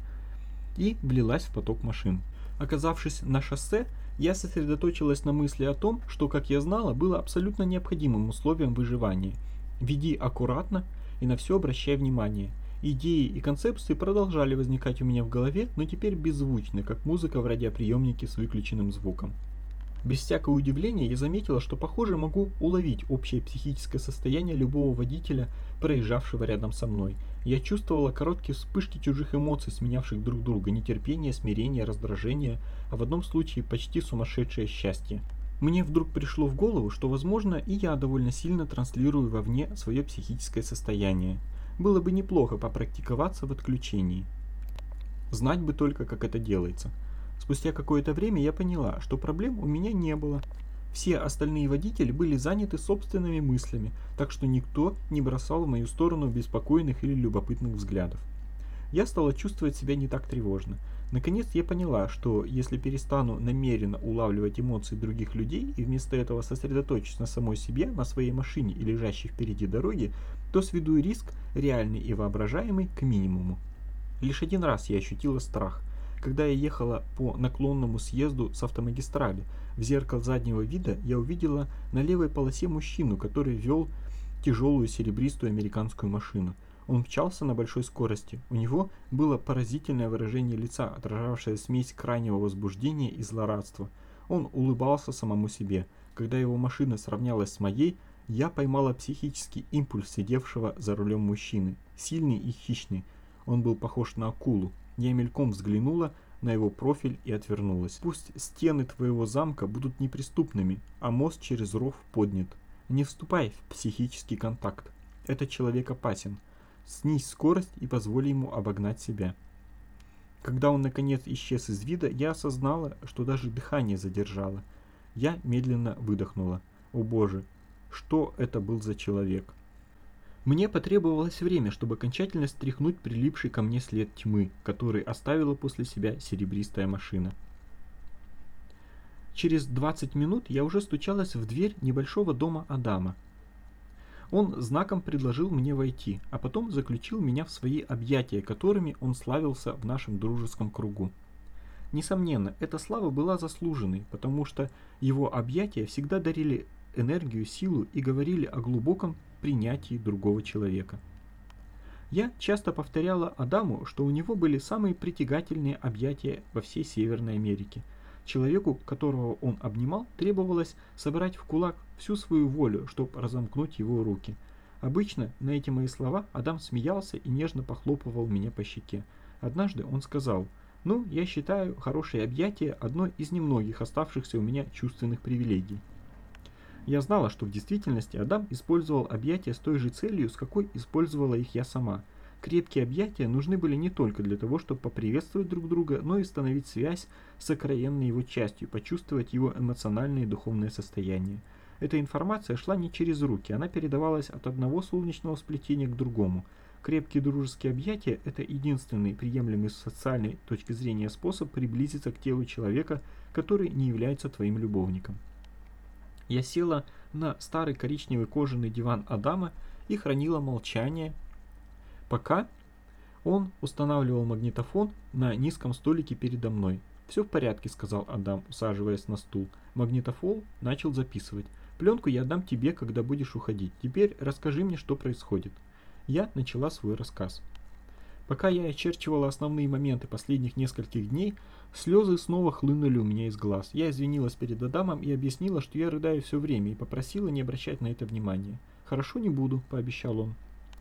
и влилась в поток машин. Оказавшись на шоссе, я сосредоточилась на мысли о том, что, как я знала, было абсолютно необходимым условием выживания. Веди аккуратно и на все обращай внимание. Идеи и концепции продолжали возникать у меня в голове, но теперь беззвучно, как музыка в радиоприемнике с выключенным звуком. Без всякого удивления я заметила, что, похоже, могу уловить общее психическое состояние любого водителя, проезжавшего рядом со мной. Я чувствовала короткие вспышки чужих эмоций, сменявших друг друга: нетерпение, смирение, раздражение, а в одном случае почти сумасшедшее счастье. Мне вдруг пришло в голову, что, возможно, и я довольно сильно транслирую вовне свое психическое состояние. Было бы неплохо попрактиковаться в отключении. Знать бы только, как это делается. Спустя какое-то время я поняла, что проблем у меня не было. Все остальные водители были заняты собственными мыслями, так что никто не бросал в мою сторону беспокойных или любопытных взглядов. Я стала чувствовать себя не так тревожно. Наконец я поняла, что если перестану намеренно улавливать эмоции других людей и вместо этого сосредоточусь на самой себе, на своей машине и лежащей впереди дороге, то сведу риск, реальный и воображаемый, к минимуму. Лишь один раз я ощутила страх. Когда я ехала по наклонному съезду с автомагистрали, в зеркало заднего вида я увидела на левой полосе мужчину, который вел тяжелую серебристую американскую машину. Он мчался на большой скорости. У него было поразительное выражение лица, отражавшее смесь крайнего возбуждения и злорадства. Он улыбался самому себе. Когда его машина сравнялась с моей, я поймала психический импульс сидевшего за рулем мужчины, сильный и хищный. Он был похож на акулу. Я мельком взглянула на его профиль и отвернулась. Пусть стены твоего замка будут неприступными, а мост через ров поднят. Не вступай в психический контакт. Этот человек опасен. Снизь скорость и позволь ему обогнать себя. Когда он наконец исчез из вида, я осознала, что даже дыхание задержала. Я медленно выдохнула. О боже, что это был за человек? Мне потребовалось время, чтобы окончательно стряхнуть прилипший ко мне след тьмы, который оставила после себя серебристая машина. Через двадцать минут я уже стучалась в дверь небольшого дома Адама. Он знаком предложил мне войти, а потом заключил меня в свои объятия, которыми он славился в нашем дружеском кругу. Несомненно, эта слава была заслуженной, потому что его объятия всегда дарили энергию, силу и говорили о глубоком принятии другого человека. Я часто повторяла Адаму, что у него были самые притягательные объятия во всей Северной Америке. Человеку, которого он обнимал, требовалось собрать в кулак всю свою волю, чтобы разомкнуть его руки. Обычно на эти мои слова Адам смеялся и нежно похлопывал меня по щеке. Однажды он сказал: «Ну, я считаю хорошее объятие одной из немногих оставшихся у меня чувственных привилегий». Я знала, что в действительности Адам использовал объятия с той же целью, с какой использовала их я сама. Крепкие объятия нужны были не только для того, чтобы поприветствовать друг друга, но и установить связь с сокровенной его частью, почувствовать его эмоциональное и духовное состояние. Эта информация шла не через руки, она передавалась от одного солнечного сплетения к другому. Крепкие дружеские объятия – это единственный приемлемый с социальной точки зрения способ приблизиться к телу человека, который не является твоим любовником. Я села на старый коричневый кожаный диван Адама и хранила молчание, пока он устанавливал магнитофон на низком столике передо мной. «Все в порядке», — сказал Адам, усаживаясь на стул. Магнитофон начал записывать. «Пленку я отдам тебе, когда будешь уходить. Теперь расскажи мне, что происходит». Я начала свой рассказ. Пока я очерчивала основные моменты последних нескольких дней, слезы снова хлынули у меня из глаз. Я извинилась перед Адамом и объяснила, что я рыдаю все время, и попросила не обращать на это внимания. «Хорошо, не буду», — пообещал он.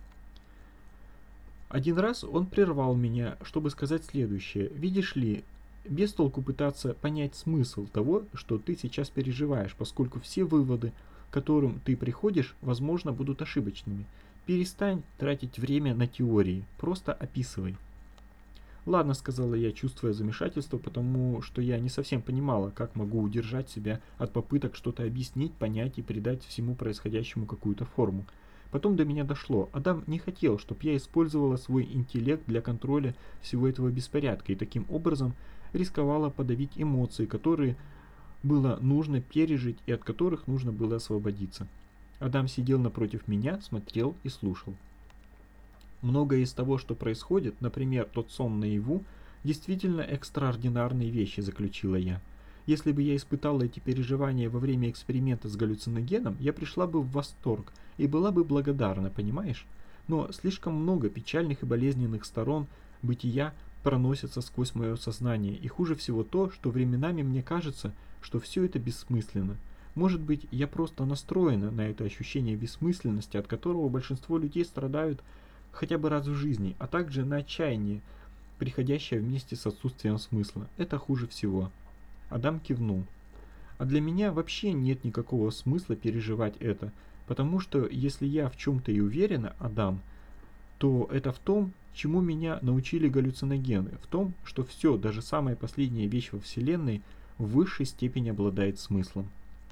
Один раз он прервал меня, чтобы сказать следующее. «Видишь ли, без толку пытаться понять смысл того, что ты сейчас переживаешь, поскольку все выводы, к которым ты приходишь, возможно, будут ошибочными. Перестань тратить время на теории, просто описывай». «Ладно», — сказала я, чувствуя замешательство, потому что я не совсем понимала, как могу удержать себя от попыток что-то объяснить, понять и придать всему происходящему какую-то форму. Потом до меня дошло. Адам не хотел, чтобы я использовала свой интеллект для контроля всего этого беспорядка и таким образом рисковала подавить эмоции, которые было нужно пережить и от которых нужно было освободиться. Адам сидел напротив меня, смотрел и слушал. Многое из того, что происходит, например, тот сон наяву, действительно экстраординарные вещи, заключила я. Если бы я испытала эти переживания во время эксперимента с галлюциногеном, я пришла бы в восторг и была бы благодарна, понимаешь? Но слишком много печальных и болезненных сторон бытия проносятся сквозь мое сознание, и хуже всего то, что временами мне кажется, что все это бессмысленно. Может быть, я просто настроена на это ощущение бессмысленности, от которого большинство людей страдают хотя бы раз в жизни, а также на отчаяние, приходящее вместе с отсутствием смысла. Это хуже всего. Адам кивнул. А для меня вообще нет никакого смысла переживать это, потому что если я в чем-то и уверена, Адам, то это в том, чему меня научили галлюциногены, в том, что все, даже самая последняя вещь во Вселенной, в высшей степени обладает смыслом.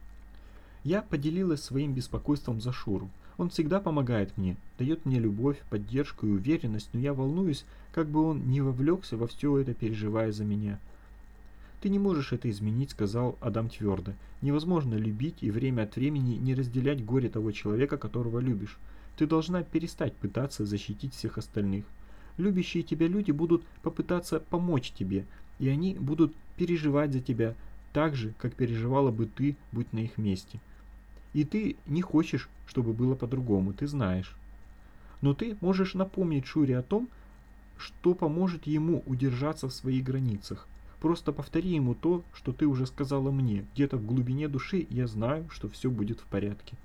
Я поделилась своим беспокойством за Шуру. Он всегда помогает мне, дает мне любовь, поддержку и уверенность, но я волнуюсь, как бы он не вовлекся во все это, переживая за меня. «Ты не можешь это изменить», — сказал Адам твердо. «Невозможно любить и время от времени не разделять горе того человека, которого любишь. Ты должна перестать пытаться защитить всех остальных. Любящие тебя люди будут попытаться помочь тебе, и они будут переживать за тебя так же, как переживала бы ты, будь на их месте. И ты не хочешь, чтобы было по-другому, ты знаешь. Но ты можешь напомнить Шуре о том, что поможет ему удержаться в своих границах. Просто повтори ему то, что ты уже сказала мне. Где-то в глубине души я знаю, что все будет в порядке».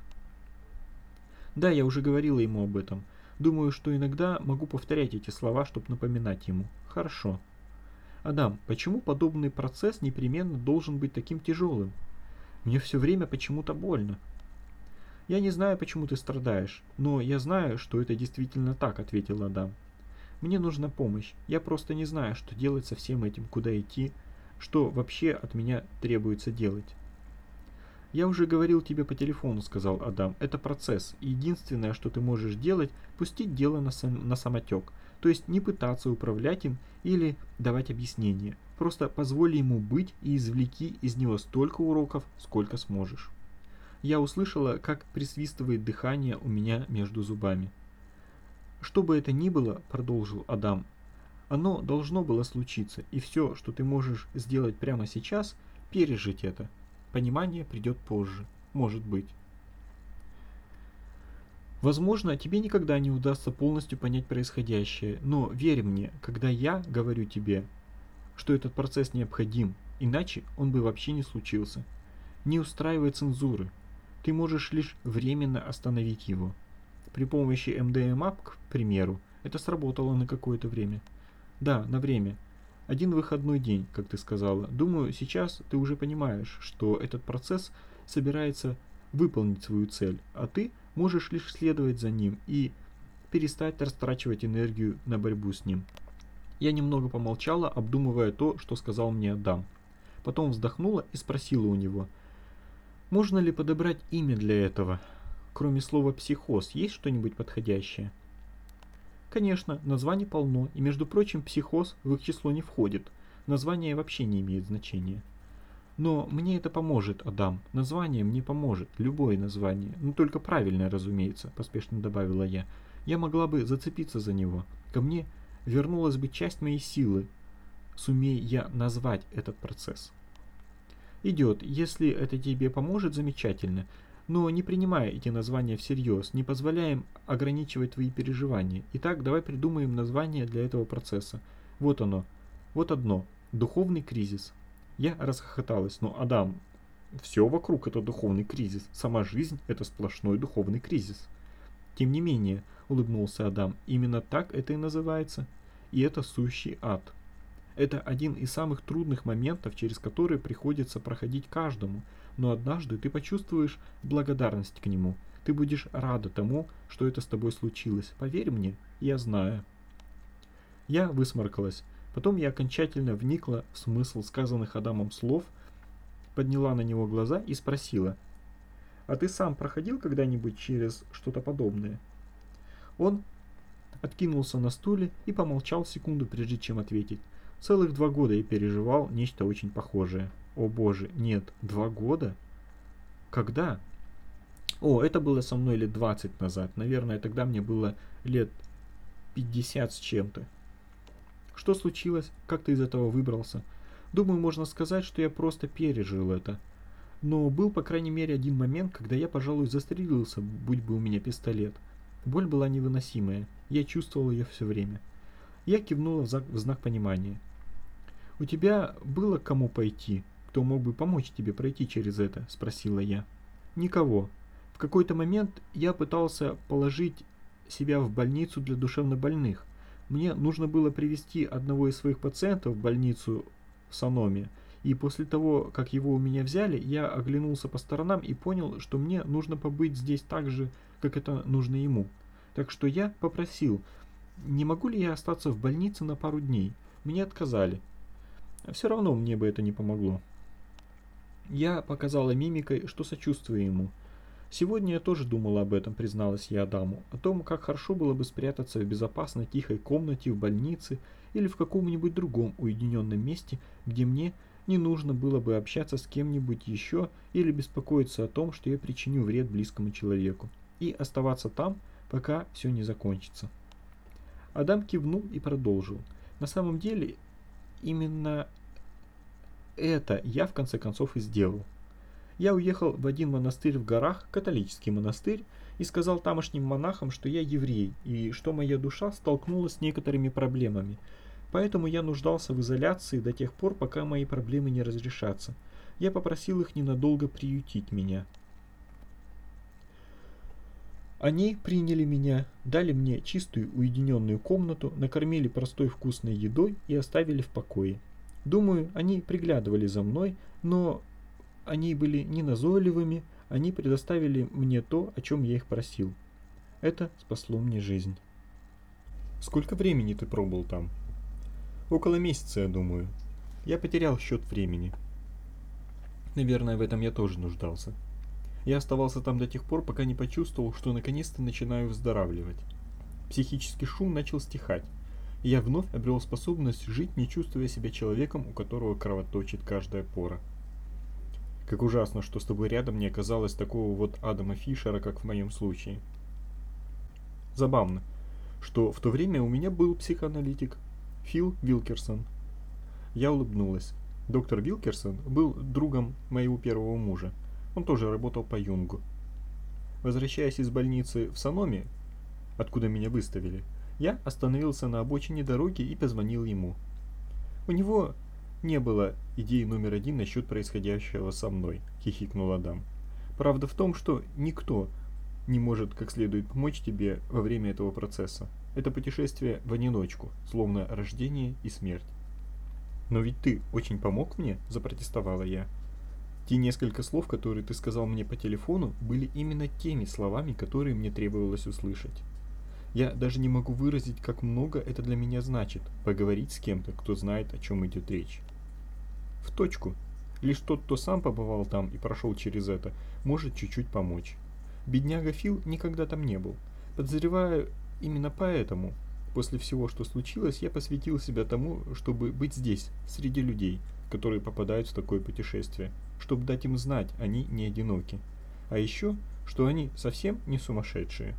Да, я уже говорила ему об этом. Думаю, что иногда могу повторять эти слова, чтобы напоминать ему. Хорошо. Адам, почему подобный процесс непременно должен быть таким тяжелым? Мне все время почему-то больно. Я не знаю, почему ты страдаешь, но я знаю, что это действительно так, ответил Адам. Мне нужна помощь. Я просто не знаю, что делать со всем этим, куда идти, что вообще от меня требуется делать. «Я уже говорил тебе по телефону», — сказал Адам. «Это процесс, и единственное, что ты можешь делать, пустить дело на, сам, на самотек. То есть не пытаться управлять им или давать объяснения. Просто позволь ему быть и извлеки из него столько уроков, сколько сможешь». Я услышала, как присвистывает дыхание у меня между зубами. «Что бы это ни было», — продолжил Адам, — «оно должно было случиться, и все, что ты можешь сделать прямо сейчас, пережить это. Понимание придет позже, может быть. Возможно, тебе никогда не удастся полностью понять происходящее, но верь мне, когда я говорю тебе, что этот процесс необходим, иначе он бы вообще не случился. Не устраивай цензуры. Ты можешь лишь временно остановить его. При помощи эм дэ эм а, к примеру, это сработало на какое-то время. Да, на время. Один выходной день, как ты сказала. Думаю, сейчас ты уже понимаешь, что этот процесс собирается выполнить свою цель, а ты можешь лишь следовать за ним и перестать растрачивать энергию на борьбу с ним. Я немного помолчала, обдумывая то, что сказал мне Адам. Потом вздохнула и спросила у него, можно ли подобрать имя для этого? Кроме слова «психоз» есть что-нибудь подходящее? Конечно, названий полно, и между прочим, психоз в их число не входит. Название вообще не имеет значения. Но мне это поможет, Адам. Название мне поможет, любое название. Ну только правильное, разумеется, поспешно добавила я. Я могла бы зацепиться за него. Ко мне вернулась бы часть моей силы, сумей я назвать этот процесс. Идет, если это тебе поможет, замечательно. Но не принимай эти названия всерьез, не позволяй им ограничивать твои переживания. Итак, давай придумаем название для этого процесса. Вот оно. Вот одно. Духовный кризис. Я расхохоталась. Но, Адам, все вокруг это духовный кризис. Сама жизнь это сплошной духовный кризис. Тем не менее, улыбнулся Адам, именно так это и называется. И это сущий ад. Это один из самых трудных моментов, через которые приходится проходить каждому. Но однажды ты почувствуешь благодарность к нему. Ты будешь рада тому, что это с тобой случилось. Поверь мне, я знаю. Я высморкалась. Потом я окончательно вникла в смысл сказанных Адамом слов, подняла на него глаза и спросила. А ты сам проходил когда-нибудь через что-то подобное? Он откинулся на стуле и помолчал секунду, прежде чем ответить. Целых два года я переживал нечто очень похожее. О боже, нет, два года? Когда? О, это было со мной лет двадцать назад. Наверное, тогда мне было лет пятьдесят с чем-то. Что случилось? Как ты из этого выбрался? Думаю, можно сказать, что я просто пережил это. Но был, по крайней мере, один момент, когда я, пожалуй, застрелился, будь бы у меня пистолет. Боль была невыносимая. Я чувствовал ее все время. Я кивнула в, в знак понимания. «У тебя было к кому пойти? Кто мог бы помочь тебе пройти через это?» – спросила я. «Никого. В какой-то момент я пытался положить себя в больницу для душевнобольных. Мне нужно было привезти одного из своих пациентов в больницу в Саноме, и после того, как его у меня взяли, я оглянулся по сторонам и понял, что мне нужно побыть здесь так же, как это нужно ему. Так что я попросил, не могу ли я остаться в больнице на пару дней. Мне отказали. Все равно мне бы это не помогло». Я показала мимикой, что сочувствую ему. «Сегодня я тоже думала об этом», — призналась я Адаму, «о том, как хорошо было бы спрятаться в безопасной тихой комнате в больнице или в каком-нибудь другом уединенном месте, где мне не нужно было бы общаться с кем-нибудь еще или беспокоиться о том, что я причиню вред близкому человеку, и оставаться там, пока все не закончится». Адам кивнул и продолжил. «На самом деле, именно это я в конце концов и сделал. Я уехал в один монастырь в горах, католический монастырь, и сказал тамошним монахам, что я еврей, и что моя душа столкнулась с некоторыми проблемами. Поэтому я нуждался в изоляции до тех пор, пока мои проблемы не разрешатся. Я попросил их ненадолго приютить меня. Они приняли меня, дали мне чистую уединенную комнату, накормили простой вкусной едой и оставили в покое. Думаю, они приглядывали за мной, но они были не назойливыми, они предоставили мне то, о чем я их просил. Это спасло мне жизнь». «Сколько времени ты пробыл там?» «Около месяца, я думаю. Я потерял счет времени. Наверное, в этом я тоже нуждался. Я оставался там до тех пор, пока не почувствовал, что наконец-то начинаю выздоравливать. Психический шум начал стихать, и я вновь обрел способность жить, не чувствуя себя человеком, у которого кровоточит каждая пора. Как ужасно, что с тобой рядом не оказалось такого вот Адама Фишера, как в моем случае. Забавно, что в то время у меня был психоаналитик Фил Вилкерсон». Я улыбнулась. Доктор Вилкерсон был другом моего первого мужа. Он тоже работал по Юнгу. Возвращаясь из больницы в Саноме, откуда меня выставили, я остановился на обочине дороги и позвонил ему. У него не было идеи номер один насчет происходящего со мной, хихикнул Адам. Правда в том, что никто не может как следует помочь тебе во время этого процесса. Это путешествие в одиночку, словно рождение и смерть. «Но ведь ты очень помог мне», – запротестовала я. «Те несколько слов, которые ты сказал мне по телефону, были именно теми словами, которые мне требовалось услышать. Я даже не могу выразить, как много это для меня значит, поговорить с кем-то, кто знает, о чем идет речь». «В точку. Лишь тот, кто сам побывал там и прошел через это, может чуть-чуть помочь. Бедняга Фил никогда там не был. Подозреваю, именно поэтому, после всего, что случилось, я посвятил себя тому, чтобы быть здесь, среди людей, которые попадают в такое путешествие, чтобы дать им знать, они не одиноки. А еще, что они совсем не сумасшедшие».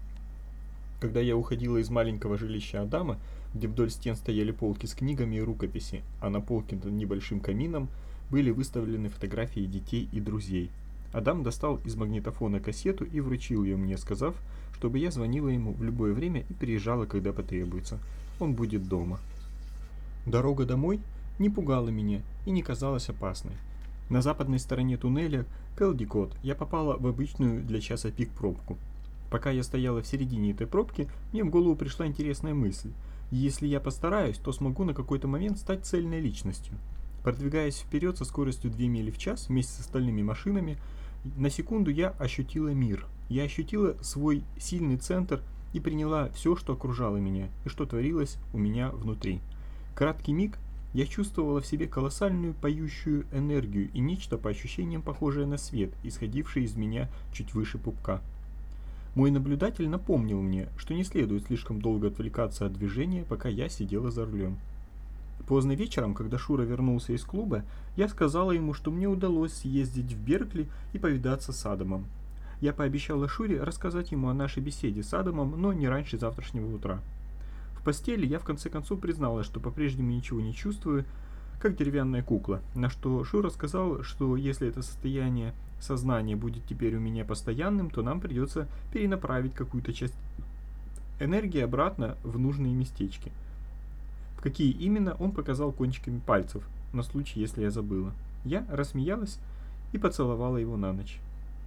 Когда я уходила из маленького жилища Адама, где вдоль стен стояли полки с книгами и рукописи, а на полке над небольшим камином были выставлены фотографии детей и друзей, Адам достал из магнитофона кассету и вручил ее мне, сказав, чтобы я звонила ему в любое время и приезжала, когда потребуется. Он будет дома. Дорога домой не пугала меня и не казалась опасной. На западной стороне туннеля Кэлдикот я попала в обычную для часа пик пробку. Пока я стояла в середине этой пробки, мне в голову пришла интересная мысль. Если я постараюсь, то смогу на какой-то момент стать цельной личностью. Продвигаясь вперед со скоростью две мили в час вместе с остальными машинами, на секунду я ощутила мир. Я ощутила свой сильный центр и приняла все, что окружало меня и что творилось у меня внутри. Краткий миг я чувствовала в себе колоссальную поющую энергию и нечто по ощущениям похожее на свет, исходившее из меня чуть выше пупка. Мой наблюдатель напомнил мне, что не следует слишком долго отвлекаться от движения, пока я сидела за рулем. Поздно вечером, когда Шура вернулся из клуба, я сказала ему, что мне удалось съездить в Беркли и повидаться с Адамом. Я пообещала Шуре рассказать ему о нашей беседе с Адамом, но не раньше завтрашнего утра. В постели я в конце концов призналась, что по-прежнему ничего не чувствую, как деревянная кукла, на что Шура сказал, что если это состояние сознания будет теперь у меня постоянным, то нам придется перенаправить какую-то часть энергии обратно в нужные местечки. В какие именно, он показал кончиками пальцев, на случай, если я забыла. Я рассмеялась и поцеловала его на ночь.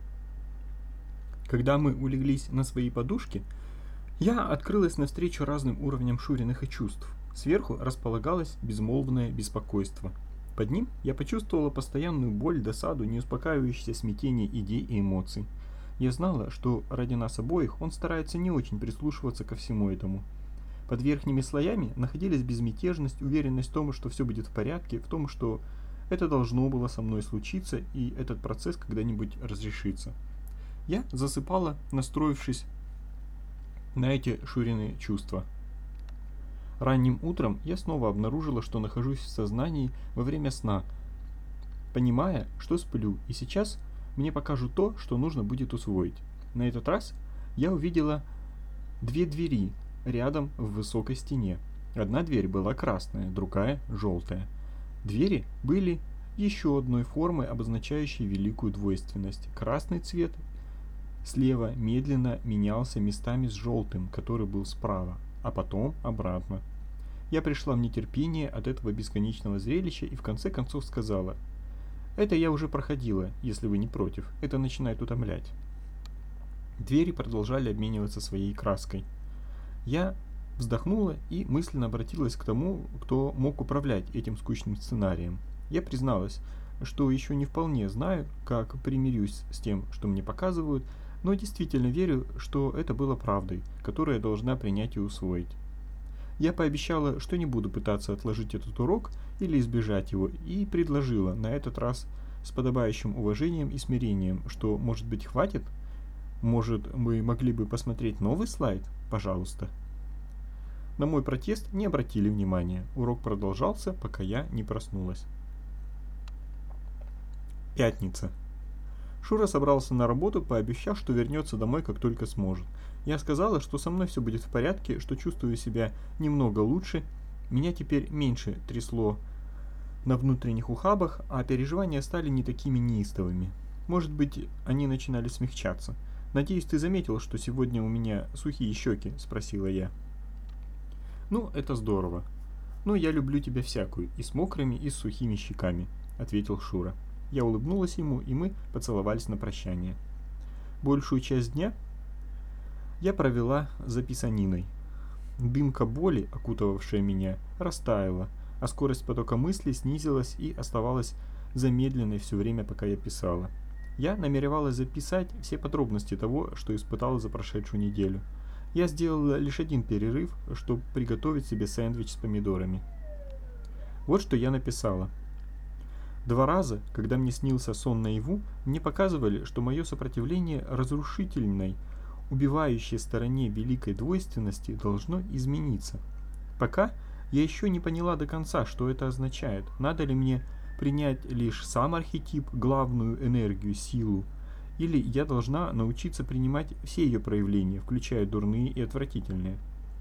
Когда мы улеглись на свои подушки, я открылась навстречу разным уровням Шуриных чувств. Сверху располагалось безмолвное беспокойство. Под ним я почувствовала постоянную боль, досаду, неуспокаивающееся смятение идей и эмоций. Я знала, что ради нас обоих он старается не очень прислушиваться ко всему этому. Под верхними слоями находились безмятежность, уверенность в том, что все будет в порядке, в том, что это должно было со мной случиться, и этот процесс когда-нибудь разрешится. Я засыпала, настроившись на эти Шурины чувства. Ранним утром я снова обнаружила, что нахожусь в сознании во время сна, понимая, что сплю, и сейчас мне покажут то, что нужно будет усвоить. На этот раз я увидела две двери рядом в высокой стене. Одна дверь была красная, другая желтая. Двери были еще одной формой, обозначающей великую двойственность. Красный цвет слева медленно менялся местами с желтым, который был справа, а потом обратно. Я пришла в нетерпение от этого бесконечного зрелища и в конце концов сказала: «Это я уже проходила, если вы не против. Это начинает утомлять». Двери продолжали обмениваться своей краской. Я вздохнула и мысленно обратилась к тому, кто мог управлять этим скучным сценарием. Я призналась, что еще не вполне знаю, как примирюсь с тем, что мне показывают, но действительно верю, что это было правдой, которую я должна принять и усвоить. Я пообещала, что не буду пытаться отложить этот урок или избежать его, и предложила на этот раз с подобающим уважением и смирением, что, может быть, хватит? Может, мы могли бы посмотреть новый слайд? Пожалуйста. На мой протест не обратили внимания. Урок продолжался, пока я не проснулась. Пятница. Шура собрался на работу, пообещав, что вернется домой, как только сможет. Я сказала, что со мной все будет в порядке, что чувствую себя немного лучше, меня теперь меньше трясло на внутренних ухабах, а переживания стали не такими неистовыми. Может быть, они начинали смягчаться. «Надеюсь, ты заметил, что сегодня у меня сухие щеки?» – спросила я. «Ну, это здорово. Но я люблю тебя всякую, и с мокрыми, и с сухими щеками», – ответил Шура. Я улыбнулась ему, и мы поцеловались на прощание. Большую часть дня я провела за писаниной. Дымка боли, окутывавшая меня, растаяла, а скорость потока мыслей снизилась и оставалась замедленной все время, пока я писала. Я намеревалась записать все подробности того, что испытала за прошедшую неделю. Я сделала лишь один перерыв, чтобы приготовить себе сэндвич с помидорами. Вот что я написала. Два раза, когда мне снился сон наяву, мне показывали, что мое сопротивление разрушительной, убивающей стороне великой двойственности должно измениться. Пока я еще не поняла до конца, что это означает. Надо ли мне принять лишь сам архетип, главную энергию, силу, или я должна научиться принимать все ее проявления, включая дурные и отвратительные.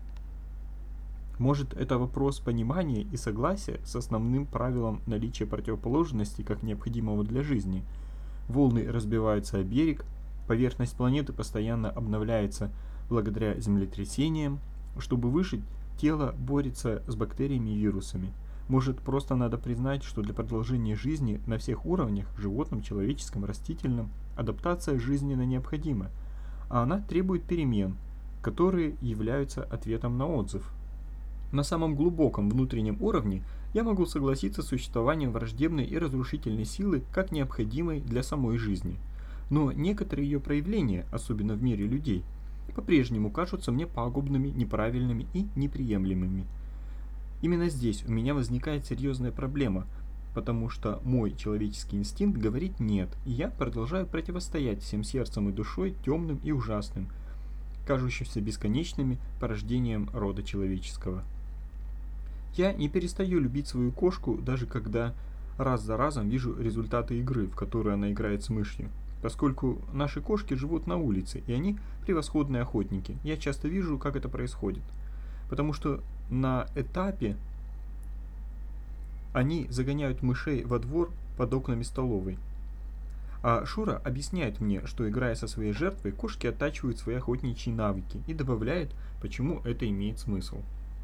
Может, это вопрос понимания и согласия с основным правилом наличия противоположности как необходимого для жизни. Волны разбиваются о берег, поверхность планеты постоянно обновляется благодаря землетрясениям. Чтобы выжить, тело борется с бактериями и вирусами. Может, просто надо признать, что для продолжения жизни на всех уровнях, животном, человеческом, растительном, адаптация жизненно необходима, а она требует перемен, которые являются ответом на отзыв. На самом глубоком внутреннем уровне я могу согласиться с существованием враждебной и разрушительной силы как необходимой для самой жизни. Но некоторые ее проявления, особенно в мире людей, по-прежнему кажутся мне пагубными, неправильными и неприемлемыми. Именно здесь у меня возникает серьезная проблема, потому что мой человеческий инстинкт говорит «нет», и я продолжаю противостоять всем сердцем и душой темным и ужасным, кажущимся бесконечными порождением рода человеческого. Я не перестаю любить свою кошку, даже когда раз за разом вижу результаты игры, в которую она играет с мышью. поскольку наши кошки живут на улице, и они превосходные охотники. Я часто вижу, как это происходит. Потому что на этапе они загоняют мышей во двор под окнами столовой. А Шура объясняет мне, что, играя со своей жертвой, кошки оттачивают свои охотничьи навыки, и добавляет, почему это имеет смысл.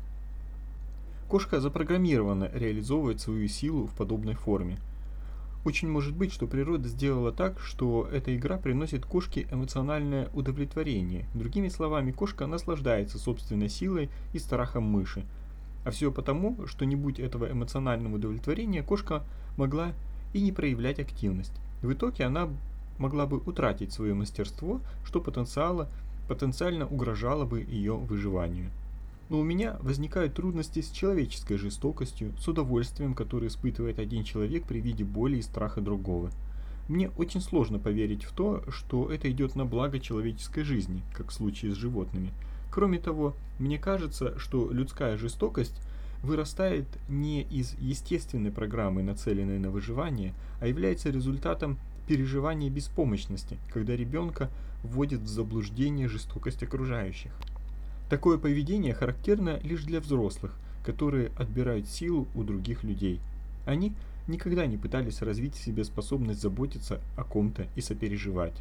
Кошка запрограммирована реализовывать свою силу в подобной форме. Очень может быть, что природа сделала так, что эта игра приносит кошке эмоциональное удовлетворение. Другими словами, кошка наслаждается собственной силой и страхом мыши. А все потому, что не будь этого эмоционального удовлетворения, кошка могла и не проявлять активность. В итоге она могла бы утратить свое мастерство, что потенциально, потенциально угрожало бы ее выживанию. Но у меня возникают трудности с человеческой жестокостью, с удовольствием, которое испытывает один человек при виде боли и страха другого. Мне очень сложно поверить в то, что это идет на благо человеческой жизни, как в случае с животными. Кроме того, мне кажется, что людская жестокость вырастает не из естественной программы, нацеленной на выживание, а является результатом переживания беспомощности, когда ребенка вводит в заблуждение жестокость окружающих. Такое поведение характерно лишь для взрослых, которые отбирают силу у других людей. Они никогда не пытались развить в себе способность заботиться о ком-то и сопереживать.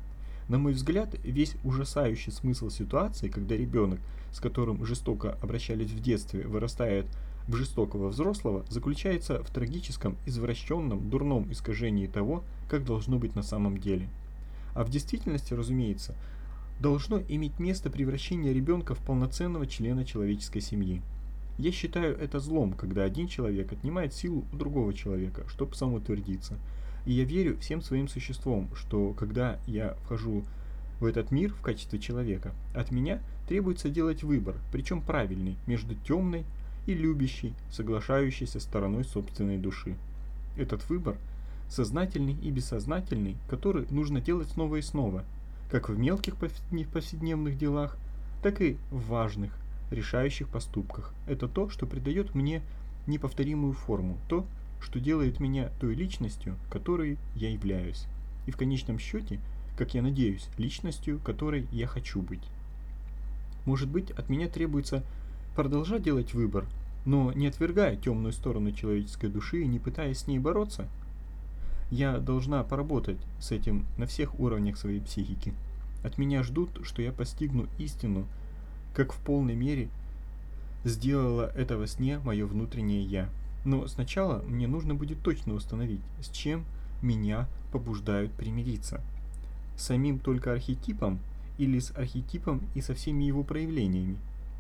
На мой взгляд, весь ужасающий смысл ситуации, когда ребенок, с которым жестоко обращались в детстве, вырастает в жестокого взрослого, заключается в трагическом, извращенном, дурном искажении того, как должно быть на самом деле. А в действительности, разумеется, должно иметь место превращение ребенка в полноценного члена человеческой семьи. Я считаю это злом, когда один человек отнимает силу у другого человека, чтобы самоутвердиться. И я верю всем своим существом, что когда я вхожу в этот мир в качестве человека, от меня требуется делать выбор, причем правильный, между темной и любящей, соглашающейся стороной собственной души. Этот выбор сознательный и бессознательный, который нужно делать снова и снова, как в мелких повседневных делах, так и в важных, решающих поступках. Это то, что придает мне неповторимую форму, то, что делает меня той личностью, которой я являюсь, и в конечном счете, как я надеюсь, личностью, которой я хочу быть. Может быть, от меня требуется продолжать делать выбор, но не отвергая темную сторону человеческой души и не пытаясь с ней бороться? Я должна поработать с этим на всех уровнях своей психики. От меня ждут, что я постигну истину, как в полной мере сделала это во сне мое внутреннее «я». Но сначала мне нужно будет точно установить, с чем меня побуждают примириться. С самим только архетипом или с архетипом и со всеми его проявлениями.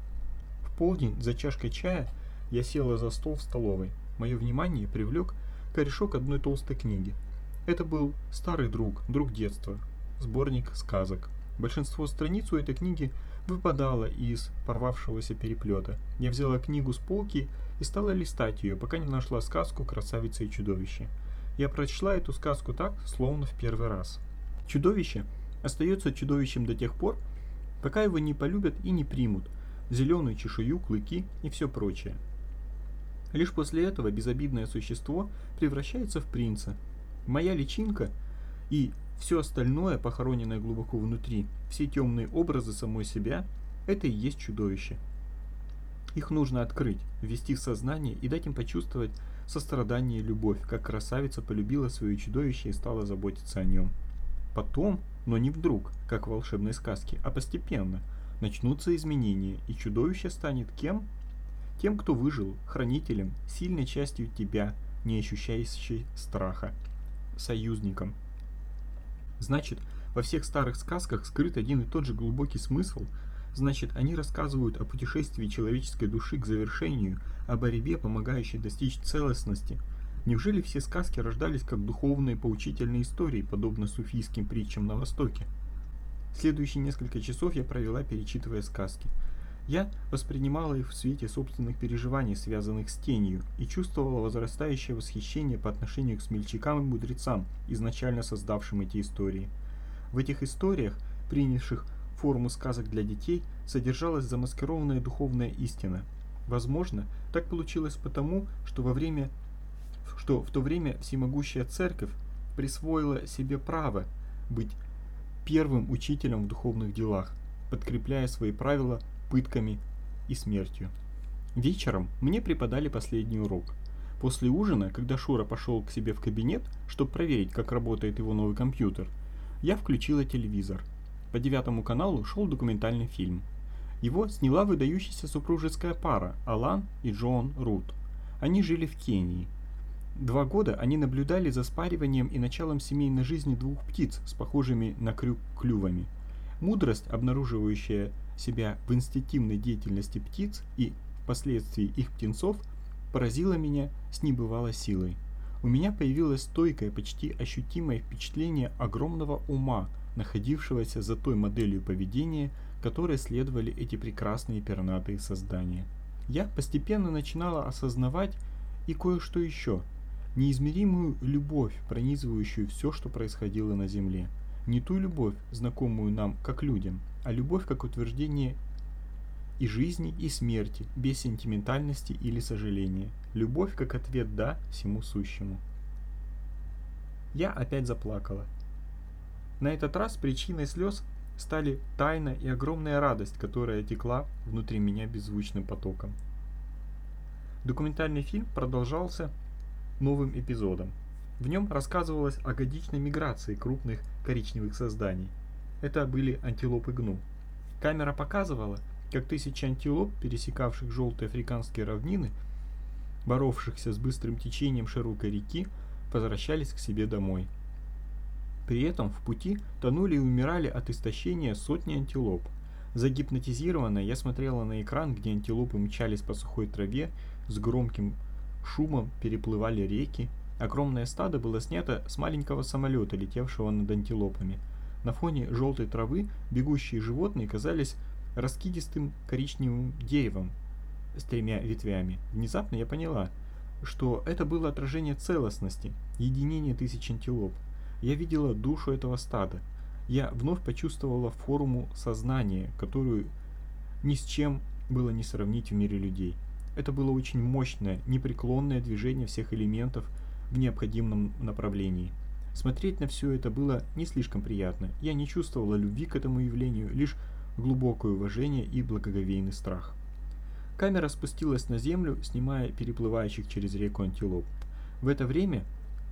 В полдень за чашкой чая я села за стол в столовой. Мое внимание привлек корешок одной толстой книги. Это был старый друг, друг детства, сборник сказок. Большинство страниц у этой книги выпадало из порвавшегося переплета. Я взяла книгу с полки и стала листать ее, пока не нашла сказку «Красавица и чудовище». Я прочла эту сказку так, словно в первый раз. Чудовище остается чудовищем до тех пор, пока его не полюбят и не примут, зеленую чешую, клыки и все прочее. Лишь после этого безобидное существо превращается в принца. Моя личинка и все остальное, похороненное глубоко внутри, все темные образы самой себя, это и есть чудовище. Их нужно открыть, ввести в сознание и дать им почувствовать сострадание и любовь, как красавица полюбила свое чудовище и стала заботиться о нем. Потом, но не вдруг, как в волшебной сказке, а постепенно, начнутся изменения, и чудовище станет кем? Тем, кто выжил, хранителем, сильной частью тебя, не ощущающей страха, союзником. Значит, во всех старых сказках скрыт один и тот же глубокий смысл. Значит, они рассказывают о путешествии человеческой души к завершению, о борьбе, помогающей достичь целостности. Неужели все сказки рождались как духовные поучительные истории, подобно суфийским притчам на Востоке? Следующие несколько часов я провела, перечитывая сказки. Я воспринимала их в свете собственных переживаний, связанных с тенью, и чувствовала возрастающее восхищение по отношению к смельчакам и мудрецам, изначально создавшим эти истории. В этих историях, принявших форму сказок для детей, содержалась замаскированная духовная истина. Возможно, так получилось потому, что во время, что в то время всемогущая церковь присвоила себе право быть первым учителем в духовных делах, подкрепляя свои правила пытками и смертью. Вечером мне преподали последний урок. После ужина, когда Шура пошел к себе в кабинет, чтобы проверить, как работает его новый компьютер, я включила телевизор. По девятому каналу шел документальный фильм. Его сняла выдающаяся супружеская пара Алан и Джоан Рут. Они жили в Кении. Два года они наблюдали за спариванием и началом семейной жизни двух птиц с похожими на крюк клювами. Мудрость, обнаруживающая себя в инстинктивной деятельности птиц и впоследствии их птенцов, поразила меня с небывалой силой. У меня появилось стойкое, почти ощутимое впечатление огромного ума, находившегося за той моделью поведения, которой следовали эти прекрасные пернатые создания. Я постепенно начинала осознавать и кое-что еще. Неизмеримую любовь, пронизывающую все, что происходило на Земле. Не ту любовь, знакомую нам как людям, а любовь как утверждение и жизни, и смерти, без сентиментальности или сожаления. Любовь как ответ «да» всему сущему. Я опять заплакала. На этот раз причиной слез стали тайна и огромная радость, которая текла внутри меня беззвучным потоком. Документальный фильм продолжался новым эпизодом. В нем рассказывалось о годичной миграции крупных коричневых созданий. Это были антилопы гну. Камера показывала, как тысячи антилоп, пересекавших желтые африканские равнины, боровшихся с быстрым течением широкой реки, возвращались к себе домой. При этом в пути тонули и умирали от истощения сотни антилоп. Загипнотизированная, я смотрела на экран, где антилопы мчались по сухой траве, с громким шумом переплывали реки. Огромное стадо было снято с маленького самолета, летевшего над антилопами. На фоне желтой травы бегущие животные казались раскидистым коричневым деревом с тремя ветвями. Внезапно я поняла, что это было отражение целостности, единения тысяч антилоп. Я видела душу этого стада. Я вновь почувствовала форму сознания, которую ни с чем было не сравнить в мире людей. Это было очень мощное, непреклонное движение всех элементов в необходимом направлении. Смотреть на все это было не слишком приятно. Я не чувствовала любви к этому явлению, лишь глубокое уважение и благоговейный страх. Камера спустилась на землю, снимая переплывающих через реку антилоп. В это время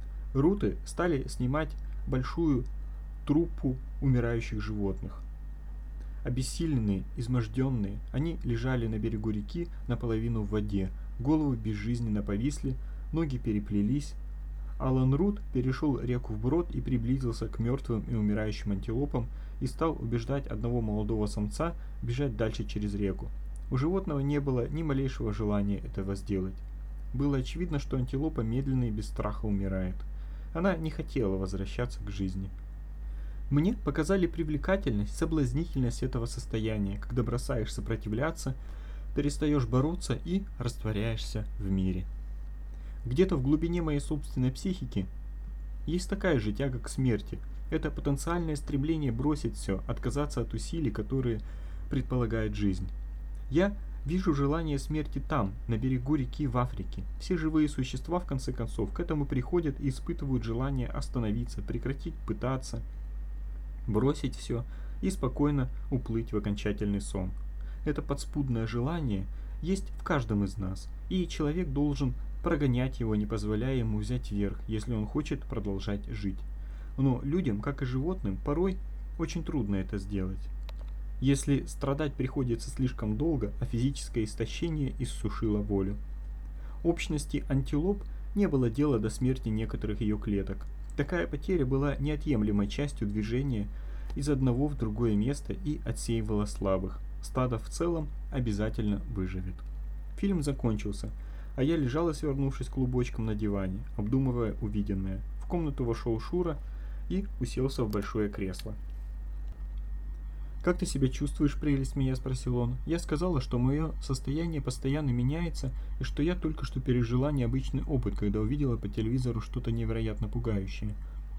руты стали снимать большую труппу умирающих животных. Обессиленные, изможденные, они лежали на берегу реки наполовину в воде, головы безжизненно повисли, ноги переплелись. Алан Рут перешел реку вброд и приблизился к мертвым и умирающим антилопам и стал убеждать одного молодого самца бежать дальше через реку. У животного не было ни малейшего желания этого сделать. Было очевидно, что антилопа медленно и без страха умирает. Она не хотела возвращаться к жизни. Мне показали привлекательность, соблазнительность этого состояния, когда бросаешь сопротивляться, перестаешь бороться и растворяешься в мире. Где-то в глубине моей собственной психики есть такая же тяга к смерти. Это потенциальное стремление бросить все, отказаться от усилий, которые предполагает жизнь. Я вижу желание смерти там, на берегу реки в Африке. Все живые существа, в конце концов, к этому приходят и испытывают желание остановиться, прекратить пытаться, бросить все и спокойно уплыть в окончательный сон. Это подспудное желание есть в каждом из нас, и человек должен прогонять его, не позволяя ему взять верх, если он хочет продолжать жить. Но людям, как и животным, порой очень трудно это сделать. Если страдать приходится слишком долго, а физическое истощение иссушило волю. Общности антилоп не было дела до смерти некоторых ее клеток. Такая потеря была неотъемлемой частью движения из одного в другое место и отсеивала слабых. Стадо в целом обязательно выживет. Фильм закончился, а я лежала, свернувшись клубочком на диване, обдумывая увиденное. В комнату вошел Шура и уселся в большое кресло. «Как ты себя чувствуешь, прелесть меня?» – спросил он. Я сказала, что мое состояние постоянно меняется, и что я только что пережила необычный опыт, когда увидела по телевизору что-то невероятно пугающее.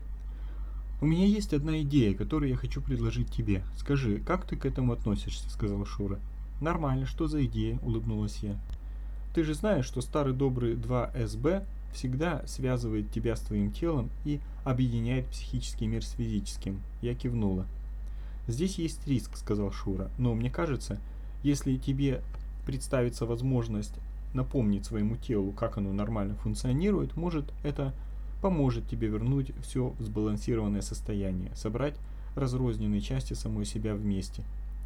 «У меня есть одна идея, которую я хочу предложить тебе. Скажи, как ты к этому относишься?» – сказал Шура. «Нормально, что за идея?» – улыбнулась я. «Ты же знаешь, что старый добрый два эс бэ всегда связывает тебя с твоим телом и объединяет психический мир с физическим. Я кивнула. «Здесь есть риск», — сказал Шура, — «но мне кажется, если тебе представится возможность напомнить своему телу, как оно нормально функционирует, может, это поможет тебе вернуть все в сбалансированное состояние, собрать разрозненные части самой себя вместе.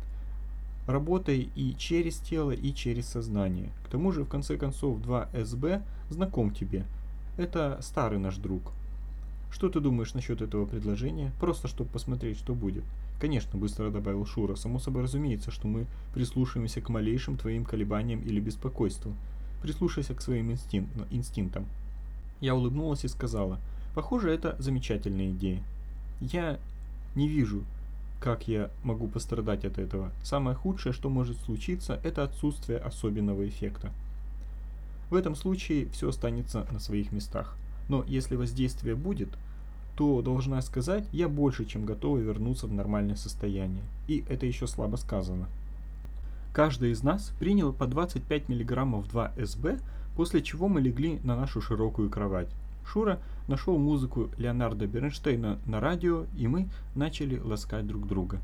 Работай и через тело, и через сознание. К тому же, в конце концов, два эс бэ знаком тебе. Это старый наш друг. Что ты думаешь насчет этого предложения? Просто чтобы посмотреть, что будет». «Конечно», — быстро добавил Шура, — «само собой разумеется, что мы прислушаемся к малейшим твоим колебаниям или беспокойству. Прислушайся к своим инстин- инстинктам». Я улыбнулась и сказала: «Похоже, это замечательная идея. Я не вижу, как я могу пострадать от этого. Самое худшее, что может случиться, это отсутствие особенного эффекта. В этом случае все останется на своих местах. Но если воздействие будет, то, должна сказать, я больше чем готова вернуться в нормальное состояние. И это еще слабо сказано». Каждый из нас принял по двадцать пять миллиграммов два эс бэ, после чего мы легли на нашу широкую кровать. Шура нашел музыку Леонарда Бернштейна на радио, и мы начали ласкать друг друга.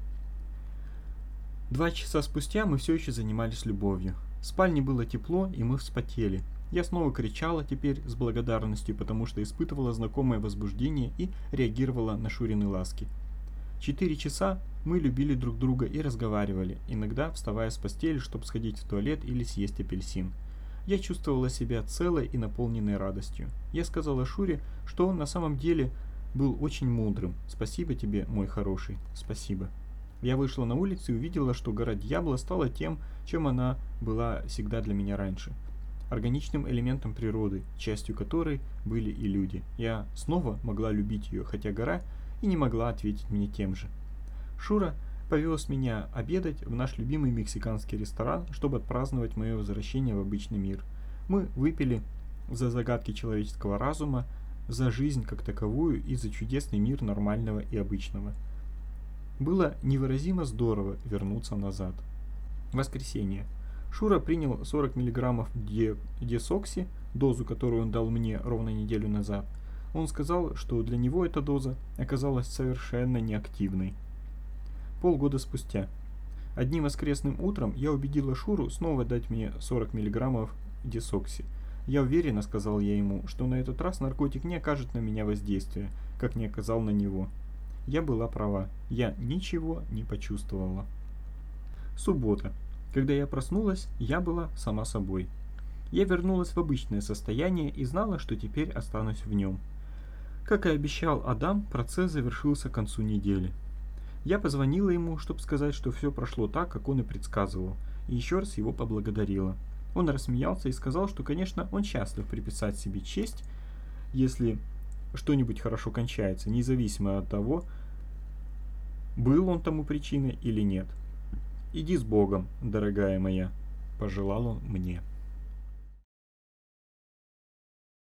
Два часа спустя мы все еще занимались любовью. В спальне было тепло, и мы вспотели. Я снова кричала, теперь с благодарностью, потому что испытывала знакомое возбуждение и реагировала на Шурины ласки. Четыре часа мы любили друг друга и разговаривали, иногда вставая с постели, чтобы сходить в туалет или съесть апельсин. Я чувствовала себя целой и наполненной радостью. Я сказала Шуре, что он на самом деле был очень мудрым. «Спасибо тебе, мой хороший, спасибо». Я вышла на улицу и увидела, что гора Дьябло стала тем, чем она была всегда для меня раньше. Органичным элементом природы, частью которой были и люди. Я снова могла любить ее, хотя гора и не могла ответить мне тем же. Шура повез меня обедать в наш любимый мексиканский ресторан, чтобы отпраздновать мое возвращение в обычный мир. Мы выпили за загадки человеческого разума, за жизнь как таковую и за чудесный мир нормального и обычного. Было невыразимо здорово вернуться назад. Воскресенье. Шура принял сорок миллиграммов десокси, дозу, которую он дал мне ровно неделю назад. Он сказал, что для него эта доза оказалась совершенно неактивной. Полгода спустя. Одним воскресным утром я убедила Шуру снова дать мне сорок миллиграммов десокси. «Я уверена», — сказал я ему, — «что на этот раз наркотик не окажет на меня воздействия, как не оказал на него». Я была права. Я ничего не почувствовала. Суббота. Когда я проснулась, я была сама собой. Я вернулась в обычное состояние и знала, что теперь останусь в нем. Как и обещал Адам, процесс завершился к концу недели. Я позвонила ему, чтобы сказать, что все прошло так, как он и предсказывал, и еще раз его поблагодарила. Он рассмеялся и сказал, что, конечно, он счастлив приписать себе честь, если что-нибудь хорошо кончается, независимо от того, был он тому причиной или нет. «Иди с Богом, дорогая моя», — пожелал он мне.